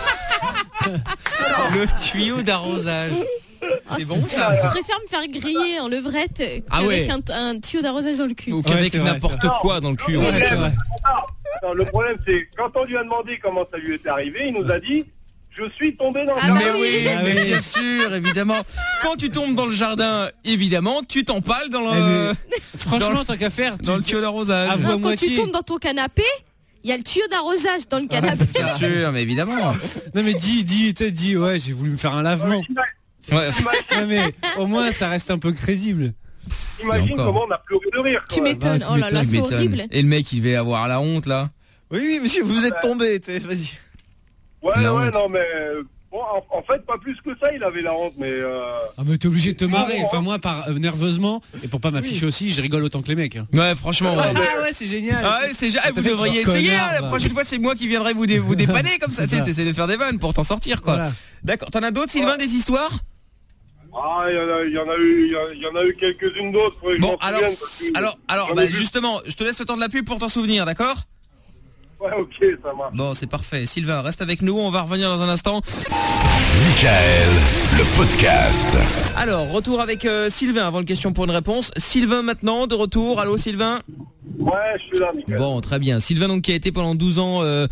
Le tuyau d'arrosage. C'est bon ça. Je préfère me faire griller en levrette qu'avec un tuyau d'arrosage dans le cul. Ou qu'avec n'importe quoi dans le cul. C'est vrai. Non, le problème c'est quand on lui a demandé comment ça lui était arrivé, il nous a dit je suis tombé dans le jardin. Mais oui, mais bien sûr, évidemment. Quand tu tombes dans le jardin, évidemment, tu t'empales dans le. Franchement, tant qu'à faire, dans le tuyau d'arrosage. Quand tu tombes dans ton canapé, il y a le tuyau d'arrosage dans le canapé. Bien sûr, mais évidemment. Non mais dis, ouais, j'ai voulu me faire un lavement. Ouais. Non mais au moins ça reste un peu crédible. Imagine comment on a pleuré de rire. Tu m'étonnes. Oh là là, c'est horrible. Et le mec, il devait avoir la honte là. Oui, monsieur, vous êtes tombé, vas-y. Ouais, non, mais bon, en fait, pas plus que ça, il avait la honte, mais. Ah, mais t'es obligé de te marrer. Enfin, moi, nerveusement, et pour pas m'afficher aussi, je rigole autant que les mecs. Hein. Ouais, franchement. Ouais, c'est génial. Ah ouais, c'est génial. Vous devriez essayer. La prochaine fois, c'est moi qui viendrai vous dépanner comme ça. Tu essaies de faire des vannes pour t'en sortir, quoi. Voilà. D'accord. T'en as d'autres, Sylvain, des histoires? Ah, il y en a eu quelques-unes d'autres. Bon, alors, bah, justement, je te laisse le temps de la pub pour t'en souvenir, d'accord? Ouais, ok, ça marche. Bon, c'est parfait. Sylvain, reste avec nous, on va revenir dans un instant. Michael, le podcast. Alors, retour avec Sylvain avant le question pour une réponse. Sylvain maintenant, de retour. Allô, Sylvain? Ouais, je suis là, Michael. Bon, très bien. Sylvain, donc, qui a été pendant 12 ans...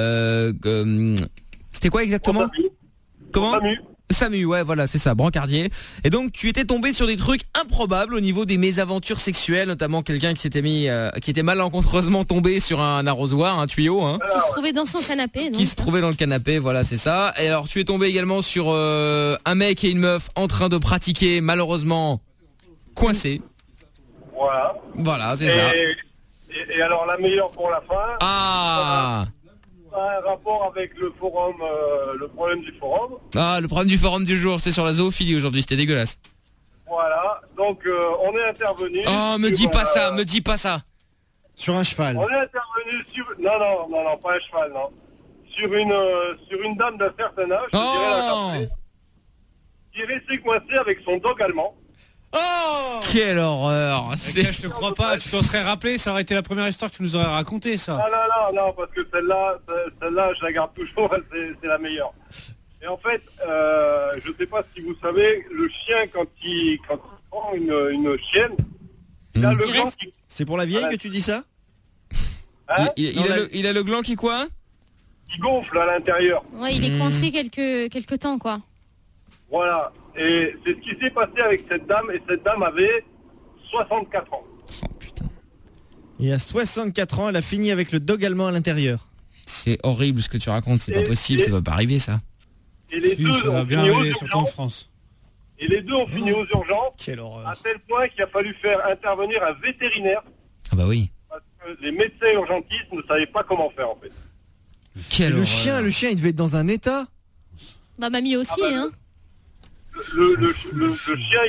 c'était quoi exactement? Comment? SAMU, ouais, voilà, c'est ça, brancardier. Et donc, tu étais tombé sur des trucs improbables au niveau des mésaventures sexuelles, notamment quelqu'un qui était malencontreusement tombé sur un arrosoir, un tuyau, hein. Qui se trouvait dans son canapé. Qui se trouvait dans le canapé, voilà, c'est ça. Et alors, tu es tombé également sur un mec et une meuf en train de pratiquer, malheureusement, coincés. Voilà, c'est ça. Et alors, la meilleure pour la fin. Ah! Un rapport avec le forum, le problème du forum. Ah, le problème du forum du jour, c'est sur la zoophilie aujourd'hui, c'était dégueulasse. Voilà, donc on est intervenu. Oh, me dis pas ça. Sur un cheval. On est intervenu sur... Non, pas un cheval, non. Sur une dame d'un certain âge, je dirais la taper, qui est restée coincée avec son dog allemand. Oh, quelle horreur! Là, je te crois pas, tu t'en serais rappelé, ça aurait été la première histoire que tu nous aurais raconté, ça. Non, parce que celle-là, je la garde toujours, c'est la meilleure. Et en fait, je sais pas si vous savez, le chien, quand il prend une chienne, il a le gland qui... C'est pour la vieille que tu dis ça? Hein? Il a le gland qui quoi? Qui gonfle à l'intérieur. Ouais, il est coincé quelque temps, quoi. Voilà. Et c'est ce qui s'est passé avec cette dame, et cette dame avait 64 ans. Oh putain. Et à 64 ans, elle a fini avec le dog allemand à l'intérieur. C'est horrible ce que tu racontes, c'est pas possible, ça va pas arriver ça. Et les deux ont fini aux urgences. En France. Et les deux ont fini aux urgences. Quelle horreur. À tel point qu'il a fallu faire intervenir un vétérinaire. Ah bah oui. Parce que les médecins urgentistes ne savaient pas comment faire en fait. Le chien, il devait être dans un état. Bah mamie aussi, hein. Le chien,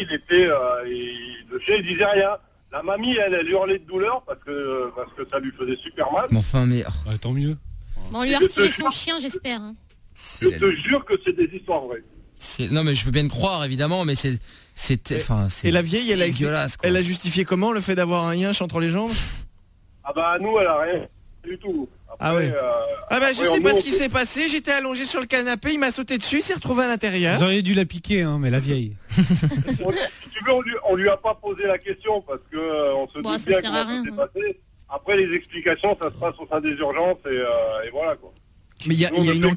il disait rien. La mamie, elle hurlait de douleur parce que ça lui faisait super mal. Mais enfin, tant mieux. Bon, on lui a retiré son chien, j'espère. Hein. Je te jure que c'est des histoires vraies. Non, mais je veux bien le croire, évidemment, mais c'est et la vieille, dégueulasse, elle a justifié comment le fait d'avoir un yinche entre les jambes? Ah bah nous, elle a rien du tout. Après, je sais pas ce qui s'est passé, j'étais allongé sur le canapé, il m'a sauté dessus, il s'est retrouvé à l'intérieur. Vous auriez dû la piquer, hein, mais la vieille. Si tu veux, on lui a pas posé la question parce que on se doute bien comment ça s'est passé. Après les explications, ça se passe au sein des urgences et voilà quoi. Mais il y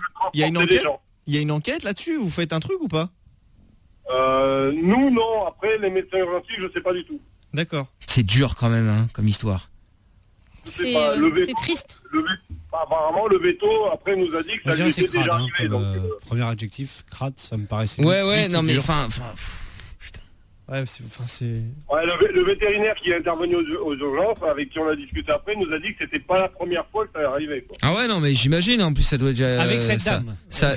a une enquête là-dessus, vous faites un truc ou pas? Nous non, après les médecins urgentistes, je sais pas du tout. D'accord. C'est dur quand même, hein, comme histoire. C'est triste. Apparemment, le veto, après, nous a dit que ça lui était déjà arrivé. Donc, premier adjectif, crade, ça me paraissait. Ouais, non, mais enfin. Ouais, le vétérinaire qui est intervenu aux urgences, avec qui on a discuté après, nous a dit que c'était pas la première fois que ça arrivait, quoi. Ah ouais, non, mais j'imagine, en plus, ça doit déjà... Avec cette dame.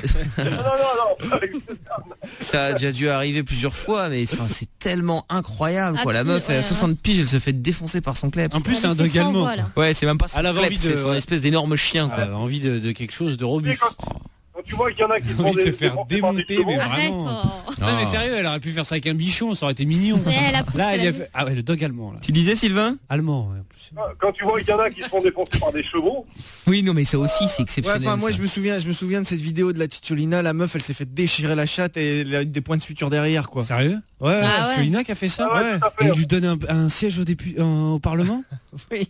Non, avec cette dame. Ça a déjà dû arriver plusieurs fois, mais c'est tellement incroyable, quoi. La meuf, elle a 60 piges, elle se fait défoncer par son kleps. En plus, c'est un dog allemand. Ouais, c'est même pas son kleps, c'est son espèce d'énorme chien, quoi. Elle avait envie de quelque chose de robuste. Quand tu vois qu'il y en a qui font se faire démonter, mais vraiment. Non, mais sérieux, elle aurait pu faire ça avec un bichon, ça aurait été mignon. Là, elle a fait... Ah ouais, le dog allemand, là. Tu disais, Sylvain? Allemand, ouais. Quand tu vois qu'il y en a qui se font défoncer par des chevaux. Oui, non, mais ça aussi, c'est exceptionnel. Ouais, enfin, moi, je me souviens de cette vidéo de la Cicciolina, la meuf, elle s'est fait déchirer la chatte et elle a des points de suture derrière, quoi. Sérieux? Ouais. Cicciolina qui a fait ça? Ouais. Et il lui donne un siège au Parlement? Oui.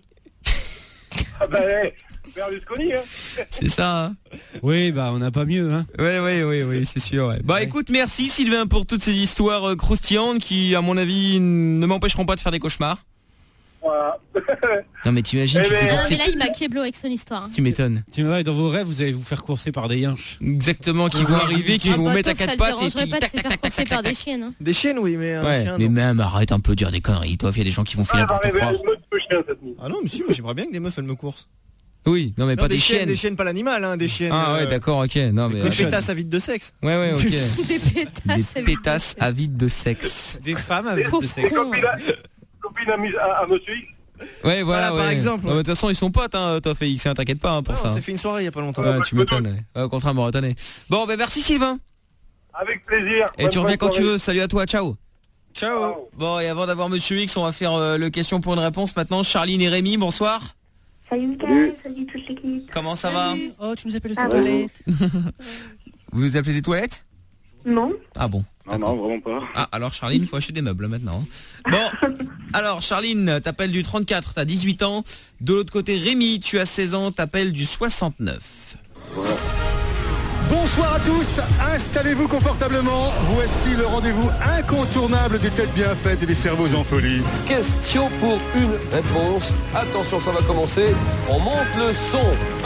Ah bah, Berlusconi, hein. C'est ça, hein. Oui, bah on n'a pas mieux, hein. Oui, c'est sûr, ouais. Bah écoute, merci Sylvain pour toutes ces histoires croustillantes qui, à mon avis, ne m'empêcheront pas de faire des cauchemars. Voilà. Non mais t'imagines, tu fais mais là il m'a keblo avec son histoire, hein. Tu m'étonnes. Dans vos rêves, vous allez vous faire courser par des yinches. Exactement, qui vont arriver, qui vont vous mettre à quatre pattes et pas de se faire courser par des chiennes, hein. Des chiennes, oui, mais un chien, mais non. même arrête un peu de dire des conneries, toi, il y a des gens qui vont finir par te croire. Ah non, mais si, moi j'aimerais bien que des meufs elles me coursent. Oui, non mais pas des chiennes. Des chiennes, pas l'animal, hein, des chiennes. Ah ouais, d'accord, ok. Non mais des pétasses avides de sexe. Ouais, ok. Des pétasses avides de sexe. Des femmes avides de sexe. Copine à Monsieur X. Ouais, voilà, par exemple. De toute façon, ils sont potes, hein, toi Félix, t'inquiète pas, hein, pour ça. On s'est fait une soirée il y a pas longtemps. Ouais, tu m'étonnes. Ouais, au contraire, Moretonné. Bon, ben merci Sylvain. Avec plaisir. Et tu reviens quand tu veux. Salut à toi, ciao. Ciao. Bon, et avant d'avoir Monsieur X, on va faire le question pour une réponse maintenant. Charline et Rémi, bonsoir. Salut Mickaël, salut toute l'équipe. Comment ça va? Oh, tu nous appelles aux toilettes. Vous vous appelez des toilettes? Non. Ah bon. Non, vraiment pas. Ah, alors Charline, il faut acheter des meubles maintenant. Bon, alors Charline, t'appelles du 34, t'as 18 ans. De l'autre côté, Rémi, tu as 16 ans, t'appelles du 69. Voilà. Bonsoir à tous, installez-vous confortablement. Voici le rendez-vous incontournable des têtes bien faites et des cerveaux en folie. Question pour une réponse. Attention, ça va commencer. On monte le son.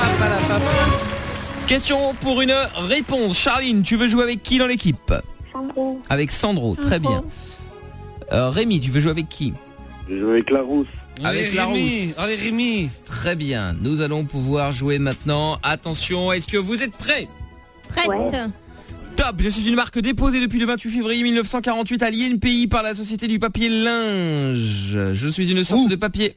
Question pour une réponse. Charline, tu veux jouer avec qui dans l'équipe? Sandro. Avec Sandro, très bien. Rémi, tu veux jouer avec qui? Je joue avec Larousse. Avec Larousse. Allez Rémi. Très bien, nous allons pouvoir jouer maintenant. Attention, est-ce que vous êtes prêts? Prête. Ouais. Top, je suis une marque déposée depuis le 28 février 1948 à l'INPI par la Société du papier linge. Je suis une sorte de papier...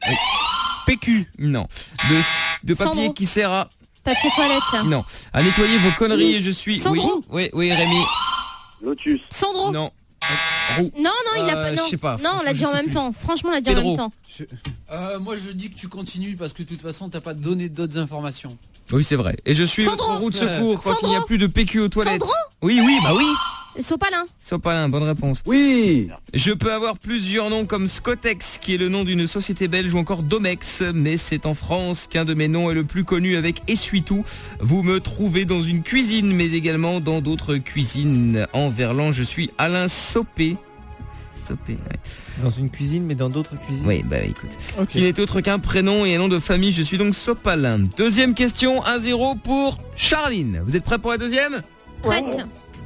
PQ. Non. De papier Sandro. qui sert à... Papier toilette. Non. À nettoyer vos conneries et je suis... Sandro. Oui, Rémi. Lotus. Sandro. Non. Non, il a pas. Non, je sais pas. Non, on l'a dit en même temps. Franchement, on l'a dit en même temps. Moi, je dis que tu continues parce que de toute façon, t'as pas donné d'autres informations. Oui, c'est vrai. Et je suis Sandro. votre roue de secours quand Sandro. il n'y a plus de PQ aux toilettes. Sandro. Oui, bah oui. Sopalin. Sopalin, bonne réponse. Oui. Je peux avoir plusieurs noms comme Scotex, qui est le nom d'une société belge, ou encore Domex, mais c'est en France qu'un de mes noms est le plus connu avec Essuie-tout. Vous me trouvez dans une cuisine, mais également dans d'autres cuisines. En verlan, je suis Alain Sopé. Ouais. Dans une cuisine, mais dans d'autres cuisines. Oui, bah écoute. Okay. Qui n'est autre qu'un prénom et un nom de famille, je suis donc Sopalin. Deuxième question, 1-0 pour Charline. Vous êtes prêts pour la deuxième? Prête.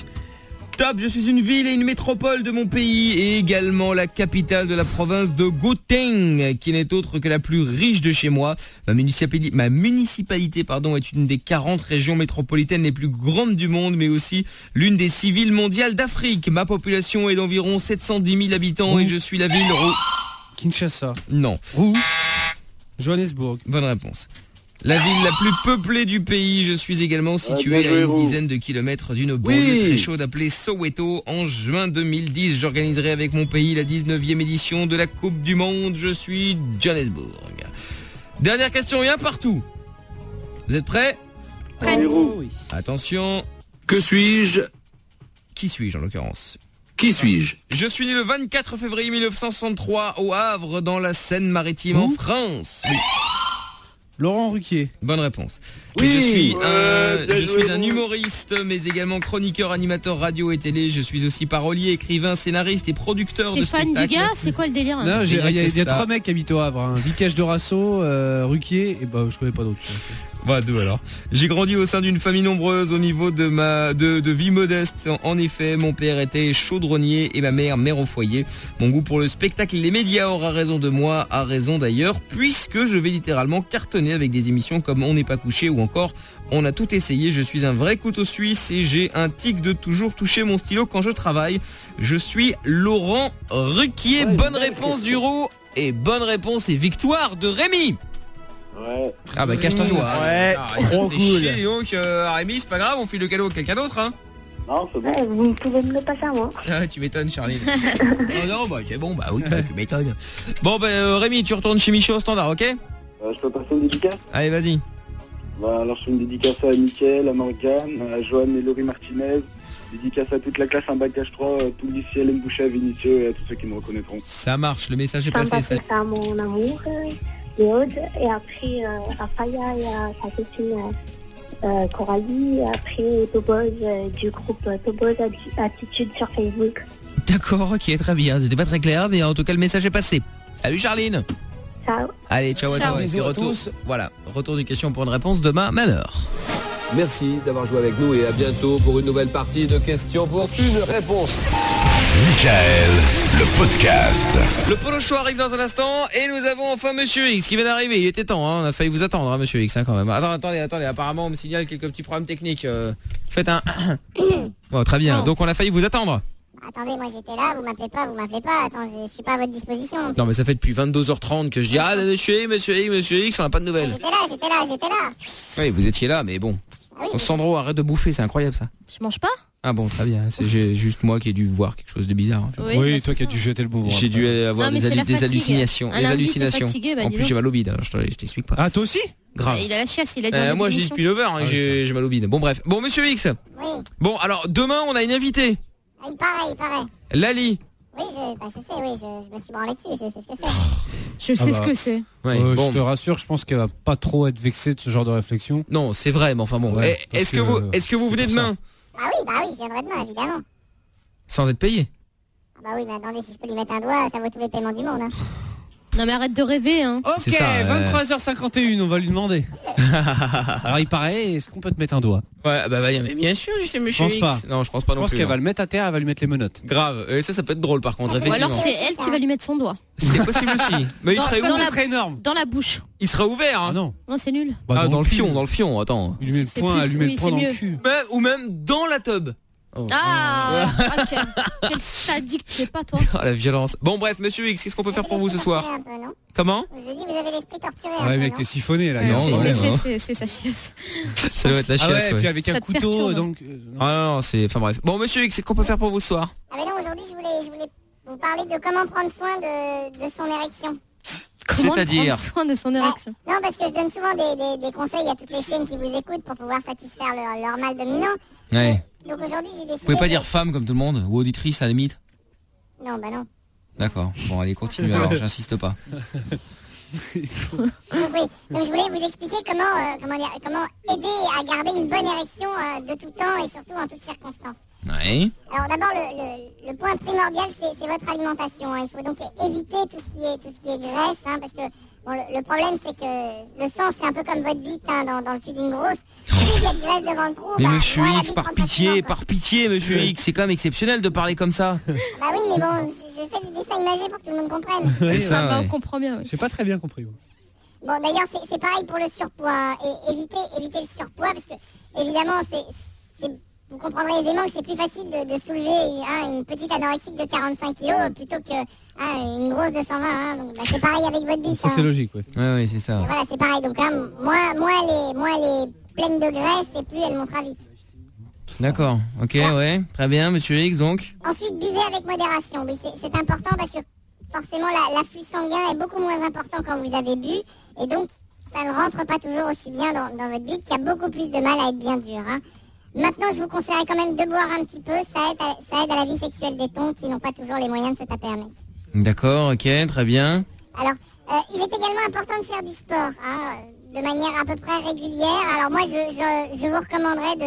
Top, je suis une ville et une métropole de mon pays et également la capitale de la province de Gauteng, qui n'est autre que la plus riche de chez moi. Ma municipalité, est une des 40 régions métropolitaines les plus grandes du monde, mais aussi l'une des 6 villes mondiales d'Afrique. Ma population est d'environ 710 000 habitants et je suis la ville... Kinshasa. Non. Johannesburg. Bonne réponse. La ville la plus peuplée du pays, je suis également situé à une dizaine de kilomètres d'une banlieue très chaude appelée Soweto. En juin 2010, j'organiserai avec mon pays la 19e édition de la Coupe du Monde. Je suis Johannesburg. Dernière question, et un partout. Vous êtes prêts? Prête. Oui. Attention. Que suis-je? Qui suis-je en l'occurrence? Qui suis-je? Je suis né le 24 février 1963 au Havre, dans la Seine-Maritime, en France. Oui. Laurent Ruquier. Bonne réponse. Oui. Je suis un humoriste, mais également chroniqueur, animateur radio et télé. Je suis aussi parolier, écrivain, scénariste et producteur de spectacles. T'es fan du gars? C'est quoi le délire? Non, il y a 3 mecs qui habitent au Havre. Vicage de Rasso, Ruquier, et je connais pas d'autres. Bah 2 alors. J'ai grandi au sein d'une famille nombreuse au niveau de vie modeste. En effet, mon père était chaudronnier et ma mère au foyer. Mon goût pour le spectacle et les médias aura raison de moi, a raison d'ailleurs, puisque je vais littéralement cartonner avec des émissions comme On n'est pas couché ou encore On a tout essayé. Je suis un vrai couteau suisse et j'ai un tic de toujours toucher mon stylo quand je travaille. Je suis Laurent Ruquier. Bonne réponse du Roux et bonne réponse et victoire de Rémi. Ouais. Ah bah cache ta joie. Ouais. Trop cool. Chier, donc Rémi, c'est pas grave, on file le cadeau à quelqu'un d'autre hein. Non, c'est bon. Vous pouvez me le passer à moi. Ah, tu m'étonnes Charlie. Non, bah c'est bon, bah oui, tu m'étonnes. Bon bah Rémi, tu retournes chez Michaud au standard, ok? Je peux passer une dédicace? Allez, vas-y. Bah alors je fais une dédicace à Mickaël, à Morgane, à Joanne et Laurie Martinez. Dédicace à toute la classe, un bac H3, tout le lycée Hélène Boucher à Vinicieux et à tous ceux qui me reconnaîtront. Ça marche, le message est passé. C'est à mon amour, Léode, et après à Faya et à sa copine Coralie, et après Toboz du groupe Toboz Attitude sur Facebook. D'accord, ok, très bien. C'était pas très clair, mais en tout cas le message est passé. Salut Charline. Ciao. Allez, ciao à toi. Et retour, voilà, retour d'une question pour une réponse demain, même heure. Merci d'avoir joué avec nous et à bientôt pour une nouvelle partie de questions pour une réponse. Michael, le podcast. Le Polo Show arrive dans un instant et nous avons enfin Monsieur X qui vient d'arriver. Il était temps, hein. On a failli vous attendre, hein, Monsieur X, hein, quand même. Attendez. Apparemment, on me signale quelques petits problèmes techniques. Faites un. Bon, très bien. Donc, on a failli vous attendre. Attendez, moi j'étais là, vous m'appelez pas. Attends, je suis pas à votre disposition. Non, mais ça fait depuis 22h30 que je dis Monsieur X, on n'a pas de nouvelles. J'étais là. Oui, vous étiez là, mais bon. Oui, Sandro, arrête de bouffer, c'est incroyable ça. Je mange pas? Ah bon, très bien. C'est juste moi qui ai dû voir quelque chose de bizarre. Hein. Oui, toi qui as dû jeter le bonbon. J'ai dû avoir des hallucinations. Des hallucinations. Fatigué, en plus, j'ai mal au bide. Alors, je t'explique pas. Ah, toi aussi? Grave. Il a la chiasse, il a dit. Moi, j'ai dit depuis 9h, hein, j'ai mal au bide. Bon, bref. Bon, Monsieur X. Oui. Bon, alors, demain, on a une invitée. Il paraît. Lali. Oui, je sais, je me suis branlé dessus, je sais ce que c'est. Je sais ce que c'est. Ouais, je te rassure, je pense qu'elle va pas trop être vexée de ce genre de réflexion. Non, c'est vrai, mais enfin bon. Ouais, est-ce que vous venez demain? Bah oui, je viendrai demain, évidemment. Sans être payé? Bah oui, mais attendez, si je peux lui mettre un doigt, ça vaut tous les paiements du monde. Hein. Non mais arrête de rêver hein. Ok, ça, 23h51, on va lui demander. Alors il paraît, est-ce qu'on peut te mettre un doigt? Ouais, bah mais bien sûr, je sais Monsieur X. Pas. Non, je pense pas non plus. Je pense qu'elle va le mettre à terre, elle va lui mettre les menottes. Grave, et ça peut être drôle par contre, effectivement. Ou alors c'est elle qui va lui mettre son doigt. C'est possible aussi. Mais il serait ça serait énorme. Dans la bouche. Il sera ouvert hein. Ah non. Non, c'est nul. Bah, dans le fion, attends. Il lui met le poing, dans le cul. Ou même dans la tub. Oh. Ah, quel sadique tu es pas toi. Oh, la violence. Bon bref, Monsieur X, qu'est-ce qu'on peut faire pour vous ce soir? Un peu, non? Comment? Je dis, vous avez l'esprit torturé. Ouais, mec, t'es siphonné là. C'est sa chiasse. Ça doit être la chiasse. Ah ouais, et puis avec un couteau, donc. Ah non, c'est. Enfin bref. Bon, Monsieur X, qu'est-ce qu'on peut faire pour vous ce soir? Ah mais non, aujourd'hui, je voulais vous parler de comment prendre soin de son érection. C'est-à-dire prendre soin de son érection. Non, parce que je donne souvent des conseils à toutes les chaînes qui vous écoutent pour pouvoir satisfaire leur mal dominant. Ouais. Donc aujourd'hui, j'ai décidé... Vous pouvez pas dire femme comme tout le monde? Ou auditrice à la limite? Non, bah non. D'accord. Bon, allez, continue alors, j'insiste pas. Donc je voulais vous expliquer comment aider à garder une bonne érection de tout temps et surtout en toutes circonstances. Ouais. Alors d'abord, le point primordial, c'est votre alimentation. Hein. Il faut donc éviter tout ce qui est graisse, hein, parce que bon, le problème, c'est que le sang, c'est un peu comme votre bite hein, dans le cul d'une grosse. Si il y a de graisse devant le trou, mais Monsieur X, par pitié, Monsieur X, c'est quand même exceptionnel de parler comme ça. Bah oui, mais bon, je fais des dessins imagés pour que tout le monde comprenne. C'est ça, bah, on comprend bien. J'ai pas très bien compris. Bon, d'ailleurs, c'est pareil pour le surpoids. Hein, et éviter le surpoids, parce que, évidemment, vous comprendrez aisément que c'est plus facile de soulever une petite anorexique de 45 kg plutôt que une grosse de 120. Hein, donc c'est pareil avec votre bite. Ça c'est logique, oui. Oui, c'est ça. Et voilà, c'est pareil. Donc moins elle est pleine de graisse et plus elle montera vite. D'accord. Ok, ouais. Très bien, Monsieur X, donc. Ensuite, buvez avec modération. Oui, c'est important parce que forcément l'afflux sanguin est beaucoup moins important quand vous avez bu et donc ça ne rentre pas toujours aussi bien dans votre bite qui a beaucoup plus de mal à être bien dur. Hein. Maintenant, je vous conseillerais quand même de boire un petit peu. Ça aide à la vie sexuelle des tons qui n'ont pas toujours les moyens de se taper un mec. D'accord, ok, très bien. Alors, il est également important de faire du sport. Hein. de manière à peu près régulière. Alors moi, je vous recommanderais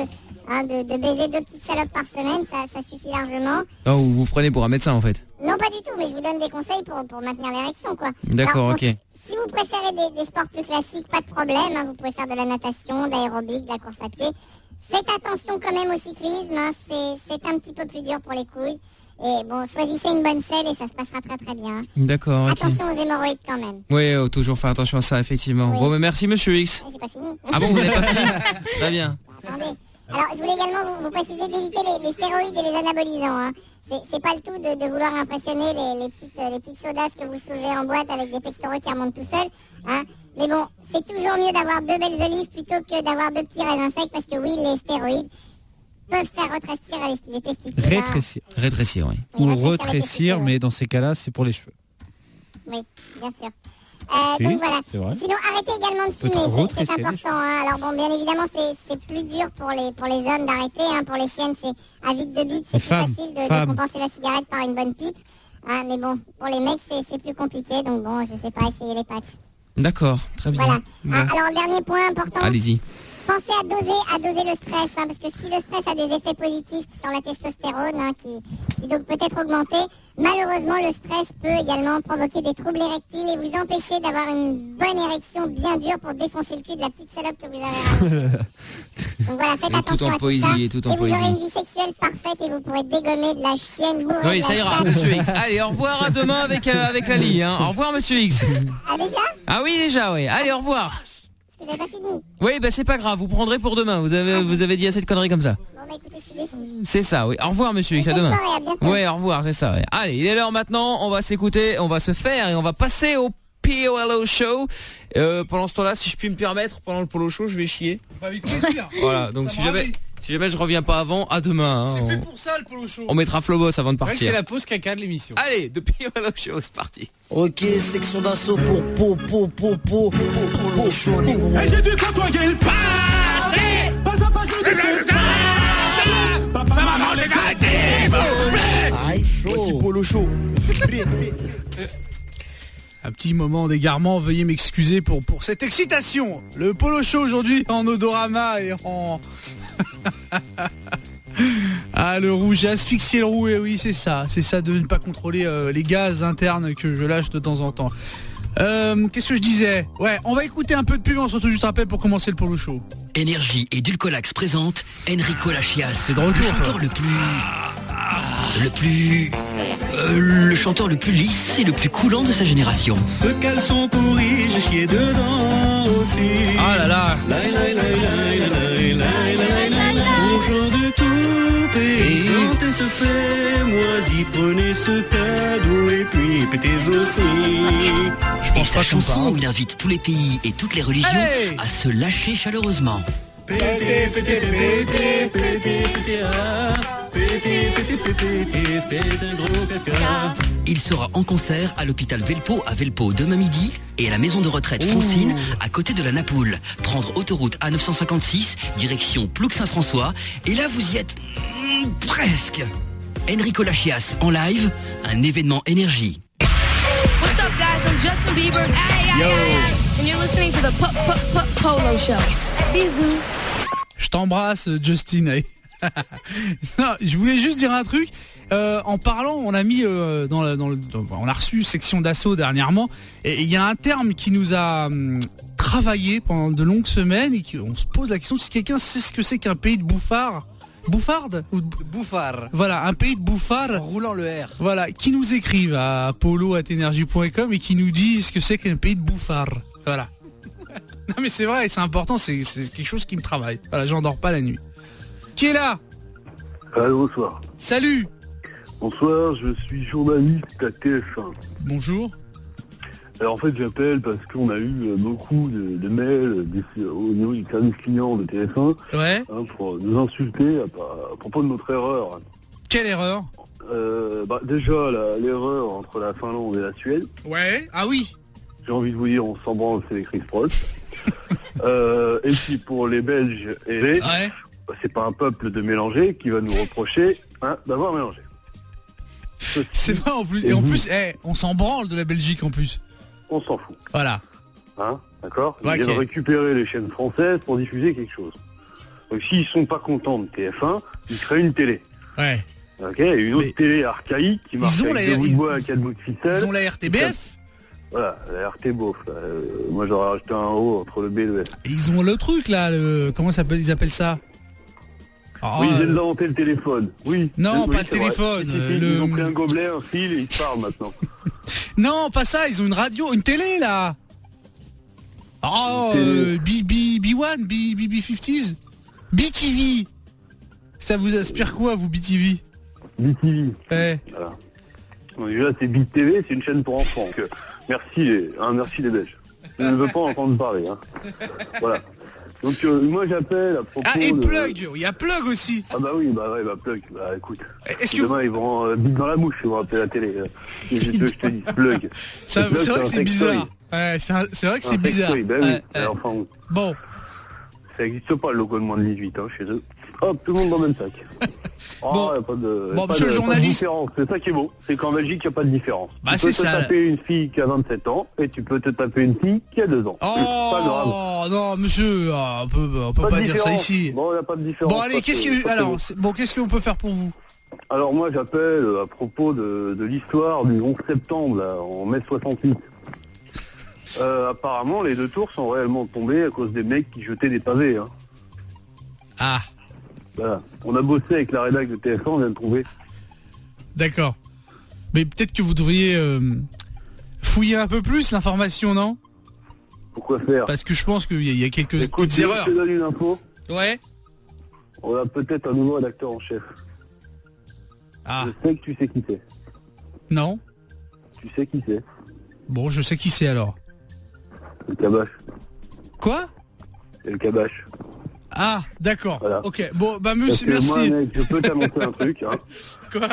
de baiser 2 petites salopes par semaine, ça suffit largement. Oh, vous prenez pour un médecin en fait? Non, pas du tout, mais je vous donne des conseils pour maintenir l'érection, quoi. D'accord, ok. Si vous préférez des sports plus classiques, pas de problème, hein, vous pouvez faire de la natation, de l'aérobic, de la course à pied. Faites attention quand même au cyclisme, hein, c'est un petit peu plus dur pour les couilles. Et bon, choisissez une bonne selle et ça se passera très très bien. D'accord, ok. Attention aux hémorroïdes quand même. Oui, toujours faire attention à ça, effectivement. Oui. Bon, mais merci Monsieur X. J'ai pas fini. Ah bon, vous n'avez pas fini? Très bien. Attendez. Alors, je voulais également vous préciser d'éviter les stéroïdes et les anabolisants. Hein. C'est pas le tout de vouloir impressionner les petites chaudasses que vous soulevez en boîte avec des pectoraux qui remontent tout seuls. Hein. Mais bon, c'est toujours mieux d'avoir 2 belles olives plutôt que d'avoir 2 petits raisins secs parce que oui, les stéroïdes peuvent faire rétrécir les testicules. Rétrécir. Hein. Rétrécir, oui. Ou retrécir, mais dans ces cas-là, c'est pour les cheveux. Oui, bien sûr. Donc voilà. Sinon, arrêtez également de fumer, c'est important. Hein. Alors bon, bien évidemment, c'est plus dur pour les hommes d'arrêter. Hein. Pour les chiennes, c'est à vide de bite, c'est plus facile de compenser la cigarette par une bonne pipe. Hein. Mais bon, pour les mecs, c'est plus compliqué. Donc bon, je sais pas, essayez les patchs. D'accord, très bien. Voilà. Alors, dernier point important. Allez-y. Pensez à doser le stress, hein, parce que si le stress a des effets positifs sur la testostérone, hein, qui donc peut être augmentée, malheureusement le stress peut également provoquer des troubles érectiles et vous empêcher d'avoir une bonne érection bien dure pour défoncer le cul de la petite salope que vous avez ramassée. Donc voilà, faites attention tout en à poésie, tout ça, et tout en vous poésie. aurez une vie sexuelle parfaite et vous pourrez dégommer de la chienne bourrée. Oui, ça ira, Monsieur X. Allez, au revoir, à demain avec Lali. Hein. Au revoir, Monsieur X. Ah déjà? Ah oui, déjà, oui. Allez, au revoir. J'avais pas fini. Oui, bah c'est pas grave, vous prendrez pour demain. Vous avez dit assez de conneries comme ça. Bon bah écoutez, je suis déçue. C'est ça, oui. Au revoir Monsieur X, à demain. Oui, au revoir, c'est ça. Oui. Allez, il est l'heure maintenant, on va s'écouter, on va se faire et on va passer au POLO Show. Pendant ce temps-là, si je puis me permettre, pendant le Polo Show, je vais chier. Avec plaisir. Voilà, donc si jamais je reviens pas avant, à demain. Hein, c'est fait pour ça le Polo Show. On mettra Flobos avant de partir. C'est la pause caca de l'émission. Allez, de POLO Show, c'est parti. Ok, section d'assaut pour Polo Show, les gros. Et j'ai dû côtoyer le passé. Pas à pas de ce temps. Maman négative. Aïe, chaud. Petit Polo Show. Un petit moment d'égarement, veuillez m'excuser pour cette excitation. Le Polo Show aujourd'hui en odorama et en... Ah, le rouge, j'ai asphyxié le roux, et oui, c'est ça de ne pas contrôler les gaz internes que je lâche de temps en temps. Qu'est-ce que je disais? Ouais, on va écouter un peu de pub, on se retrouve juste après pour commencer le Polo Show. Énergie et Dulcolax présente Enrico Lachias. C'est de retour, le chanteur le chanteur le plus lisse et le plus coulant de sa génération. Ce caleçon pourri, j'ai chié dedans aussi. Ah là là. Bonjour de tout pays, sentez ce fait moisi, prenez ce cadeau et puis pétez aussi. Et sa chanson où il invite tous les pays et toutes les religions à se lâcher chaleureusement. Pétez, pétez, pétez, pétez, pétez, faites un gros caca. Il sera en concert à l'hôpital Velpo à Velpo demain midi et à la maison de retraite Foncine à côté de la Napoule. Prendre autoroute A956, direction Plouc-Saint-François et là vous y êtes presque. Enrico Lachias en live, un événement énergie. What's up guys, I'm Justin Bieber. And you're listening to the Polo Show. Bisous. Je t'embrasse Justin. Non, je voulais juste dire un truc. En parlant, on a mis on a reçu section d'assaut dernièrement, et il y a un terme qui nous a travaillé pendant de longues semaines et on se pose la question si quelqu'un sait ce que c'est qu'un pays de bouffards. Bouffarde ou Bouffard. Voilà, un pays de bouffards. Roulant le R. Voilà, qui nous écrivent à polo@energie.com et qui nous dit ce que c'est qu'un pays de bouffards. Voilà. Non mais c'est vrai, c'est important, c'est quelque chose qui me travaille. Voilà, j'en dors pas la nuit. Qui est là? Allô, bonsoir. Salut. Bonsoir, je suis journaliste à TF1. Bonjour. Alors en fait j'appelle parce qu'on a eu beaucoup de mails au niveau du service client de TF1 pour nous insulter à propos de notre erreur. Quelle erreur? Déjà l'erreur entre la Finlande et la Suède. Ouais, ah oui. J'ai envie de vous dire, on s'en branle, c'est les Chris Prost. Et puis pour les Belges et les... c'est pas un peuple de mélanger qui va nous reprocher d'avoir mélangé. C'est vrai en plus. Et en plus, on s'en branle de la Belgique en plus. On s'en fout. Voilà. Hein, d'accord? Ils Ouais, viennent ok. récupérer les chaînes françaises pour diffuser quelque chose. Donc s'ils sont pas contents de TF1, ils créent une télé. Ouais. Ok, et une autre télé archaïque qui marche ont avec la- deux bouts de ils- bois à 4 bouts de ficelle. Ils ont la RTBF. Voilà, la RT beauf. Là. Moi j'aurais rajouté un O entre le B et le F. Et ils ont le truc là, comment ils appellent ça? Oui, ils viennent d'inventer le téléphone. Oui. Non, Oui, pas le c'est vrai. téléphone, Si, si, le- Ils ont pris un gobelet, un fil et ils parlent maintenant. Non, pas ça, ils ont une radio, une télé là. Oh, B1, BB50s, BTV. Ça vous aspire quoi, vous, BTV? BTV. Ouais. Voilà. Donc, déjà, c'est Bit TV, c'est une chaîne pour enfants. Donc, merci les Belges. Je ne veux pas entendre parler. Hein. Voilà. Donc moi j'appelle à propos. Ah, et Plug, il y a Plug aussi. Ah bah oui, Plug. Bah écoute. Est-ce que demain ils vont bite dans la bouche, ils vont appeler la télé. Je te dis, Plug. C'est Plug, vrai que un c'est sextoy. bizarre. Ouais, c'est vrai que c'est bizarre. Sextoy, ben oui. Enfin, bon. Ça n'existe pas le logo de moins de 18 chez eux. Hop, tout le monde dans le même sac. Bon. Y a pas de, Bon, pas monsieur de, le pas de journaliste. différence. C'est ça qui est beau. C'est qu'en Belgique, il n'y a pas de différence. Bah, tu peux c'est te ça. taper une fille qui a 27 ans et tu peux te taper une fille qui a 2 ans. Oh, Pas grave. non, monsieur, on peut pas de dire ça différence. ici. Bon, il n'y a pas de différence. Bon, allez, Ça, c'est- ça, c'est beau. qu'est-ce qu'on peut faire pour vous? Alors moi j'appelle à propos de l'histoire du 11 septembre là, en mai 68. Apparemment les 2 tours sont réellement tombées à cause des mecs qui jetaient des pavés. Hein. Ah. Voilà. On a bossé avec la rédac de TF1, on vient de trouver. D'accord. Mais peut-être que vous devriez fouiller un peu plus l'information, non? Pourquoi faire? Parce que je pense qu'il y a quelques Écoute, petites erreurs. je te donne une info. Ouais. On a peut-être un nouveau rédacteur en chef. Ah. Je sais que tu sais qui c'est. Non. Tu sais qui c'est. Bon, je sais qui c'est alors. Le Cabache. Quoi? C'est le Cabache. Ah, d'accord. Voilà. Ok. Bon, bah Parce monsieur, que merci. moi, mec, je peux t'annoncer un truc. Hein. Quoi?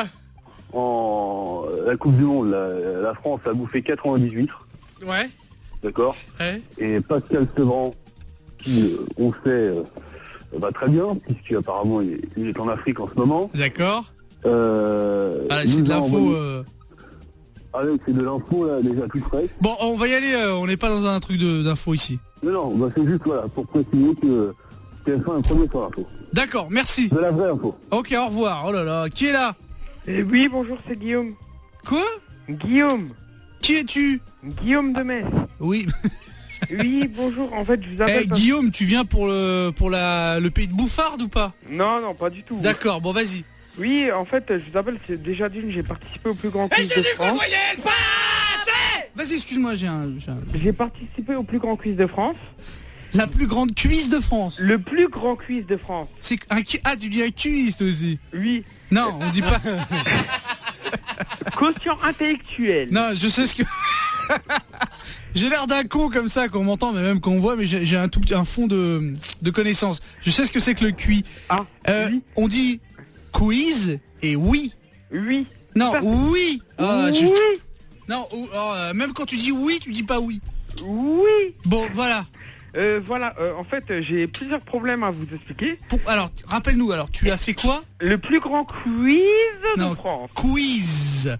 En la Coupe du Monde, la France a bouffé 98 huîtres. Ouais. D'accord. Ouais. Et Pascal Sevran, qui, on sait, va très bien, puisque apparemment il est en Afrique en ce moment. D'accord. Ah, c'est de l'info. Allez, c'est de l'info là, déjà tout frais. Bon, on va y aller. On n'est pas dans un truc d'info ici. Non, bah, c'est juste voilà, pour préciser que TF1 est premier sur l'info. D'accord, merci. De la vraie info. Ok, au revoir. Oh là là, qui est là? Oui, bonjour, c'est Guillaume. Quoi? Guillaume. Qui es-tu? Guillaume de Metz. Oui. Oui, bonjour, en fait, je vous appelle... Guillaume, tu viens pour le pays de Bouffarde ou pas? Non, pas du tout. D'accord, bon, vas-y. Oui, en fait, je vous appelle, c'est déjà d'une, j'ai participé au plus grand quiz de France. Vas-y, excuse-moi, J'ai participé au plus grand quiz de France. La plus grande cuisse de France. Le plus grand quiz de France. C'est un tu dis un cuisse aussi. Oui. Non, on dit pas. Quotient intellectuel. Non, je sais ce que. J'ai l'air d'un con comme ça qu'on m'entend, mais même qu'on voit, mais j'ai un fond de connaissances. Je sais ce que c'est que le QI. Ah. Oui. On dit quiz et oui. Oui. Non, oui. Oui. Non, même quand tu dis oui, tu dis pas oui. Oui. Bon, voilà. En fait, j'ai plusieurs problèmes à vous expliquer. Alors, rappelle-nous, alors, tu as fait quoi? Le plus grand quiz de France. Quiz.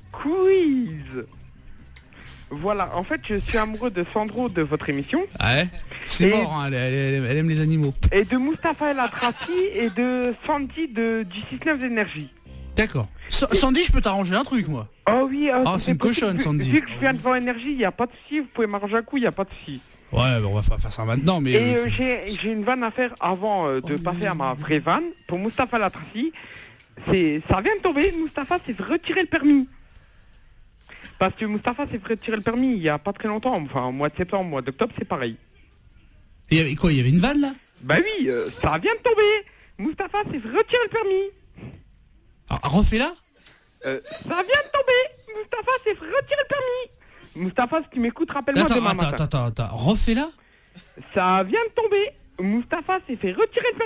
Voilà, en fait, je suis amoureux de Sandro de votre émission. Ouais. C'est mort, hein, elle aime les animaux. Et de Mustapha El Atrassi et de Sandy du 6-9 d'énergie. D'accord. Sandy, je peux t'arranger un truc, moi. Oh oui, c'est une cochonne, Sandy. Vu que je viens de voir énergie, il n'y a pas de souci, vous pouvez m'arranger un coup, il n'y a pas de souci. Ouais, on va pas faire ça maintenant, mais... Et j'ai une vanne à faire avant de passer à ma vraie vanne. Pour Mustapha El Atrassi, ça vient de tomber, Mustapha s'est retiré le permis. Parce que Mustapha s'est fait retirer le permis il n'y a pas très longtemps, enfin au mois de septembre, au mois d'octobre, c'est pareil. Et il y avait quoi? Il y avait une vanne là? Bah oui, ça vient de tomber. Mustapha s'est fait retirer le permis. Alors, refais-la. Ça vient de tomber. Mustapha s'est fait retirer le permis. Mustapha, si tu m'écoutes, rappelle-moi demain matin. Attends, refais-la. Ça vient de tomber. Mustapha s'est fait retirer le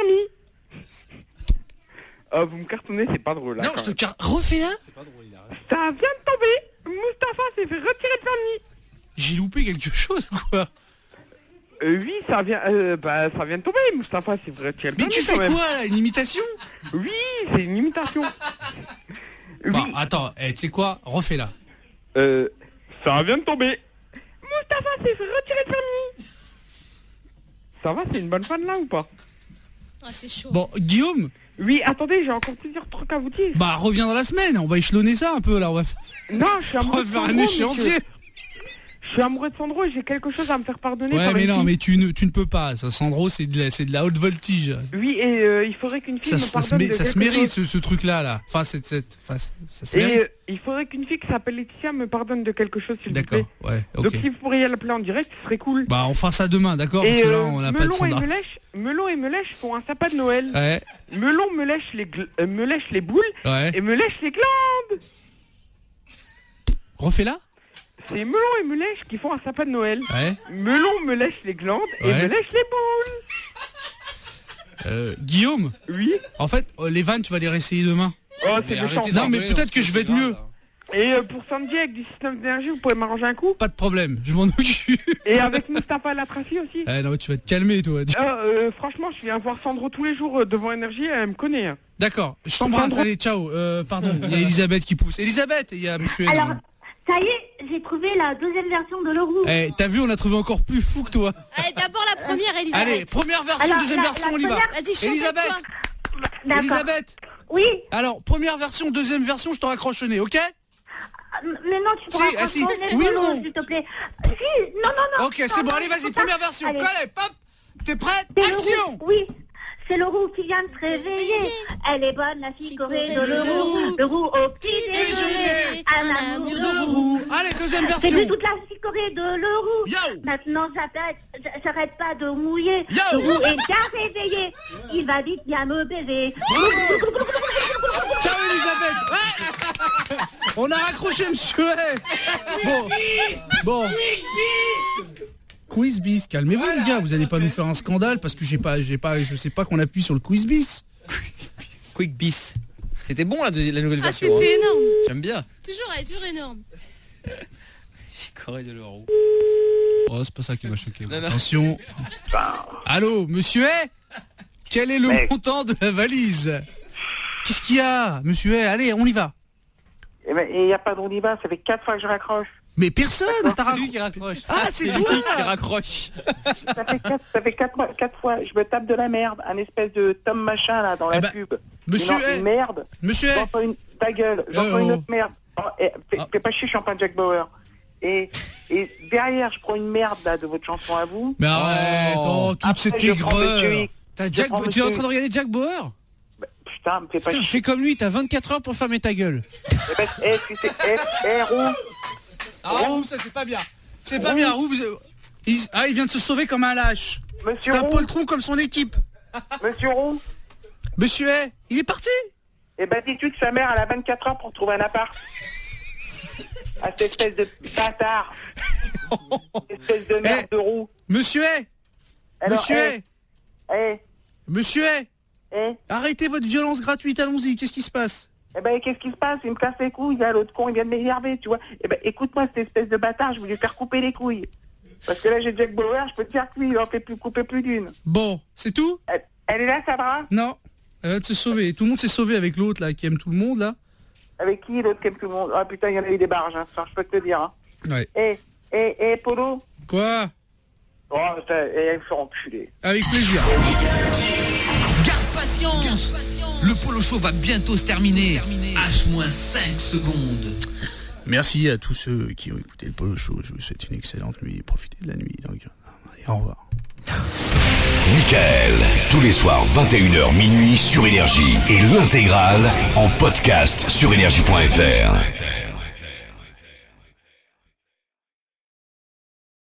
permis. Vous me cartonnez, c'est pas drôle. Là, non, je te refais-la. C'est pas drôle, ça vient de tomber. Mustapha s'est fait retirer le permis. J'ai loupé quelque chose ou quoi? Oui, ça vient de tomber. Mustapha s'est fait retirer le permis. Mais tu fais quoi là? Une imitation? Oui, c'est une imitation. Bon, attends, tu sais quoi? Refais-la. Ça vient de tomber. Mustapha s'est fait retirer le permis. Ça va, c'est une bonne fan là ou pas? Ah, c'est chaud. Bon, Guillaume. Oui, attendez, j'ai encore plusieurs trucs à vous dire. Bah, reviens dans la semaine, on va échelonner ça un peu là. Non, je suis amoureux. On va faire un échéancier. Je suis amoureux de Sandro et j'ai quelque chose à me faire pardonner. Ouais, mais non, mais tu ne peux pas. Ça, Sandro, c'est de la haute voltige. Oui, et il faudrait qu'une fille me pardonne. Ça se mérite ce truc-là. Enfin, ça se mérite. Il faudrait qu'une fille qui s'appelle Laetitia me pardonne de quelque chose, s'il vous plaît. D'accord, ouais. Ok. Donc si vous pourriez l'appeler en direct, ce serait cool. Bah, on fera ça demain, d'accord? Parce que là, on n'a pas de standard. Melon et Melèche font un sapin de Noël. Ouais. Melon me lèche les boules et me lèche les glandes. Refais-la. C'est Melon et Melèche qui font un sapin de Noël. Ouais. Melon me lèche les glandes et me lèche les boules. Guillaume. Oui. En fait, les vannes, tu vas les réessayer demain. Oh, c'est méchant. Non, mais peut-être que je vais être mieux. Et pour samedi avec du système d'énergie, vous pouvez m'arranger un coup? Pas de problème, je m'en occupe. Et avec Mustapha Latrafi aussi? Non, tu vas te calmer, toi. Franchement, je viens voir Sandro tous les jours devant Énergie, elle me connaît. Hein. D'accord, je t'embrasse, allez, ciao. Pardon, il y a Elisabeth qui pousse. Elisabeth, il y a monsieur... Alors, ça y est, j'ai trouvé la deuxième version de l'euro. T'as vu, on a trouvé encore plus fou que toi. Allez, d'abord la première, Elisabeth. Allez, première version, deuxième version, on y va. Vas-y, chante. Elisabeth. Elisabeth. Oui. Alors, première version, deuxième version, je t'en raccroche le nez, ok? Mais non, tu pourras pas si. Oui ou non? s'il te plaît. Si, non. Ok, c'est bon, allez, vas-y, première version. Allez, pop. T'es prête? Action. Oui. C'est le roux qui vient de se réveiller. Elle est bonne, la chicorée de l'euro. Le roux au petit déjeuner. Un amour de roux. Allez, deuxième version. C'est toute la chicorée de l'euro. Maintenant, j'arrête pas de mouiller. Le roux est bien réveillé. Il va vite bien me baiser. Ciao, Elisabeth. On a raccroché, monsieur. Bon. Quiz bis, calmez-vous les gars, vous allez pas nous faire un scandale parce que je sais pas qu'on appuie sur le quiz bis. Quick bis. C'était bon la nouvelle version. C'était énorme. J'aime bien. Toujours énorme. Chicorée de l'euro. Oh, c'est pas ça qui m'a choqué. Non. Attention. Allô, monsieur quel est le montant de la valise? Qu'est-ce qu'il y a, monsieur allez, on y va. Eh ben, il n'y a pas d'on y va, ça fait 4 fois que je raccroche. Mais personne, c'est lui qui raccroche. Ah, c'est toi qui raccroche. Ça fait 4 fois, je me tape de la merde, un espèce de Tom machin là dans la pub. Monsieur, une merde. Monsieur, ta gueule, j'entends une autre merde. Fais pas chier, je suis en plein Jack Bauer. Et derrière, je prends une merde là de votre chanson à vous. Mais arrête, toute cette aigreur. Tu es en train de regarder Jack Bauer? Putain, me fais pas chier. Fais comme lui, t'as 24 heures pour fermer ta gueule. Roux. Roux, ça c'est pas bien. C'est pas bien, Roux. Il vient de se sauver comme un lâche. C'est un poltron comme son équipe. Monsieur Roux. Monsieur il est parti. Eh ben dis-tu que sa mère elle a 24 heures pour trouver un appart. À cette espèce de bâtard. Espèce de merde de Roux. Monsieur Monsieur arrêtez votre violence gratuite, allons-y, qu'est-ce qui se passe? Eh ben, qu'est-ce qui se passe? Il me casse les couilles, là, l'autre con, il vient de m'énerver, tu vois. Eh ben, écoute-moi, cette espèce de bâtard, je voulais faire couper les couilles. Parce que là, j'ai Jack Bauer, je peux te dire que lui, il en fait couper plus d'une. Bon, c'est tout? Elle est là, Sabra? Non, elle va se sauver. Tout le monde s'est sauvé avec l'autre, là, qui aime tout le monde, là. Avec qui, l'autre qui aime tout le monde? Ah, putain, il y en a eu des barges, hein, ça, je peux te le dire, hein. Ouais. Polo? Quoi? Oh, elle me fait enculer. Avec plaisir. Garde patience. Le Polo Show va bientôt se terminer. H-5 secondes. Merci à tous ceux qui ont écouté le Polo Show. Je vous souhaite une excellente nuit. Profitez de la nuit. Donc, allez, au revoir. Michael, tous les soirs 21h minuit sur Énergie et l'intégrale en podcast sur énergie.fr.